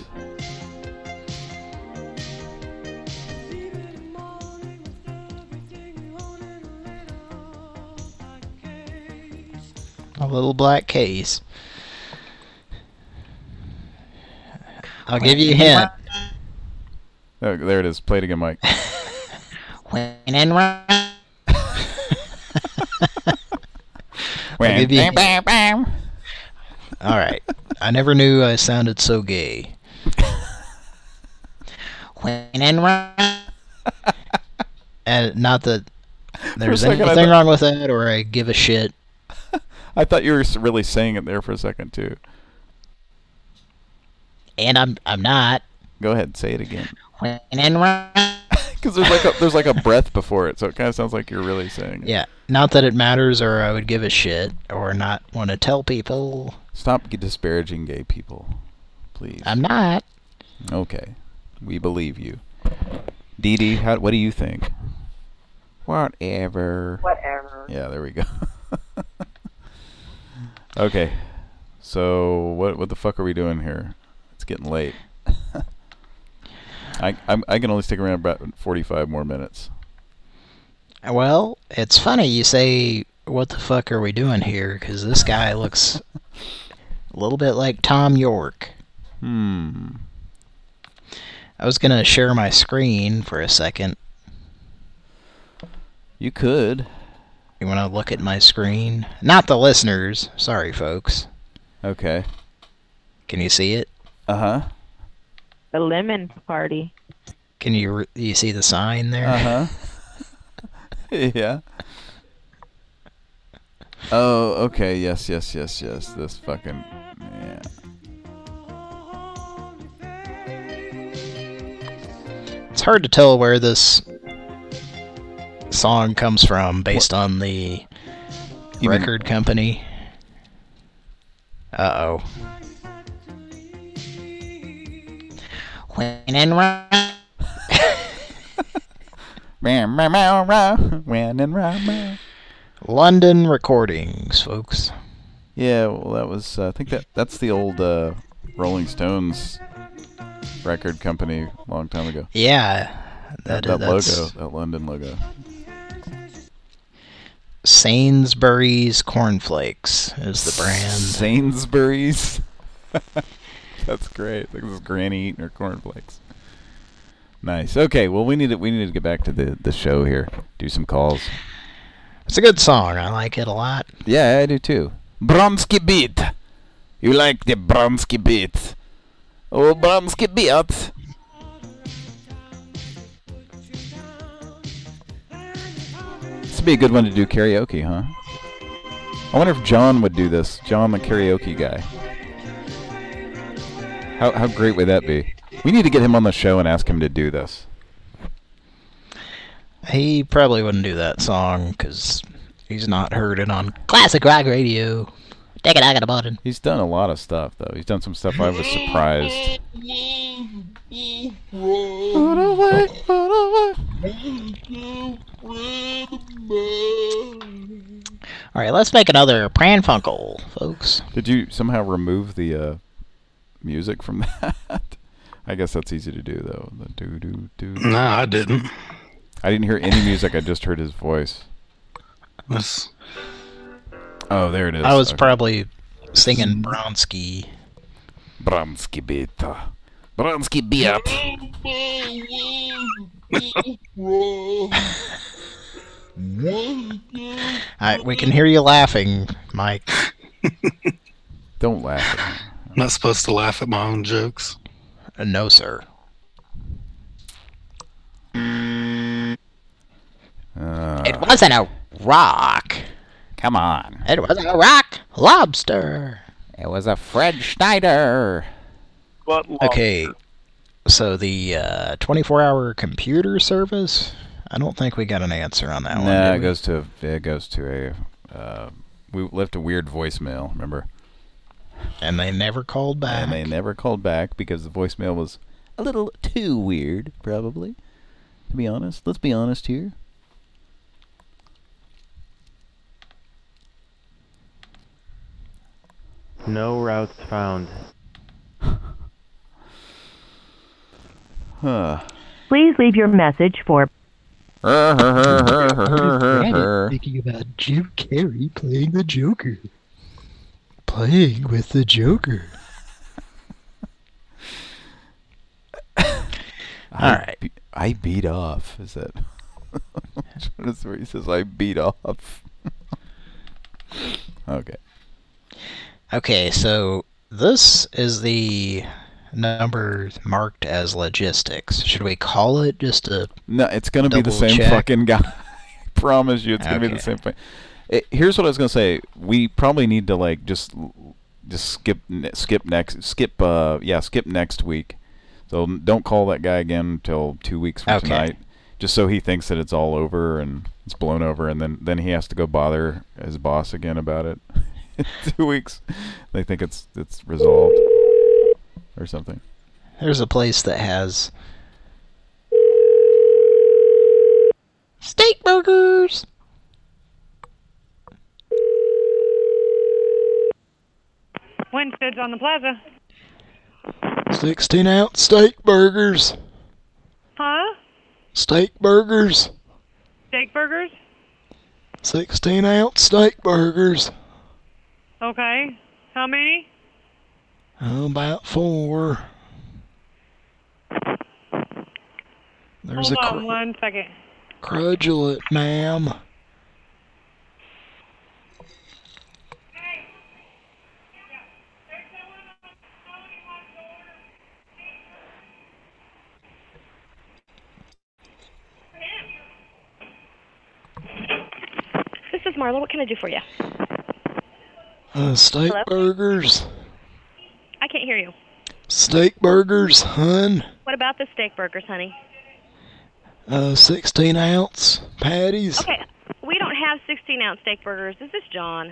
A little black case. I'll give you a hint. Oh, there it is. Play it again, Mike. When and round. When give you- bam, bam, bam. All right. I never knew I sounded so gay. When and round. And not that there's second, I anything thought- wrong with that, or I give a shit. I thought you were s- really saying it there for a second too. And I'm I'm not. Go ahead, say it again. When and round. Because there's like a, there's like a breath before it, so it kind of sounds like you're really saying it. Yeah. Not that it matters, or I would give a shit, or not want to tell people. Stop disparaging gay people, please. I'm not. Okay, we believe you. Dee Dee, how, what do you think? Whatever. Whatever. Yeah, there we go. Okay, so what what the fuck are we doing here? It's getting late. I I'm, I can only stick around about forty-five more minutes. Well, it's funny you say, what the fuck are we doing here? Because this guy looks a little bit like Tom York. Hmm. I was going to share my screen for a second. You could. You want to look at my screen? Not the listeners. Sorry, folks. Okay. Can you see it? Uh-huh. The lemon party. Can you re you see the sign there? Uh-huh. Yeah. Oh, okay. Yes, yes, yes, yes. This fucking... Yeah. It's hard to tell where this song comes from based what? on the you record mean? company. Uh-oh. When and round. When and round. London Recordings, folks. Yeah, well, that was. Uh, I think that that's the old uh, Rolling Stones record company a long time ago. Yeah, that, that, that logo, that London logo. Sainsbury's Cornflakes is the brand. Sainsbury's. That's great. This is Granny eating her cornflakes. Nice. Okay. Well, we need to we need to get back to the the show here. Do some calls. It's a good song. I like it a lot. Yeah, I do too. Bronski beat. You like the Bronski beat? Oh, Bronski beat. This would be a good one to do karaoke, huh? I wonder if John would do this. John, the karaoke guy. How how great would that be? We need to get him on the show and ask him to do this. He probably wouldn't do that song because he's not heard it on classic rock radio. Take it, I got a button. He's done a lot of stuff, though. He's done some stuff I was surprised. All right, let's make another Pranfunkel, folks. Did you somehow remove the uh, music from that? I guess that's easy to do, though. The doo doo doo. No, I didn't. I didn't hear any music. I just heard his voice. That's... Oh, there it is. I was okay. probably singing Bronsky. Bronsky Beta. Bronsky Beat. Alright, we can hear you laughing, Mike. Don't laugh. I'm not supposed to laugh at my own jokes. Uh, no, sir. Uh, It wasn't a rock. Come on. It wasn't a rock lobster. It was a Fred Schneider. But Okay, so the uh, twenty-four hour computer service, I don't think we got an answer on that nah, one. did it we? goes to it goes to a. Uh, we left a weird voicemail. Remember? And they never called back. And they never called back because the voicemail was a little too weird, probably. To be honest, let's be honest here. No routes found. Huh. Please leave your message for. Thinking about Jim Carrey playing the Joker. Playing with the Joker. All right. Be, I beat off. Is that? What is where he says I beat off? Okay. Okay, so this is the number marked as logistics. Should we call it just a No, it's going to be the double same check? fucking guy. I promise you, it's going to be the Okay. same thing. It, here's what I was going to say. We probably need to like just just skip ne- skip next skip uh yeah skip next week. So don't call that guy again until two weeks from Okay. tonight. Just so he thinks that it's all over and it's blown over, and then then he has to go bother his boss again about it. In two weeks, they think it's it's resolved or something. There's a place that has steak burgers. Winstead's on the plaza. sixteen ounce steak burgers. Huh? Steak burgers. Steak burgers? sixteen ounce steak burgers. Okay. How many? Oh, about four. There's Hold a on cr- one second. crudulent, ma'am. This is Marla. What can I do for you? Uh, steak Hello? burgers. I can't hear you. Steak burgers, hun. What about the steak burgers, honey? Uh, sixteen ounce patties. Okay, we don't have sixteen ounce steak burgers. Is this John?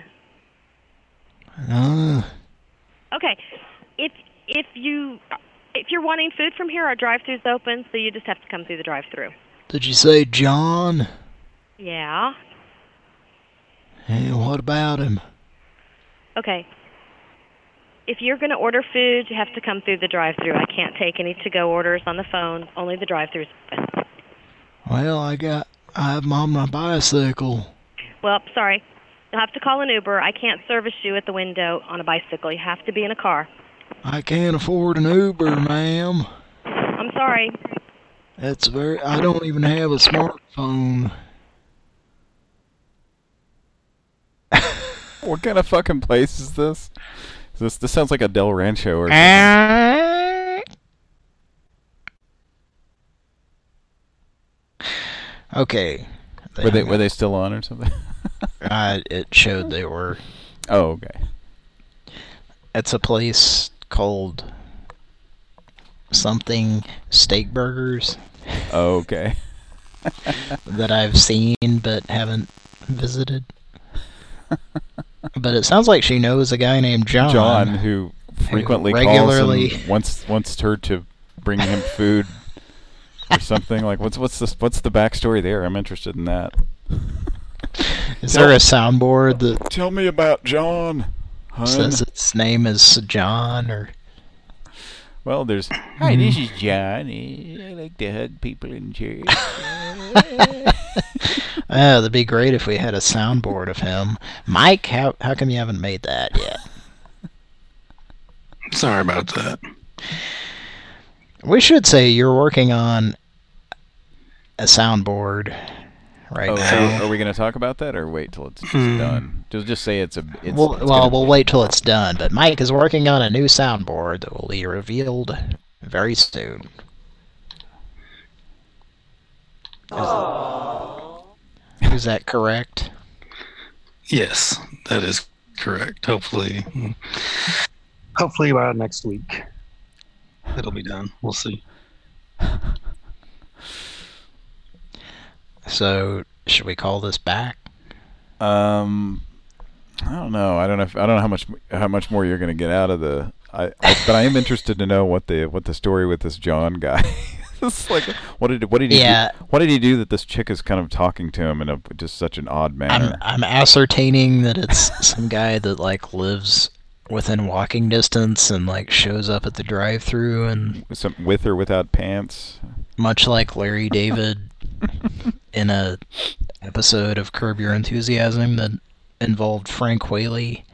Uh, Okay, if if you if you're wanting food from here, our drive-thru's open, so you just have to come through the drive-thru. did you say John? Yeah. Hey, what about him? Okay. If you're going to order food, you have to come through the drive-thru. I can't take any to-go orders on the phone. Only the drive-thru's open. Well, I got, I'm on my bicycle. Well, sorry. You'll have to call an Uber. I can't service you at the window on a bicycle. You have to be in a car. I can't afford an Uber, ma'am. I'm sorry. That's very, I don't even have a smartphone. What kind of fucking place is this? Is this this sounds like a Del Rancho or something. Okay. Were they were they still on or something? uh, it showed they were. Oh, okay. It's a place called something Steak Burgers. Oh, okay. That I've seen but haven't visited. But it sounds like she knows a guy named John. John, who frequently who regularly calls and wants wants her to bring him food or something. Like, what's what's the what's the backstory there? I'm interested in that. Is there a soundboard that tell me about John? Hun? Says its name is John or? Well, there's. Hi, this is John. I like to hug people in church. Oh, that'd be great if we had a soundboard of him. Mike, how how come you haven't made that yet? Sorry about that. We should say you're working on a soundboard right oh, now. So are we going to talk about that, or wait till it's just Hmm. done? Just just say it's a. It's, Well, it's well, gonna- we'll wait till it's done. But Mike is working on a new soundboard that will be revealed very soon. Is, is that correct? Yes, that is correct. Hopefully, hopefully by next week, it'll be done. We'll see. So, should we call this back? Um, I don't know. I don't know. If, I don't know how much how much more you're going to get out of the. I, I but I am interested to know what the what the story with this John guy. It's like, what did what did he Yeah. do, what did he do that this chick is kind of talking to him in a just such an odd I'm manner? I'm ascertaining that it's some guy that like lives within walking distance and like shows up at the drive-through and Some, with or without pants? much like Larry David in a episode of Curb Your Enthusiasm that involved Frank Whaley.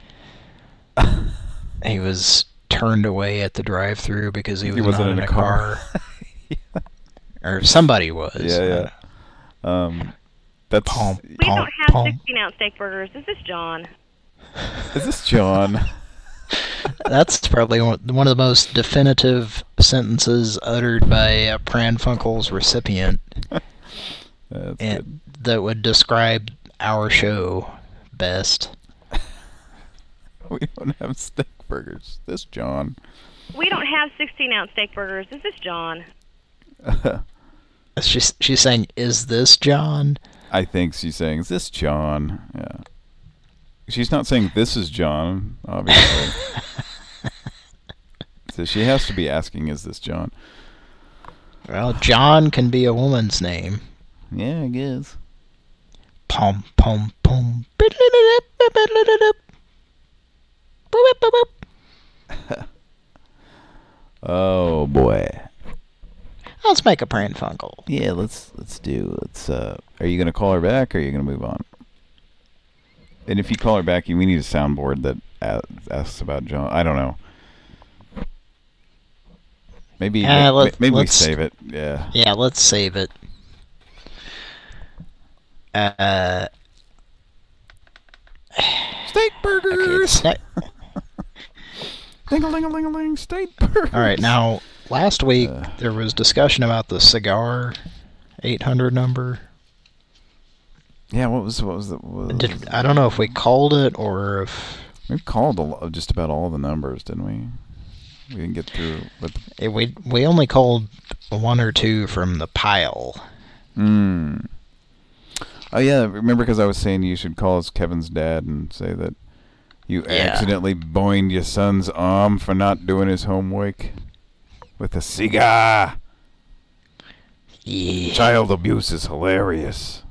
He was turned away at the drive-through because he He was wasn't not in in a a car. car. Or somebody was. Yeah, yeah. Um, that's. Pom, We pom, don't have pom. sixteen ounce steak burgers. This is John. Is this John? That's probably one one of the most definitive sentences uttered by a Pran Funkel's recipient. That's and that would describe our show best. We don't have steak burgers. This John. We don't have sixteen ounce steak burgers. This is John. She's she's saying, "Is this John?" I think she's saying, "Is this John?" Yeah. She's not saying this is John, obviously. So she has to be asking, "Is this John?" Well, John can be a woman's name. Yeah, I guess. Pom pom pom. Oh boy. Let's make a Pran Funkel. Yeah, let's let's do. Let's. Uh, are you gonna call her back, or are you gonna move on? And if you call her back, we need a soundboard that a- asks about John. I don't know. Maybe Uh, ma- let- maybe we let's- save it. Yeah. Yeah, let's save it. Uh. Steak burgers. Okay, Ding-a-ling-a-ling-a-ling, steak burgers. all right, now last week there was discussion about the cigar eight hundred number. Yeah, what was what was the? What was Did, I don't know if we called it or if we called a lo- just about all the numbers, didn't we? We didn't get through. With it, we we only called one or two from the pile. Hmm. Oh yeah, remember because I was saying you should call us Kevin's dad and say that you Yeah. accidentally boinged your son's arm for not doing his homework with a cigar. Yeah. Child abuse is hilarious.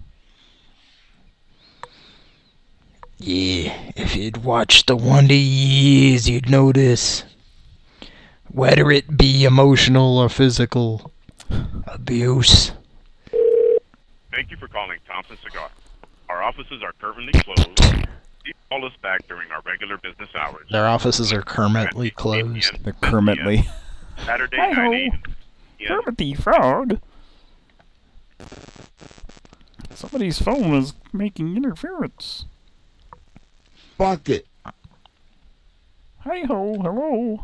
Yeah, if you'd watched the Wonder Years, you'd notice. Whether it be emotional or physical abuse. Thank you for calling Thompson Cigar. Our offices are currently closed. Please call us back during our regular business hours. Their offices are currently closed. They're currently. Saturday nine a.m. Kermit the Frog. Somebody's phone is making interference. Fuck it. Hi ho, hello.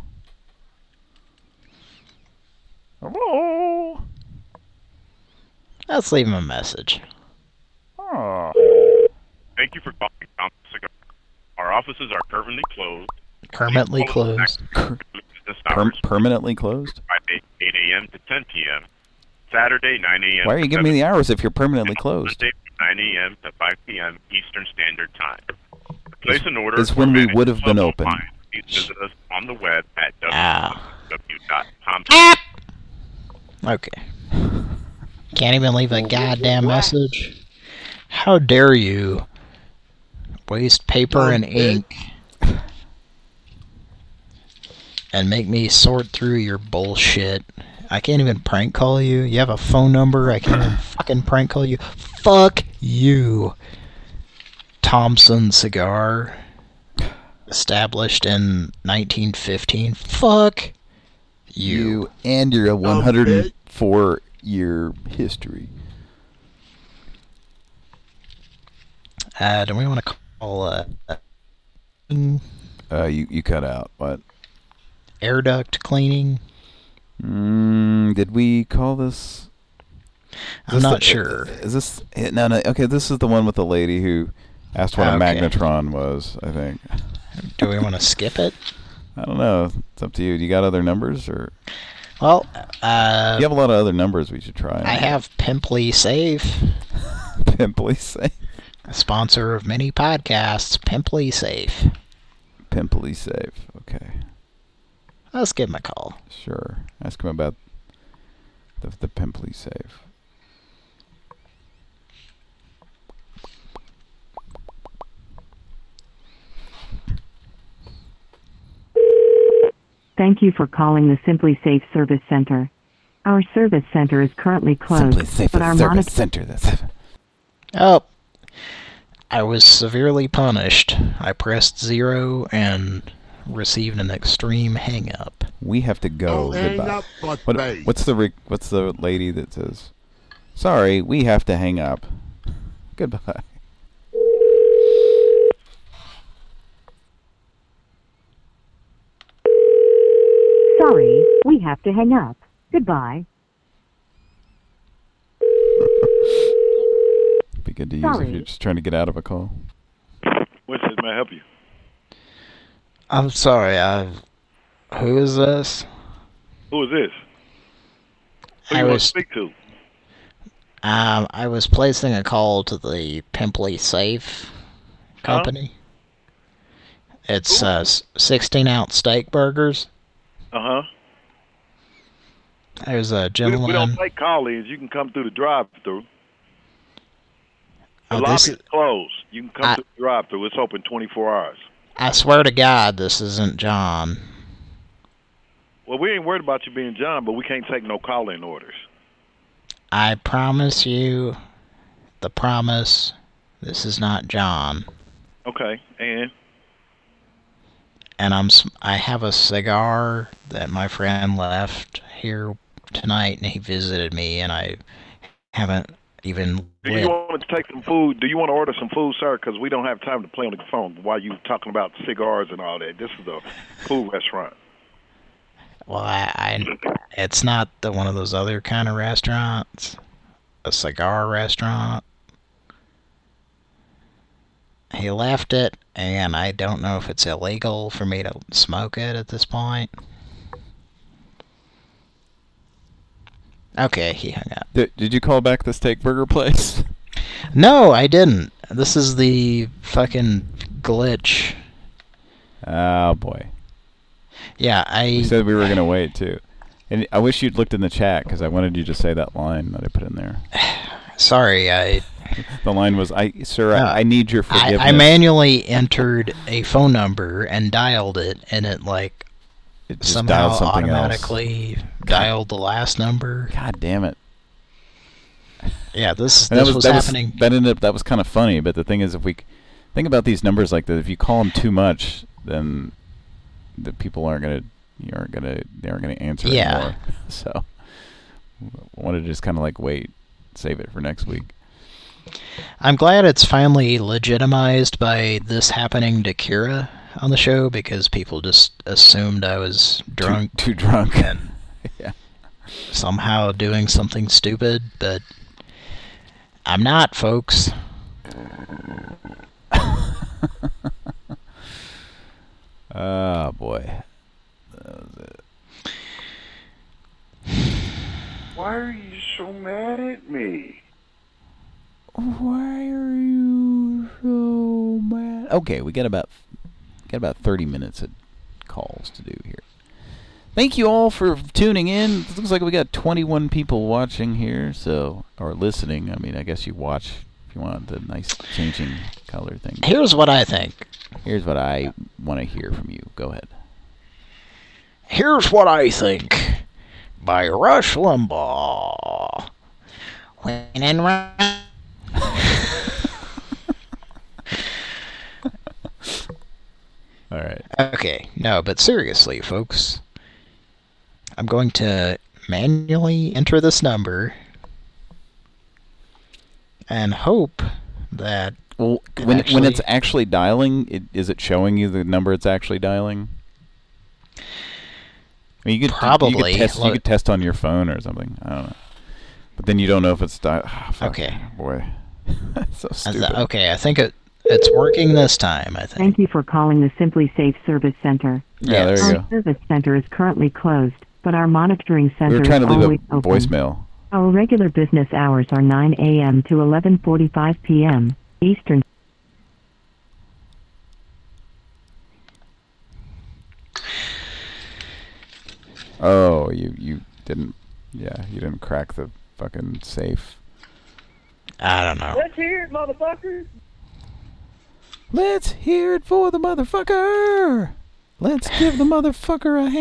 Hello. Let's leave him a message. Oh. Thank you for calling Thompson Cigar. Our offices are currently closed. Permanently Please call us closed. back during business Per- hours, permanently closed? Friday, eight a.m. to ten p.m. Saturday, nine a.m. Why are you to giving me the seven hours if you're permanently closed? Monday, nine a.m. to five p.m. Eastern Standard Time. To place an order Is or when we manage would have been telephone open. line, please visit us on the web at Ah. w w w dot thompson. Okay. Can't even leave a goddamn message. How dare you waste paper and ink and make me sort through your bullshit. I can't even prank call you. You have a phone number. I can't even fucking prank call you. Fuck you. Thompson Cigar. Established in nineteen fifteen. Fuck you. You and your one hundred four year history. Uh, do we want to call uh, Uh, you you cut out. What? air duct cleaning? Mm, did we call this? I'm Is not the- sure. Is this no no? Okay, this is the one with the lady who asked what a Okay. magnetron was. I think. Do we want to skip it? I don't know. It's up to you. Do you got other numbers or? Well, uh, You have a lot of other numbers we should try. I have Pimply Safe. Pimply Safe. A sponsor of many podcasts, Pimply Safe. Pimply Safe. Okay. Let's give him a call. Sure. Ask him about the the Pimply Safe. Thank you for calling the Simply Safe Service Center. Our service center is currently closed, Simply Safe but our Service monitor Center. That's Oh, I was severely punished. I pressed zero and received an extreme hang-up. We have to go. Oh, hang Goodbye. up, butt What, face. what's the re- what's the lady that says, "Sorry, we have to hang up." Goodbye. Sorry, we have to hang up. Goodbye. Be good to use Sorry. if you're just trying to get out of a call. Which is, may I help you? I'm sorry, I... Who is this? Who is this? Who I you want was- to speak to? Um, I was placing a call to the Pimply Safe company. It's uh, sixteen ounce steak burgers. Uh-huh. There's a We, gentleman... we don't take call-ins. You can come through the drive-through. The Oh, lobby this is is- closed. You can come I- through the drive-through. It's open twenty-four hours. I swear to God, this isn't John. Well, we ain't worried about you being John, but we can't take no call-in orders. I promise you, the promise, this is not John. Okay, and? And I'm, s- I have a cigar that my friend left here tonight, and he visited me, and I haven't even Do lit. you want to take some food? Do you want to order some food, sir? Because we don't have time to play on the phone while you talking about cigars and all that. This is a food restaurant. Well, I, I, it's not the one of those other kind of restaurants. A cigar restaurant. He left it, and I don't know if it's illegal for me to smoke it at this point. Okay, he hung up. Did, did you call back the steak burger place? No, I didn't. This is the fucking glitch. Oh, boy. Yeah, I... We said we were going to wait, too. And I wish you'd looked in the chat, because I wanted you to say that line that I put in there. Sorry, I... The line was, "I, sir, No, I, I need your forgiveness." I, I manually entered a phone number and dialed it, and it, like, It just somehow dialed something else. automatically dialed the last number. God damn it. Yeah, this, And this that was, was that happening... Was, that ended up, that was kind of funny, but the thing is, if we think about these numbers like that, if you call them too much, then the people aren't gonna, you aren't gonna, they aren't gonna answer Yeah. anymore. So, I wanted to just kind of like wait, save it for next week. I'm glad it's finally legitimized by this happening to Kira on the show, because people just assumed I was drunk. Too, too drunk. And yeah. somehow doing something stupid, but I'm not, folks. Oh, boy. That was it. Why are you so mad at me? Why are you so mad? Okay, we got about got about thirty minutes of calls to do here. Thank you all for tuning in. It looks like we got twenty-one people watching here, so or listening. I mean, I guess you watch if you want the nice changing color thing. Here's what I think. Here's what I want to hear from you. Go ahead. Here's what I think by Rush Limbaugh. When in round. All right. Okay, no, but seriously, folks. I'm going to manually enter this number and hope that well, it when actually, when it's actually dialing, it, is it showing you the number it's actually dialing? I mean, you could probably you could, test, you could test on your phone or something. I don't know, but then you don't know if it's di- oh, fuck, okay. Boy, that's so stupid. Th- okay, I think it it's working this time. I think. Thank you for calling the Simply Safe Service Center. Yeah, there you our go. Our service center is currently closed, but our monitoring center we were trying is to leave always a open. voicemail. Our regular business hours are nine a.m. to eleven forty-five p.m. Eastern. Oh, you you didn't. Yeah, you didn't crack the fucking safe. I don't know. Let's hear it, motherfuckers. Let's hear it for the motherfucker. Let's give the motherfucker a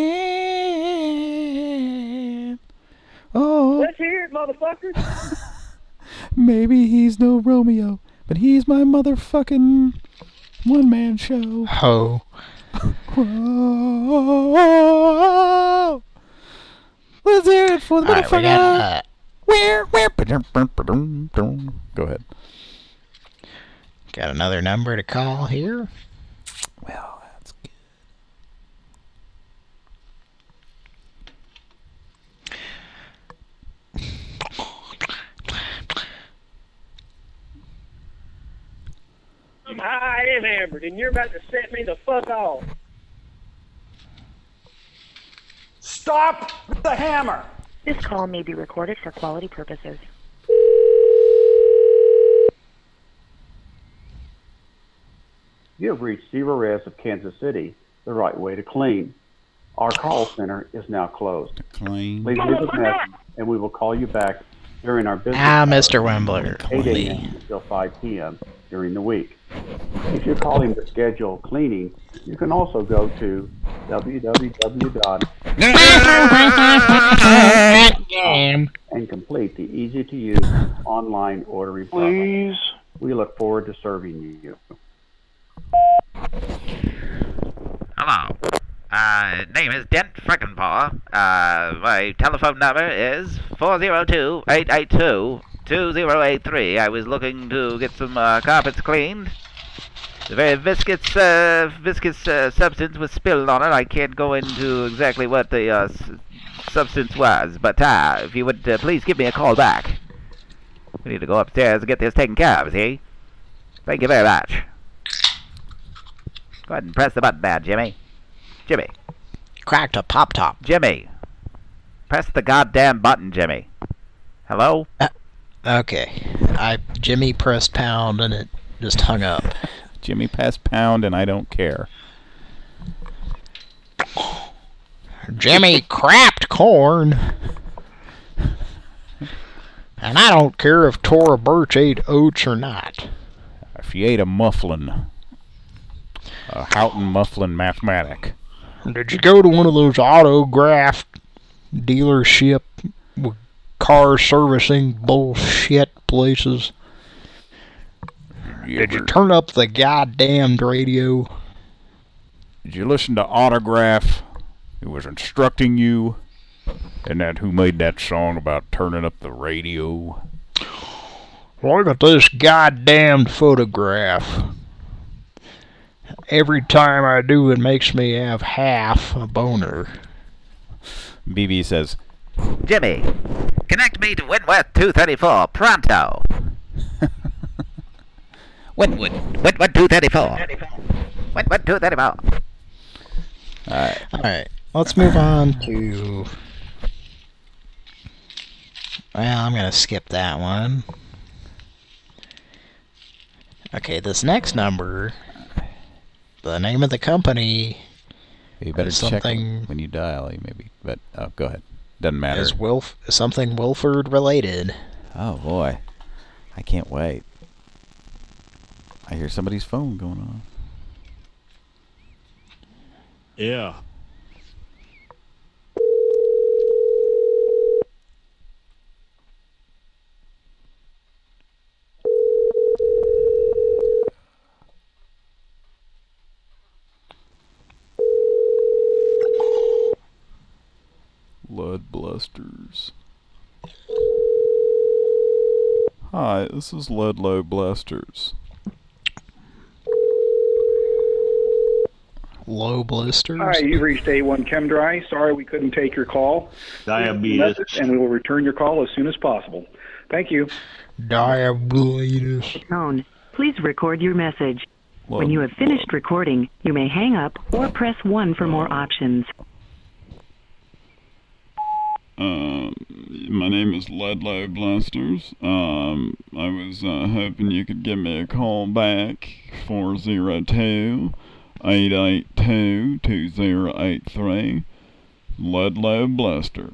hand. Oh. Let's hear it, motherfuckers. Maybe he's no Romeo, but he's my motherfucking one-man show. Ho. Whoa. Let's hear it for the All right, motherfucker. we got, uh, where, where, go ahead. Got another number to call here. Well, that's good. I'm high and hammered, and you're about to set me the fuck off. Stop with the hammer! This call may be recorded for quality purposes. You have reached Zero Res of Kansas City, the right way to clean. Our call center is now closed. Clean. Please leave a message, and we will call you back during our business Ah, hours, Mister Wembler. eight a.m. until five p.m. during the week. If you're calling to schedule cleaning, you can also go to w w w dot and complete the easy-to-use online ordering process. Please. We look forward to serving you. Hello. Uh, name is Dent Frickenpaw. Uh, my telephone number is four zero two, eight eight two, two zero eight three. I was looking to get some uh, carpets cleaned. The very viscous, uh, viscous uh, substance was spilled on it. I can't go into exactly what the uh, s- substance was, but uh, if you would uh, please give me a call back. We need to go upstairs and get this taken care of, see? Thank you very much. Go ahead and press the button there, Jimmy. Jimmy. Cracked a pop top. Jimmy. Press the goddamn button, Jimmy. Hello? Uh, okay. I Jimmy pressed pound and it just hung up. Jimmy pressed pound and I don't care. Jimmy crapped corn. And I don't care if Tora Birch ate oats or not. If you ate a mufflin. A Houghton Mufflin Mathematic. Did you go to one of those autograph dealership with car servicing bullshit places? You Did you ever- turn up the goddamned radio? Did you listen to Autograph? Who was instructing you? Isn't that who made that song about turning up the radio? Look at this goddamned photograph. Every time I do, it makes me have half a boner. B B says, Jimmy, connect me to Wentworth two thirty-four, pronto. Wentwood, Wentworth two thirty-four. Wentworth two thirty-four. All right. All right. Let's move on to. Well, I'm gonna skip that one. Okay, this next number, the name of the company. You better is check something when you dial, maybe. But oh, go ahead. Doesn't matter. Is Wilf something Wilford related? Oh boy, I can't wait. I hear somebody's phone going on. Yeah. Lead Blasters. Hi, this is Ledlow Blasters. Low blisters. Hi, you've reached A one ChemDry. Sorry we couldn't take your call. Diabetes. And we will return your call as soon as possible. Thank you. Diabetes. Tone. Please record your message. When you have finished recording, you may hang up or press one for more options. Um, my name is Ledlow Blasters. Um, I was uh, hoping you could give me a call back, four oh two, eight eight two, two oh eight three. Ledlow Blaster.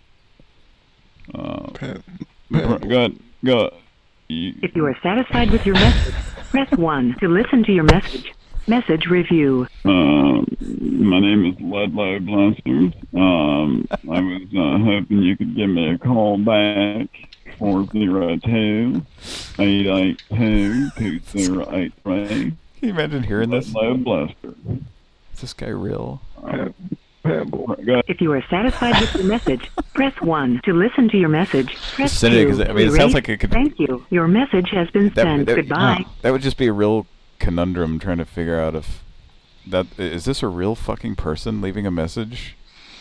Uh, got, got, you, If you are satisfied with your message, press one to listen to your message. Message review. Um, my name is Ledlow Blasters. Um, I was uh, hoping you could give me a call back, four oh two, eight eight two, two oh eight three. Can you imagine hearing this? Ledlow Blaster. Is this guy real? Uh, If you are satisfied with your message, press one to listen to your message. Press Just send it, two. 'cause, I mean, it to sounds erase. like it could- Thank you. Your message has been That, sent. that, Goodbye. that would just be a real conundrum trying to figure out if that is this a real fucking person leaving a message.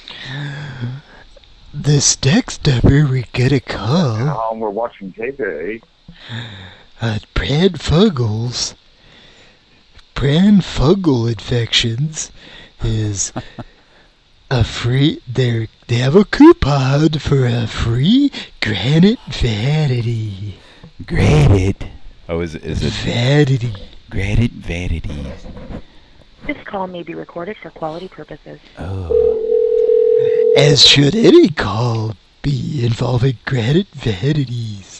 This next number we get a call. Um, we're watching J J. Uh, brandfungals. Brandfungal infections is a free. They they have a coupon for a free granite vanity. Granite. Oh, is it? Is it vanity? Granite vanities. This call may be recorded for quality purposes. Oh. As should any call be involving granite vanities.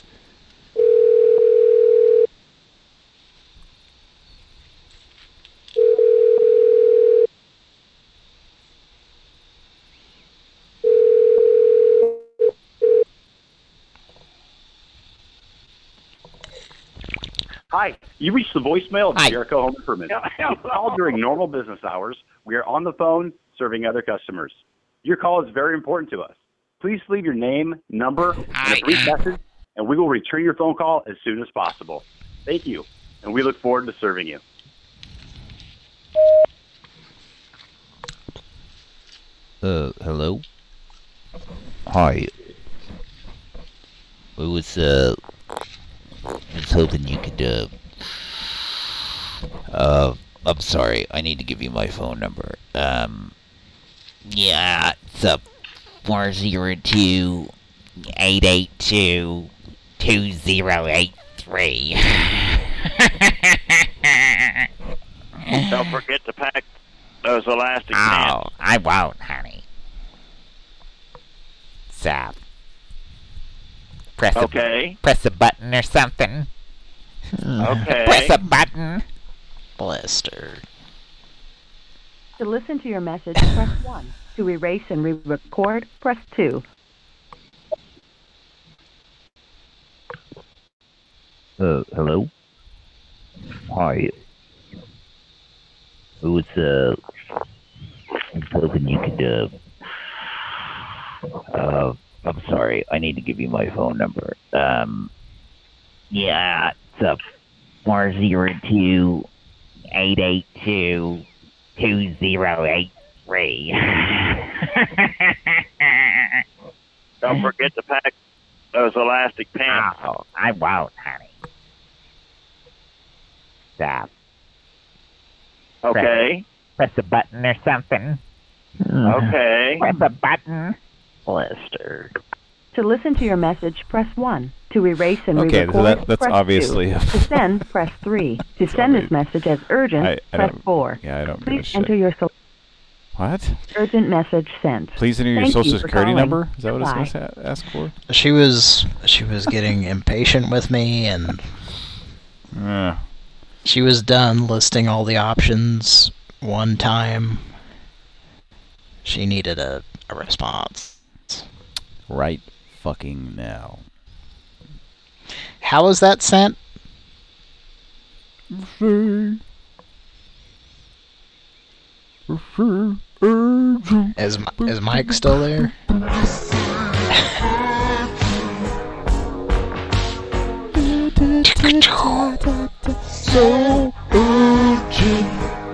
Hi, you reached the voicemail of Jericho Home Improvement. Call during normal business hours. We are on the phone serving other customers. Your call is very important to us. Please leave your name, number, and a brief message, and we will return your phone call as soon as possible. Thank you, and we look forward to serving you. Uh, hello? Hi. I was, uh, I was hoping you could, uh, uh, I'm sorry, I need to give you my phone number. Um, yeah, it's up four oh two, eight eight two, two oh eight three. Don't forget to pack those elastic Oh, bands. I won't, honey. Stop. Press Okay. a press a button or something. Okay. Press a button. Blister. To listen to your message, press one. To erase and re-record, press two. Uh, hello? Hi. It was, uh, I was hoping you could, uh, uh, I'm sorry, I need to give you my phone number. Um, yeah, it's up four oh two, eight eight two, two oh eight three. Don't forget to pack those elastic pants. Oh, I won't, honey. Stop. Okay. Press, press a button or something. Okay. Press a button. Blister. To listen to your message, press one. To erase and Okay, re-record, so that- that's press obviously two. a- To send, press three. To send this message as urgent, I- I press don't- four. yeah, I don't give a Please shit. enter your so- What? urgent message sent. Please enter your Thank social you for security calling. number? Is that what Goodbye. it's going to ask for? She was she was getting impatient with me, and Yeah. she was done listing all the options one time. She needed a, a response. Right fucking now. How was that sent? Is, Mi- is Mike still there? So urgent.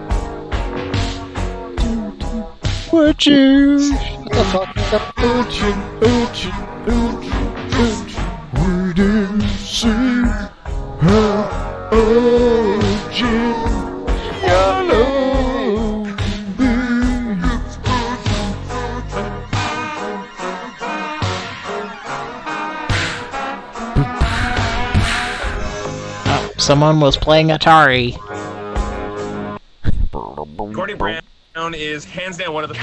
Would you? Urgent, urgent, urgent, urgent. We didn't see how urgent your love Oh, someone was playing Atari. Gordy Brown is hands down one of the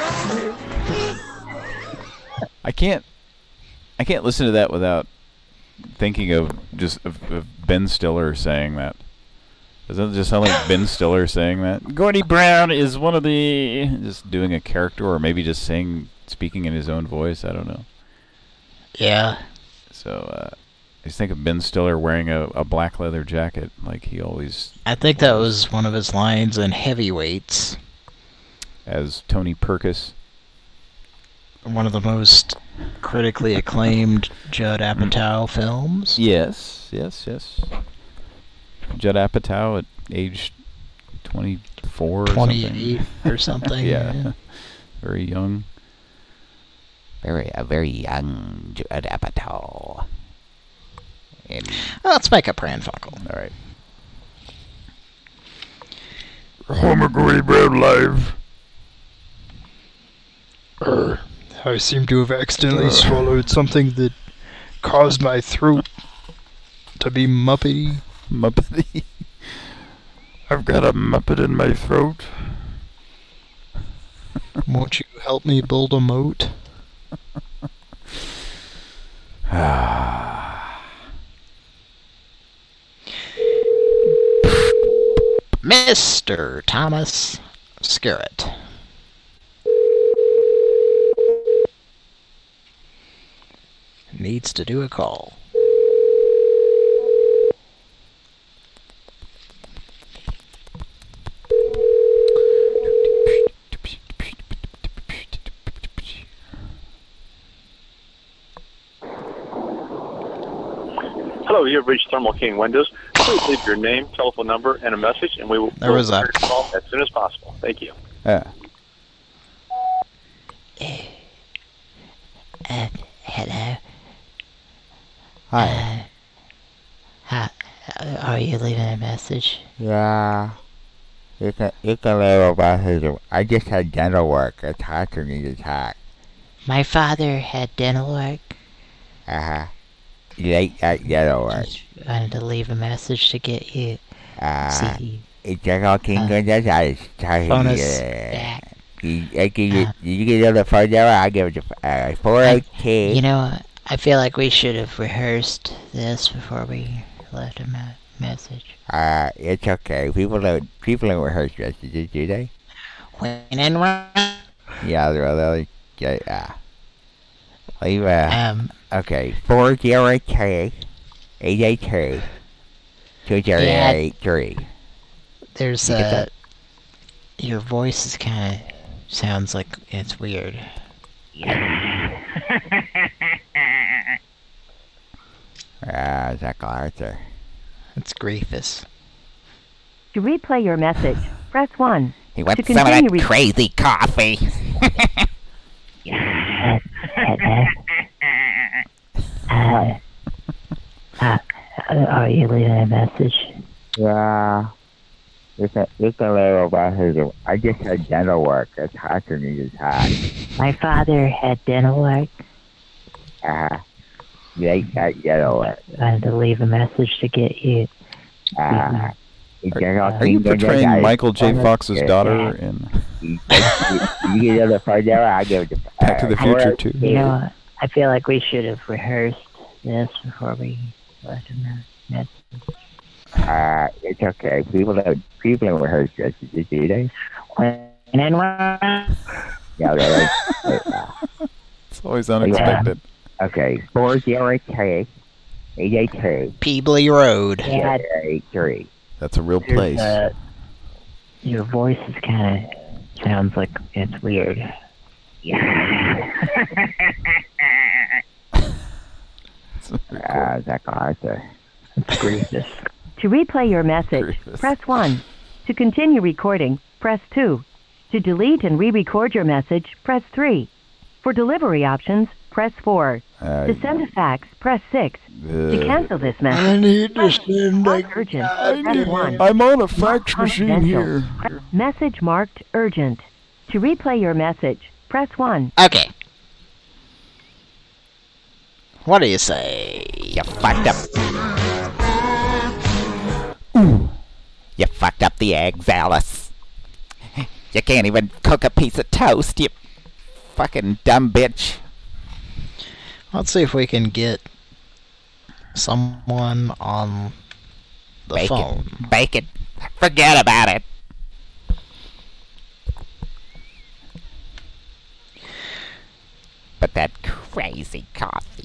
I can't I can't listen to that without thinking of just of, of Ben Stiller saying that. Doesn't it just sound like Ben Stiller saying that? Gordy Brown is one of the... Just doing a character, or maybe just saying, speaking in his own voice, I don't know. Yeah. So, uh, I just think of Ben Stiller wearing a, a black leather jacket, like he always... I think that was one of his lines in Heavyweights. As Tony Perkis. One of the most critically acclaimed Judd Apatow films. Yes, yes, yes. Judd Apatow at age twenty-four or twenty-eight something. or something. yeah. Yeah. Very young. Very, a very young Judd Apatow. And Let's make a Pran Funkel. All right. Homer Gordy Brown live. Er, I seem to have accidentally swallowed something that caused my throat to be muppety. Muppety? I've got a muppet in my throat. Won't you help me build a moat? Mister Thomas Skerritt. Needs to do a call. Hello, you have reached Thermal King Windows. Please leave your name, telephone number, and a message, and we will There was a- call as soon as possible. Thank you. Yeah. Uh, hello. Hi. Uh, uh, are you leaving a message? Yeah. You can, you can leave a message. I just had dental work. It's hard for me to talk. My father had dental work. Uh-huh. You like that dental work? I wanted to leave a message to get you. Uh, See, it's Thermal King Windows. I was talking phone to us you. back. You, I give you, did you get the phone number? I'll give it to uh, four oh two. You know, I feel like we should have rehearsed this before we left a me- message. Uh, it's okay. People don't, people don't rehearse messages, do they? When in Rome. Yeah, they're really, yeah. Leave a, Um, okay, four zero two, eight eight two, two zero eight three. There's You get a... that? Your voice is kind of... Sounds like it's weird. Ah, is that Arthur? It's Griefus. To replay your message, press one. He wants to some of continue that re- crazy coffee. Uh, uh, are you leaving a message? Yeah. This a, this a little about his. I just had dental work. That's hot for me. It's hot. My father had dental work. Uh, they got dental work. I had to leave a message to get you. Uh, Are, are you portraying Michael J. Fox's daughter in You get the phone number. I give the. Back to the Future two? You know, I feel like we should have rehearsed this before we left him a message. Uh, it's okay. People don't people don't rehearse this, do they? And then yeah, they, they, uh, It's always unexpected. Yeah. Okay, four zero three eight eight two Peebly Road. Yeah. eight three. That's a real There's, place. Uh, your voice is kind of sounds like it's weird. Yeah. uh, Zach Arthur. Grievous. To replay your message, press one. To continue recording, press two. To delete and re-record your message, press three. For delivery options, press four. Uh, to send a fax, press six. uh, to cancel this message, I need to send mark urgent. Press one. I'm on a fax machine here. Message marked urgent. To replay your message, press one. Okay. What do you say? You fucked up. Ooh. You fucked up the eggs, Alice. You can't even cook a piece of toast, you fucking dumb bitch. Let's see if we can get someone on the Bacon. phone. Bacon. Forget about it. But that crazy coffee.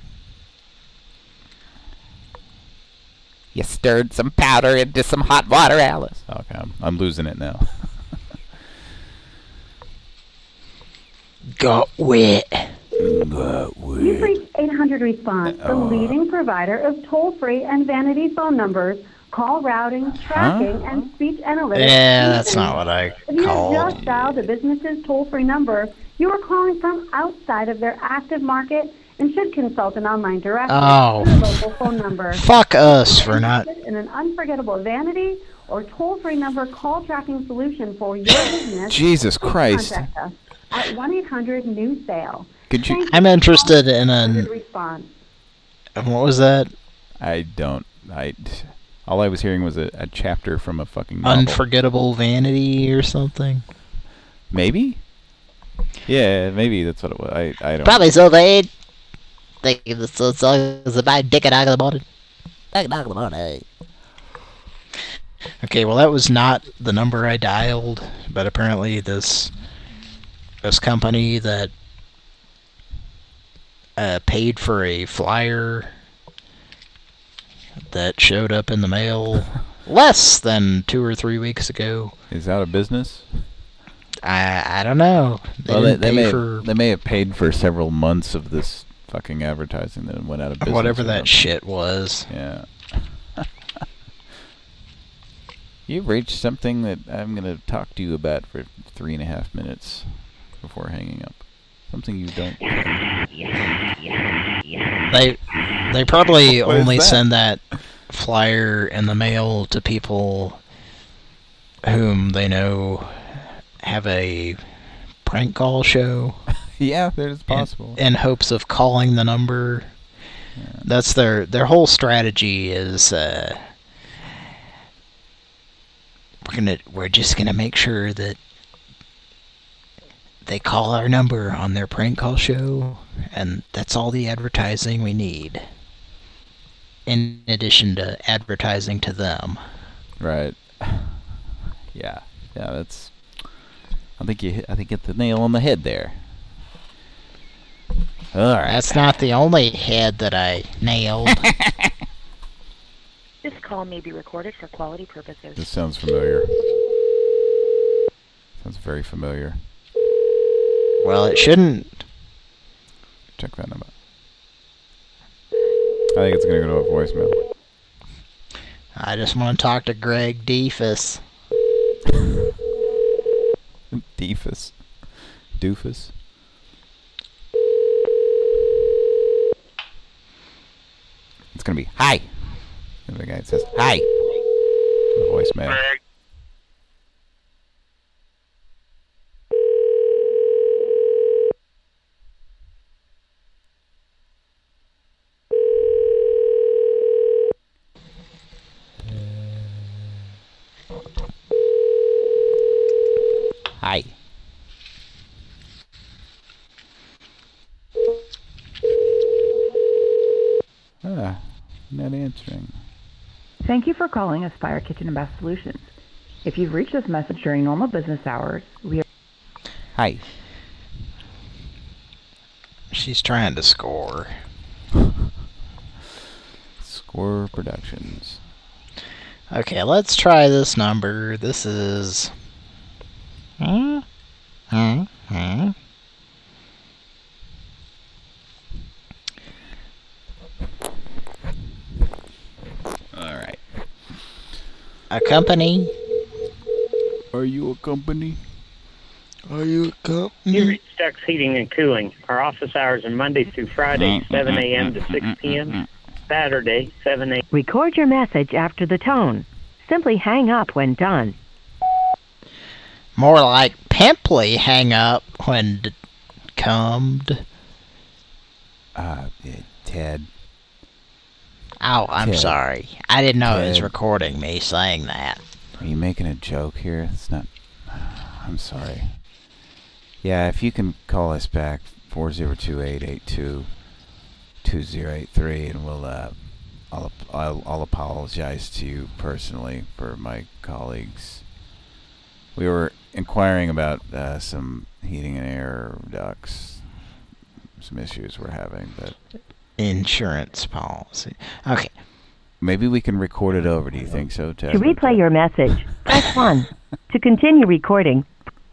You stirred some powder into some hot water, Alice. Okay, I'm, I'm losing it now. Got wet. Got wet. You've reached eight hundred Response, the leading provider of toll-free and vanity phone numbers, call routing, tracking, Huh? and speech analytics. Yeah, that's not what I If you called. have just dialed a business's toll-free number, you are calling from outside of their active market and should consult an online directory Oh. for your local phone number. Fuck us for not. In an unforgettable vanity or toll-free number call tracking solution for your business, Jesus please Christ. contact us at one eight hundred new sale. Could you? I'm interested in an. Response. What was that? I don't. I. All I was hearing was a, a chapter from a fucking novel. Unforgettable Vanity or something? Maybe? Yeah, maybe that's what it was. I, I don't Probably so, they think it's, it's, it's about dick and dog in the morning. Dick and dog in the morning. Okay, well that was not the number I dialed, but apparently this this company that uh, paid for a flyer that showed up in the mail less than two or three weeks ago. Is out of business? I I don't know. They well, they, didn't they, pay may for have, they may have paid for several months of this fucking advertising that went out of business. whatever or that something. shit was. Yeah. You've reached something that I'm going to talk to you about for three and a half minutes before hanging up. Something you don't. They they probably What is only that? send that flyer in the mail to people whom they know have a prank call show. Yeah, that is possible. In, in hopes of calling the number. Yeah. That's their their whole strategy is uh, we're gonna we're just gonna make sure that they call our number on their prank call show, and that's all the advertising we need. In addition to advertising to them. Right. Yeah. Yeah, that's. I think you hit, I think you hit the nail on the head there. All right. That's not the only head that I nailed. This call may be recorded for quality purposes. This sounds familiar. Sounds very familiar. Well, it shouldn't. Check that number. I think it's gonna go to a voicemail. I just want to talk to Greg Deefus. Deefus. Doofus. It's gonna be hi. And the guy says hi. The voicemail. Greg, Ah, not answering. Thank you for calling Aspire Kitchen and Bath Solutions. If you've reached this message during normal business hours, we are... Hi. She's trying to score. Score Productions. Okay, let's try this number. This is... Hmm? Hmm? Hmm? Alright. A company? Are you a company? Are you a company? You reached Stex Heating and Cooling. Our office hours are Monday through Friday, seven a.m. to six p.m. Saturday, seven a.m. Record your message after the tone. Simply hang up when done. More like pimply hang up when d cummed. Uh, Ted. Oh, I'm Ted. sorry. I didn't know it was Ted. recording me saying that. Are you making a joke here? It's not... I'm sorry. Yeah, if you can call us back, four zero two, eight eight two, two zero eight three, and we'll, uh, I'll, I'll, I'll apologize to you personally for my colleagues. We were inquiring about uh, some heating and air ducts, some issues we're having, but... Insurance policy. Okay. Maybe we can record it over. Do you think so, Ted? To replay your message, press one. To continue recording,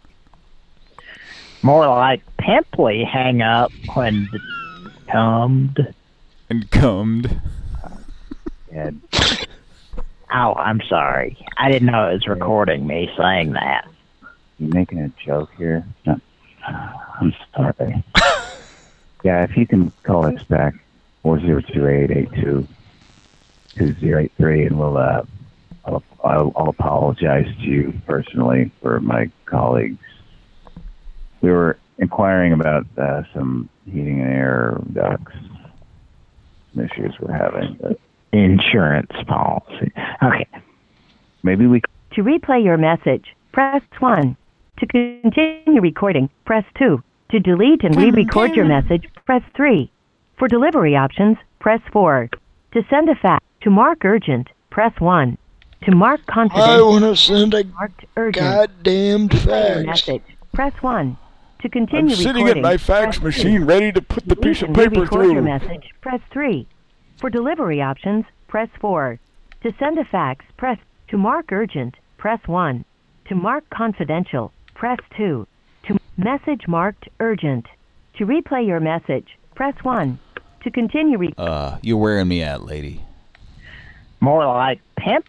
More like pimply hang up when d cummed. And cummed. Yeah. Oh, I'm sorry. I didn't know it was recording me saying that. You making a joke here? No. I'm sorry. Yeah, if you can call us back, four zero two, eight eight two, two zero eight three, and we'll, uh, I'll, I'll, I'll apologize to you personally for my colleagues. We were inquiring about uh, some heating and air ducts, some issues we're having, but insurance policy. Okay. Maybe we... to replay your message, press one. To continue recording, press two. To delete and re-record your message, press three. For delivery options, press four. To send a fax, to mark urgent, press one. To mark confidential, I want to send a marked urgent. goddamn To replay your fax. message, press one. To I'm continue sitting recording, at my fax press machine two. ready to put the Delete piece of and paper re-record your through. message, press three. For delivery options, press four. To send a fax, press... To mark urgent, press one. To mark confidential, press two. To message marked urgent. To replay your message, press one. To continue re... Uh, you're wearing me out, lady. More like pimp.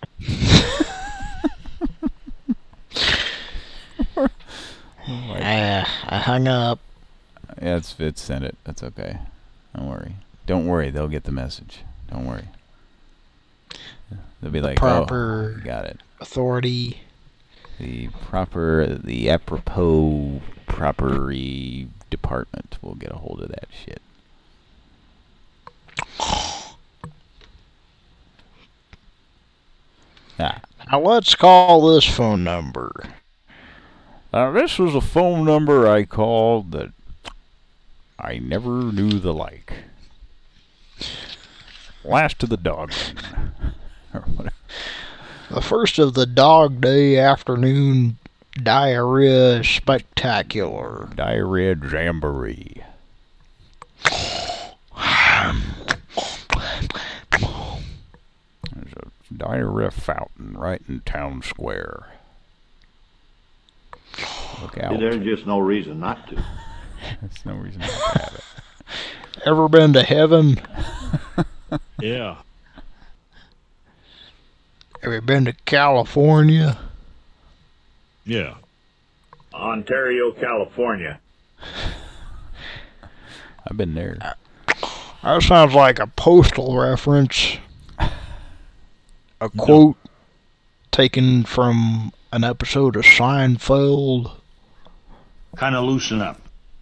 Uh, I hung up. Yeah, it's it's send it. That's okay. Don't worry. Don't worry. They'll get the message. Don't worry. They'll be like, Proper oh, got it. Authority. The proper, the apropos propery department will get a hold of that shit. Ah. Now let's call this phone number. Now this was a phone number I called that I never knew the like. Last of the dog or whatever. The first of the dog day afternoon diarrhea spectacular. Diarrhea jamboree. There's a diarrhea fountain right in town square. Look out. There's just no reason not to. There's no reason not to have it. Ever been to heaven? Yeah. Have you been to California? Yeah. Ontario, California. I've been there. That sounds like a postal reference. A quote taken from an episode of Seinfeld. Kind of loosen up.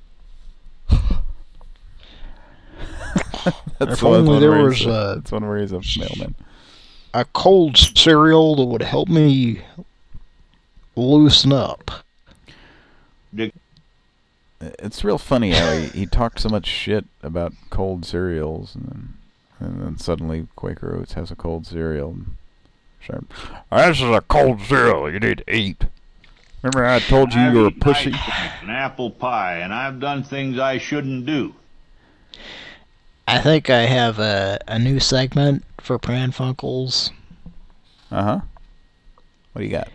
That's If one- only one there where was he's a- a, that's one where he's a mailman. a cold cereal that would help me loosen up. It's real funny how he, he talked so much shit about cold cereals, and then And then suddenly Quaker Oats has a cold cereal. Sure. This is a cold cereal. You need to eat. Remember I told you I've you were eaten ice pushy? cream and apple pie, and I've done things I shouldn't do. I think I have a, a new segment for Pran Funkels. Uh-huh. What do you got?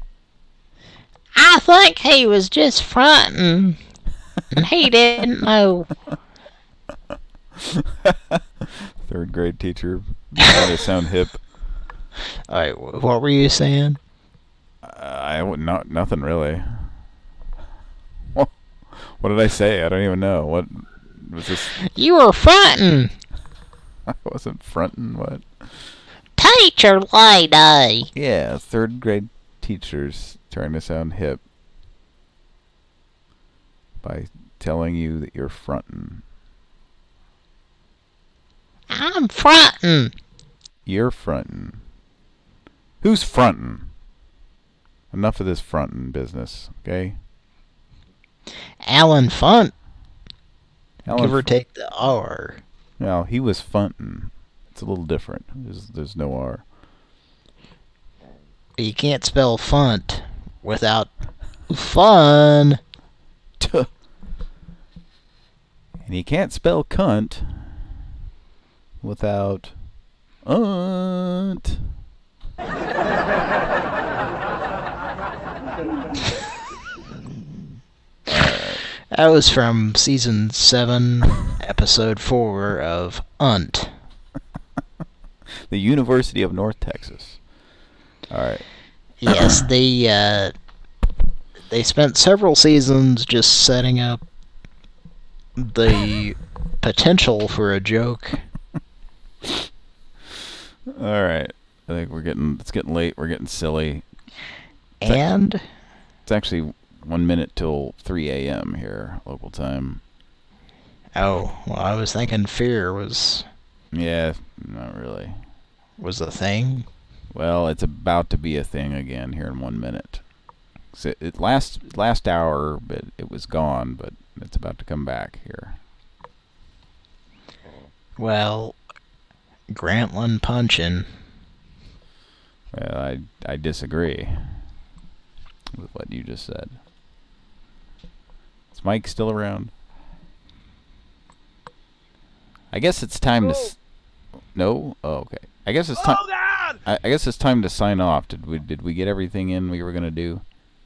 I think he was just fronting, and he didn't know. Third grade teacher. They sound hip. Alright, what were you saying? Uh, I would not nothing really. What did I say? I don't even know. What was this? You were fronting. I wasn't fronting. What? Teacher lady. Yeah, third grade teachers trying to sound hip by telling you that you're fronting. I'm fronting. You're fronting. Who's fronting? Enough of this fronting business, okay? Alan Funt. Alan Give or F- take the R. No, he was funtin'. It's a little different. There's, there's no R. You can't spell funt without fun. And you can't spell cunt without unt. That was from season seven, episode four of Unt. The University of North Texas. All right. Yes, they uh, they spent several seasons just setting up the potential for a joke. All right. I think we're getting it's getting late. We're getting silly. It's And ac- it's actually one minute till three a m here, local time. Oh, well, I was thinking fear was Yeah, not really. was a thing. Well, it's about to be a thing again here in one minute. So it last last hour, but it was gone, but it's about to come back here. Well, Grantland punchin'. Well, I I disagree with what you just said. Is Mike still around? I guess it's time to. S- no. Oh, okay. I guess it's time. Oh God! I, I guess it's time to sign off. Did we did we get everything in we were gonna do?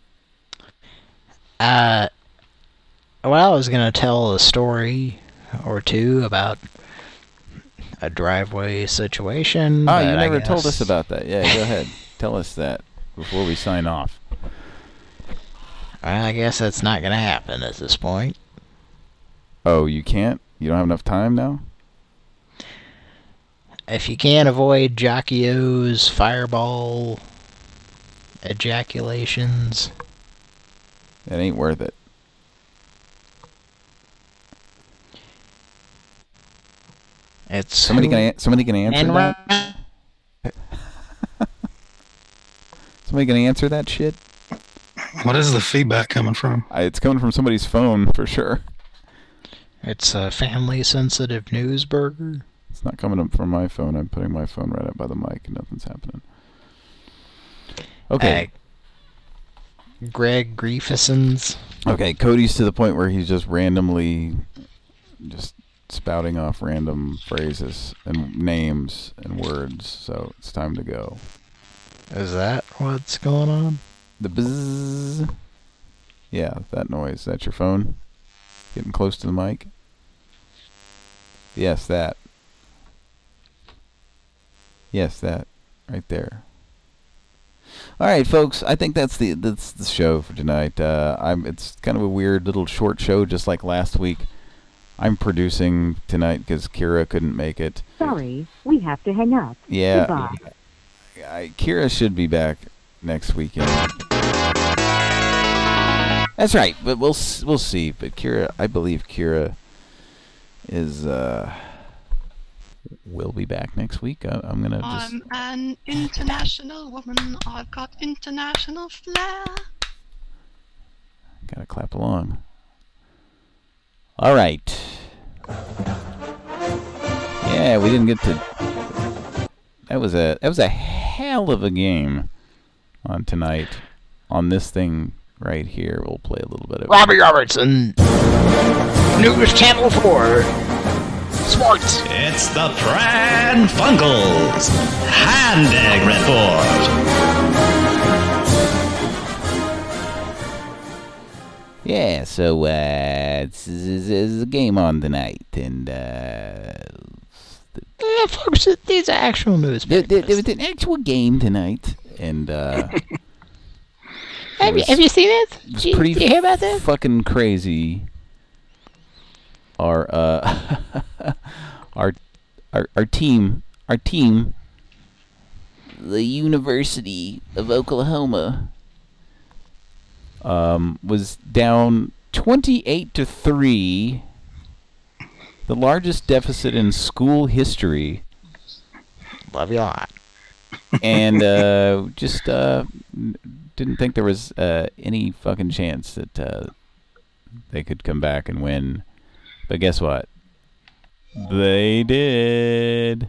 Uh, well, I was gonna tell a story or two about a driveway situation. Oh, but you I never guess... told us about that. Yeah, go ahead. Tell us that before we sign off. Well, I guess that's not gonna happen at this point. Oh, you can't? You don't have enough time now? If you can't avoid Jockey O's fireball ejaculations, It ain't worth it. it's Somebody can a- somebody can answer And that. Somebody can answer that shit. What is the feedback coming from? I, it's coming from somebody's phone for sure. It's a family-sensitive news burger. It's not coming up from my phone. I'm putting my phone right up by the mic and nothing's happening. Okay. Uh, Greg Griefeson's. Okay, Cody's to the point where he's just randomly just spouting off random phrases and names and words, so it's time to go. Is that what's going on? The bzzz. Yeah, that noise. That's your phone? Getting close to the mic? Yes, that. Yes, that. Right there. All right, folks. I think that's the that's the show for tonight. Uh, I'm. It's kind of a weird little short show, just like last week. I'm producing tonight because Kira couldn't make it. Sorry, we have to hang up. Yeah. Goodbye. I, Kira should be back next weekend. That's right, but we'll s- we'll see. But Kira, I believe Kira is uh will be back next week. I, I'm gonna just. I'm an international woman. I've got international flair. Gotta clap along. All right. Yeah, Yeah, we didn't get to. That was a that was a hell of a game on tonight. On this thing right here, we'll play a little bit of Robbie Robertson, News Channel four, Sports. It's the Pran Funkels Handig Report. Yeah, so uh, it's, it's, it's a game on tonight, and uh, yeah, folks, these are actual news. There, there, there was an actual game tonight, and uh, have, was, you, have you seen it? It was Did you, pretty did you hear about that? fucking crazy. Our uh, our our our team, our team, the University of Oklahoma. Um, was down twenty-eight to three, the largest deficit in school history. Love you a lot. And uh, just uh, didn't think there was uh, any fucking chance that uh, they could come back and win. But guess what? They did.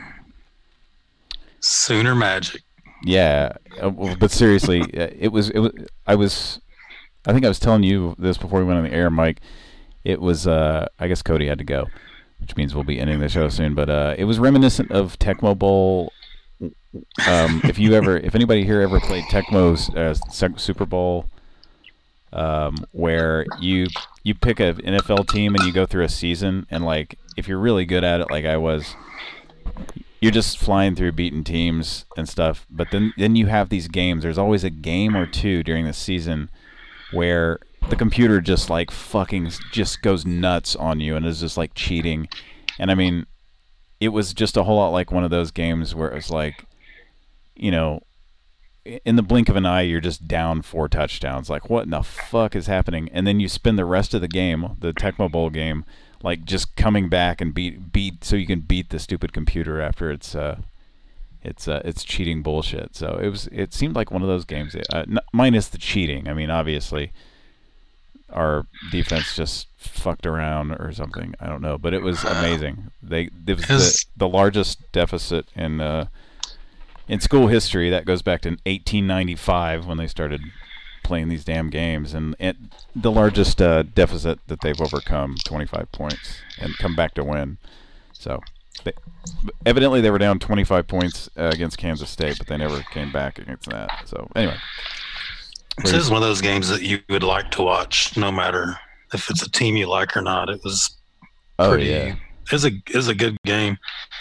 Sooner Magic. Yeah, uh, but seriously, uh, it was it was I was I think I was telling you this before we went on the air, Mike. It was uh, I guess Cody had to go, which means we'll be ending the show soon. But uh, it was reminiscent of Tecmo Bowl. Um, if you ever, if anybody here ever played Tecmo's uh, Super Bowl, um, where you you pick an N F L team and you go through a season, and like if you're really good at it, like I was. You're just flying through beating teams and stuff, but then then you have these games. There's always a game or two during the season where the computer just like fucking just goes nuts on you and is just like cheating. And I mean, it was just a whole lot like one of those games where it was like, you know, in the blink of an eye, you're just down four touchdowns. Like, what in the fuck is happening? And then you spend the rest of the game, the Tecmo Bowl game, like just coming back and beat beat so you can beat the stupid computer after it's uh it's uh it's cheating bullshit. So it was it seemed like one of those games, uh, n- minus the cheating. I mean, obviously our defense just fucked around or something. I don't know, but it was amazing. They it was the, the largest deficit in uh in school history. That goes back to eighteen ninety-five when they started playing these damn games, and, and the largest uh, deficit that they've overcome, twenty-five points, and come back to win. So they, evidently they were down twenty-five points uh, against Kansas State, but they never came back against that. So anyway, this is one of those games that you would like to watch, no matter if it's a team you like or not. It was oh pretty, yeah, it was a it was a good game.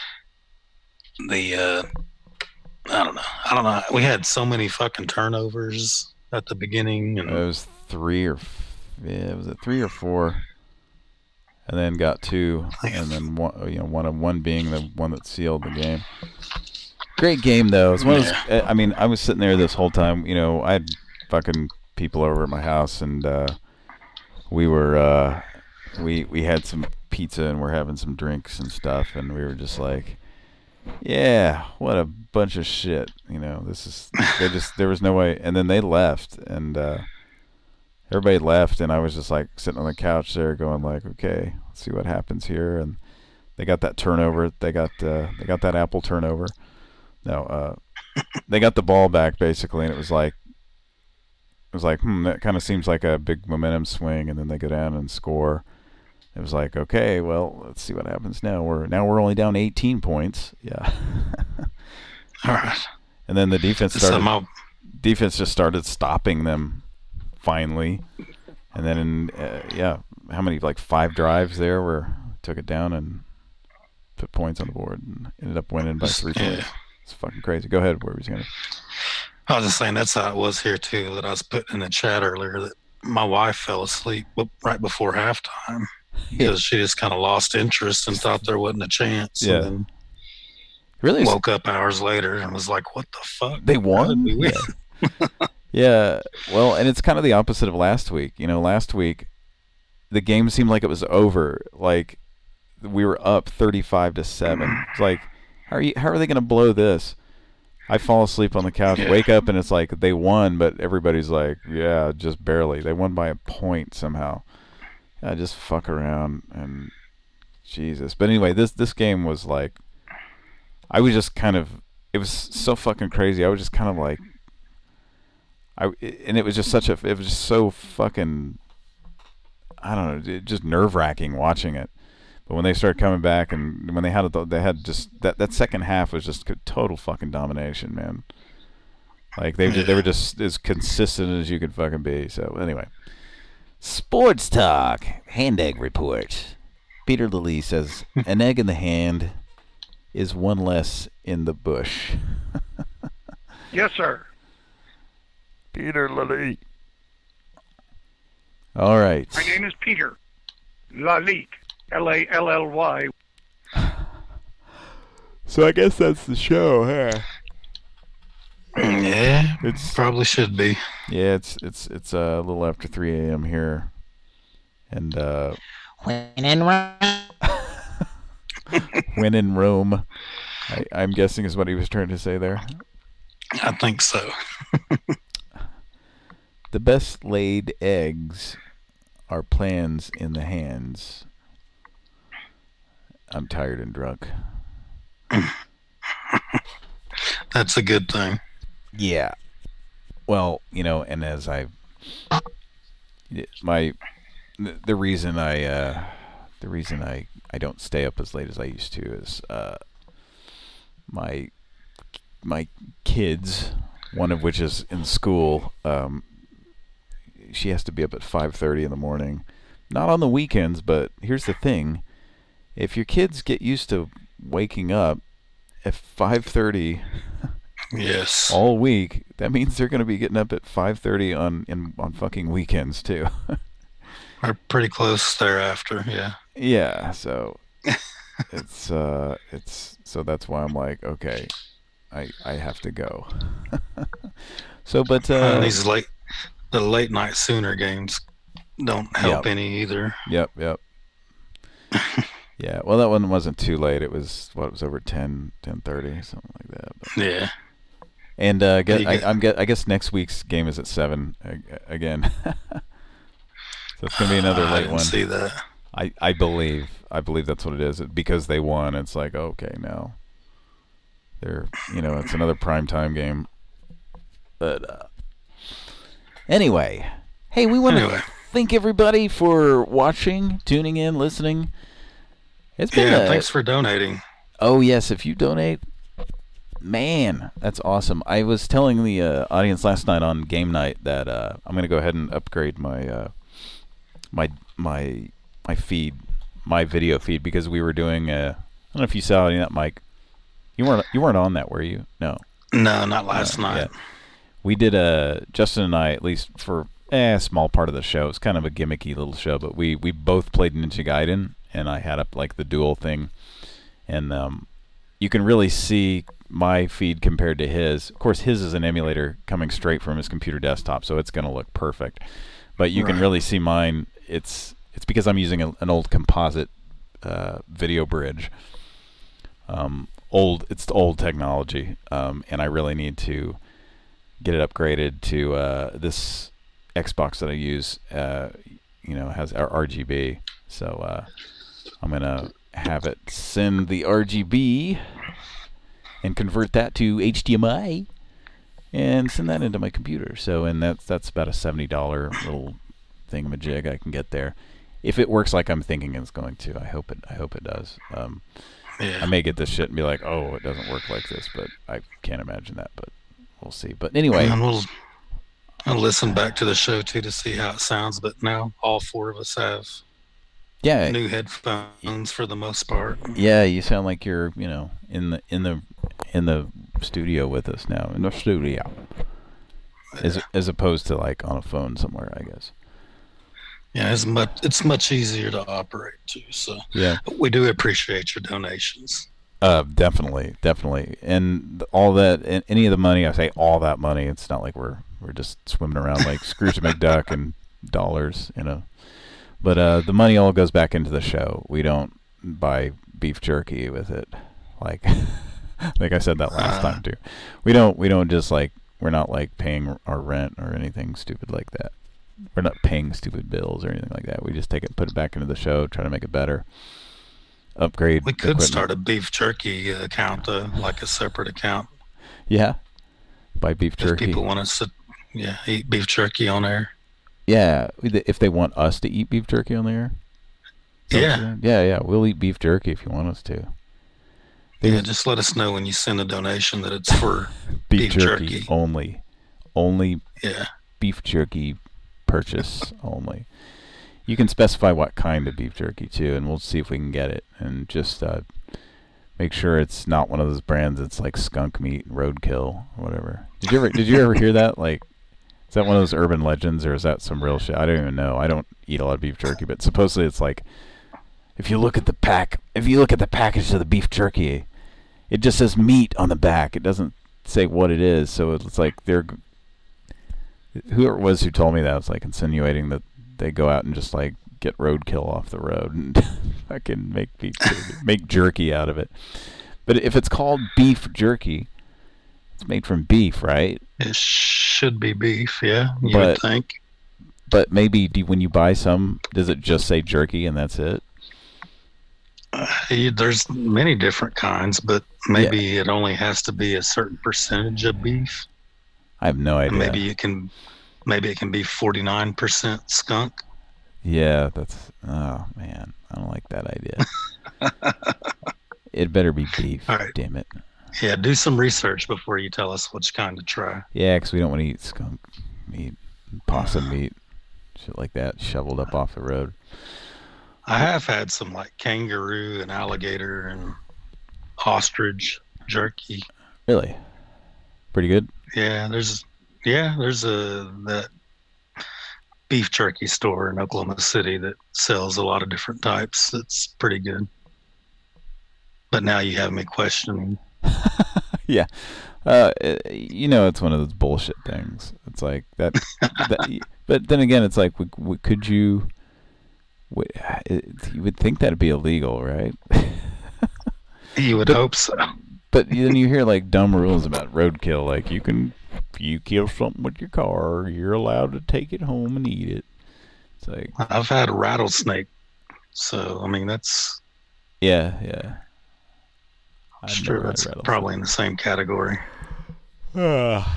The uh, I don't know, I don't know. We had so many fucking turnovers at the beginning, and it was three or f- yeah, was it three or four, and then got two, and then one, you know, one of one being the one that sealed the game. Great game though. It's one of those, I mean, I was sitting there this whole time. You know, I had fucking people over at my house, and uh, we were uh, we we had some pizza and we're having some drinks and stuff, and we were just like, yeah, what a bunch of shit. You know, this is, they just, there was no way. And then they left, and uh, everybody left, and I was just like sitting on the couch there going like, okay, let's see what happens here. And they got that turnover. They got, uh, they got that Apple turnover. No, uh, they got the ball back basically, and it was like, it was like, hmm, that kind of seems like a big momentum swing. And then they go down and score. It was like, okay, well, let's see what happens now. We're now we're only down eighteen points. Yeah. All right. And then the defense started. So defense just started stopping them, finally. And then, in, uh, yeah, how many like five drives there where took it down and put points on the board and ended up winning by three yeah. points. It's fucking crazy. Go ahead. Where was you gonna? I was just saying that's how it was here too. That I was putting in the chat earlier that my wife fell asleep right before halftime. Because she just kind of lost interest and thought there wasn't a chance. Yeah. And then really woke up hours later and was like, what the fuck? They won? We win? Yeah. Yeah. Well, and it's kind of the opposite of last week. You know, last week, the game seemed like it was over. Like, we were up thirty-five to seven. It's like, how are you, how are they going to blow this? I fall asleep on the couch, Yeah. wake up, and it's like they won, but everybody's like, yeah, just barely. They won by a point somehow. I just fuck around and Jesus. But anyway, this this game was like, I was just kind of, it was so fucking crazy. I was just kind of like, I and it was just such a, it was just so fucking, I don't know, just nerve wracking watching it. But when they started coming back and when they had it, they had just that that second half was just total fucking domination, man. Like they they were just as consistent as you could fucking be. So anyway, Sports Talk Hand Egg Report. Peter Lilly says an egg in the hand is one less in the bush. Yes, sir. Peter Lilly. All right. My name is Peter Lally, L A L L Y. So I guess that's the show, huh? Yeah, it's probably should be. Yeah, it's it's it's uh, a little after three a.m. here, and uh, when in Rome, when in Rome, I, I'm guessing is what he was trying to say there. I think so. The best laid eggs are plans in the hands. I'm tired and drunk. That's a good thing. Yeah. Well, you know, and as I, my, the reason I, uh, the reason I, I don't stay up as late as I used to is, uh, my, my kids, one of which is in school, um, she has to be up at five thirty in the morning. Not on the weekends, but here's the thing. If your kids get used to waking up at five thirty yes, all week, that means they're going to be getting up at five thirty on in, on fucking weekends too. Are pretty close thereafter, yeah. Yeah, so it's uh it's so that's why I'm like, okay, I I have to go. So but uh, uh these late the late night Sooner games don't help yep. any either. Yep, yep. Yeah, well, that one wasn't too late. It was what it was over ten, ten thirty, something like that. But. Yeah. And uh, get, get, I, I'm get, I guess next week's game is at seven uh, again. So it's gonna be another uh, late I didn't one. See that? I, I believe I believe that's what it is because they won. It's like okay now. They're you know it's another prime time game. But uh, anyway, hey, we want to anyway. thank everybody for watching, tuning in, listening. It's been yeah, a, thanks for donating. Oh yes, if you donate, man, that's awesome. I was telling the uh, audience last night on game night that uh, I'm gonna go ahead and upgrade my uh, my my my feed, my video feed because we were doing. Uh, I don't know if you saw any of that, Mike. You weren't you weren't on that, were you? No. No, not last no, night. Yeah. We did a uh, Justin and I at least for eh, a small part of the show. It's kind of a gimmicky little show, but we we both played Ninja Gaiden. And I had up like the dual thing, and um, you can really see my feed compared to his. Of course, his is an emulator coming straight from his computer desktop, so it's going to look perfect. But you right. can really see mine. It's it's because I'm using a, an old composite uh, video bridge. Um, old, it's old technology, um, and I really need to get it upgraded to uh, this Xbox that I use. Uh, you know, has our R G B, so. Uh, I'm going to have it send the R G B and convert that to H D M I and send that into my computer. So, and that's that's about a seventy dollar little thingamajig I can get there. If it works like I'm thinking it's going to. I hope it I hope it does. Um, yeah. I may get this shit and be like, "Oh, it doesn't work like this," but I can't imagine that, but we'll see. But anyway, and we'll I'll listen back to the show too to see how it sounds, but now all four of us have Yeah, new headphones for the most part. Yeah, you sound like you're, you know, in the in the in the studio with us now, in the studio, as as opposed to like on a phone somewhere, I guess. Yeah, it's much it's much easier to operate too. So yeah, but we do appreciate your donations. Uh, definitely, definitely, and all that, and any of the money. I say all that money. It's not like we're we're just swimming around like Scrooge McDuck and dollars, you know. But uh, the money all goes back into the show. We don't buy beef jerky with it, like like I said that last uh, time too. We don't we don't just like we're not like paying our rent or anything stupid like that. We're not paying stupid bills or anything like that. We just take it, put it back into the show, try to make it better. upgrade. We could equipment. start a beef jerky account, though, like a separate account. Yeah. Buy beef If jerky. people want us to, yeah, eat beef jerky on air. Yeah, if they want us to eat beef jerky on the air. Yeah. Yeah, yeah. We'll eat beef jerky if you want us to. Yeah, just let us know when you send a donation that it's for beef, beef jerky, jerky. only. Only Yeah. beef jerky purchase only. You can specify what kind of beef jerky too, and we'll see if we can get it. And just uh, make sure it's not one of those brands that's like skunk meat, roadkill, or whatever. Did you ever did you ever hear that? Like, is that one of those urban legends, or is that some real shit? I don't even know. I don't eat a lot of beef jerky, but supposedly it's like, if you look at the pack, if you look at the package of the beef jerky, it just says meat on the back. It doesn't say what it is. So it's like they're, whoever it was who told me that, was like insinuating that they go out and just like get roadkill off the road and fucking make beef jerky, make jerky out of it. But if it's called beef jerky, it's made from beef, right? It should be beef, yeah, you but, would think. But maybe do, when you buy some, does it just say jerky and that's it? Uh, you, there's many different kinds, but maybe yeah. it only has to be a certain percentage of beef. I have no idea. Maybe it can, maybe it can be forty-nine percent skunk. Yeah, that's, oh man, I don't like that idea. It better be beef, All right. Damn it. Yeah, do some research before you tell us which kind to try. Yeah, because we don't want to eat skunk meat, possum meat, shit like that, shoveled up off the road. I have had some like kangaroo and alligator and ostrich jerky. Really? Pretty good? Yeah, there's yeah, there's a that beef jerky store in Oklahoma City that sells a lot of different types. It's pretty good. But now you have me questioning. Yeah. Uh, you know, it's one of those bullshit things. It's like that. that but then again, it's like, w- w- could you... Wait, it, you would think that'd be illegal, right? You would but, hope so. But then you hear like dumb rules about roadkill, like you can, if you kill something with your car, you're allowed to take it home and eat it. It's like I've had a rattlesnake, so I mean that's yeah, yeah. I'm sure that's probably in the same category. Uh,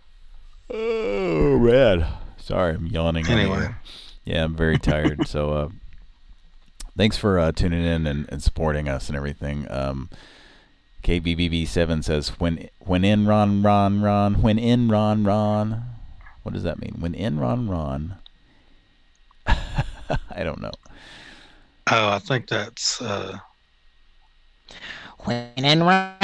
oh, man. Sorry, I'm yawning. Anyway. Yeah, I'm very tired. So, uh, thanks for uh, tuning in and, and supporting us and everything. Um, K B B B seven says, when when in Ron Ron Ron, when in Ron Ron. What does that mean? When in Ron Ron. I don't know. Oh, I think that's... Uh... When in Ron...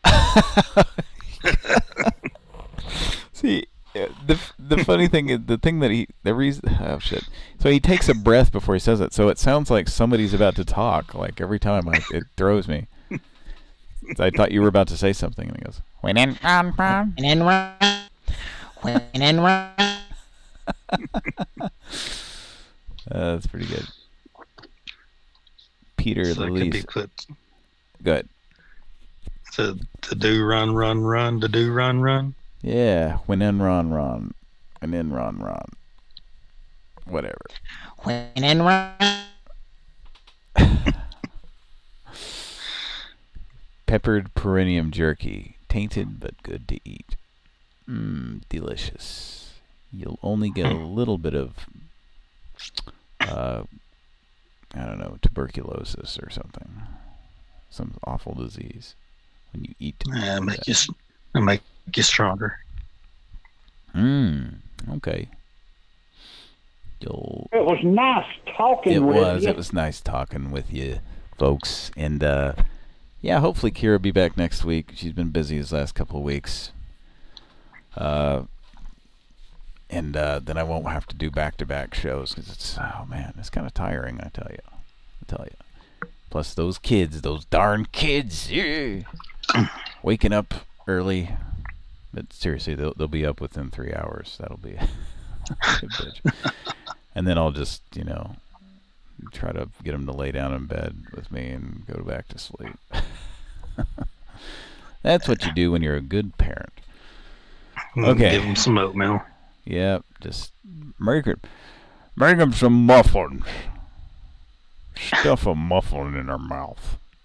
See... The the funny thing is the thing that he the reason oh shit so he takes a breath before he says it, so it sounds like somebody's about to talk. Like every time I, it throws me. I thought you were about to say something, and he goes when in run run when in run when in run. uh, that's pretty good. Peter so Louise. Good. To to do run run run to do run run. Yeah, when in Ron Ron, and in Ron Ron, whatever. When in Ron. Peppered perineum jerky, tainted but good to eat. Mmm, delicious. You'll only get a little bit of, uh, I don't know, tuberculosis or something, some awful disease when you eat. Yeah, make you, make you stronger. Mmm. Okay. You'll. It was nice talking it with was, you. It was nice talking with you, folks. And uh, yeah, hopefully Kira will be back next week. She's been busy these last couple of weeks. Uh, and uh, then I won't have to do back-to-back shows because it's oh man, it's kind of tiring. I tell you, I tell you. Plus those kids, those darn kids, yeah. Waking up early. But seriously, they'll they'll be up within three hours. That'll be a bitch. And then I'll just, you know, try to get them to lay down in bed with me and go back to sleep. That's what you do when you're a good parent. Okay. Give them some oatmeal. Yep. Just make it, make them some muffins. Stuff a muffin in their mouth.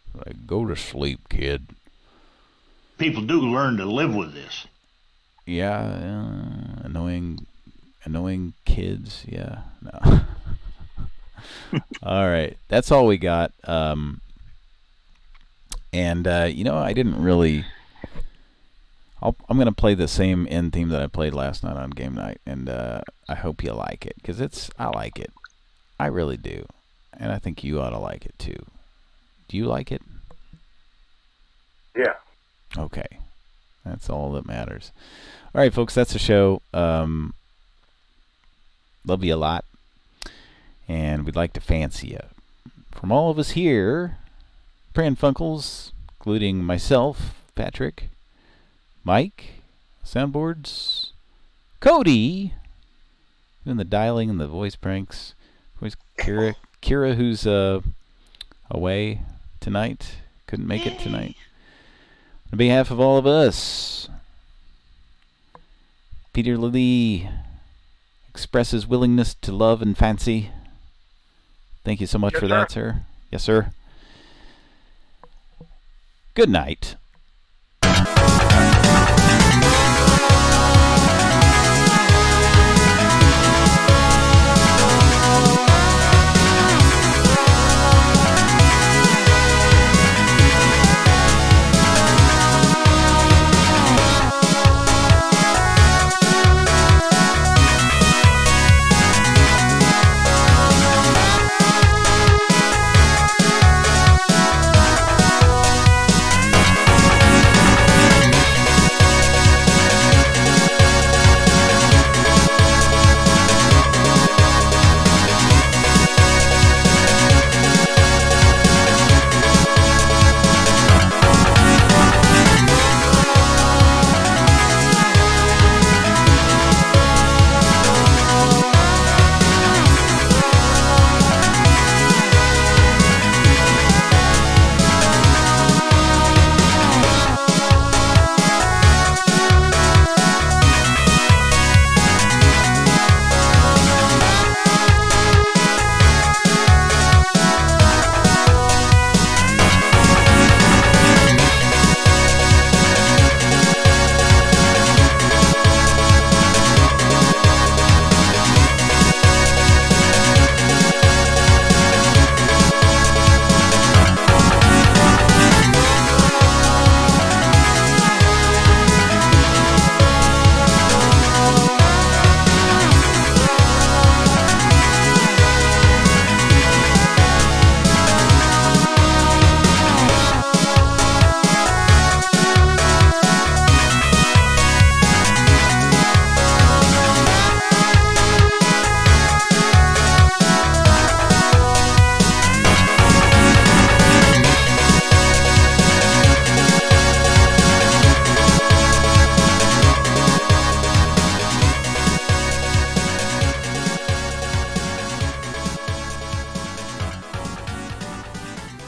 Like, go to sleep, kid. People do learn to live with this. Yeah, uh, annoying, annoying kids. Yeah, no. All right, that's all we got. Um, and uh, you know, I didn't really. I'll, I'm gonna play the same end theme that I played last night on game night, and uh, I hope you like it because it's. I like it. I really do, and I think you ought to like it too. Do you like it? Yeah. Okay. That's all that matters. All right, folks, that's the show. Um, love you a lot. And we'd like to fancy you. From all of us here, Pran Funkels, including myself, Patrick, Mike, Soundboards, Cody, doing the dialing and the voice pranks. Where's Kira? Kira, who's uh, away tonight. Couldn't make it tonight. On behalf of all of us, Peter Lilly expresses willingness to love and fancy. Thank you so much Yes, for sir. that, sir. Yes, sir. Good night.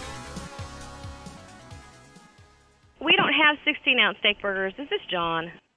We don't have sixteen ounce steak burgers. This is John.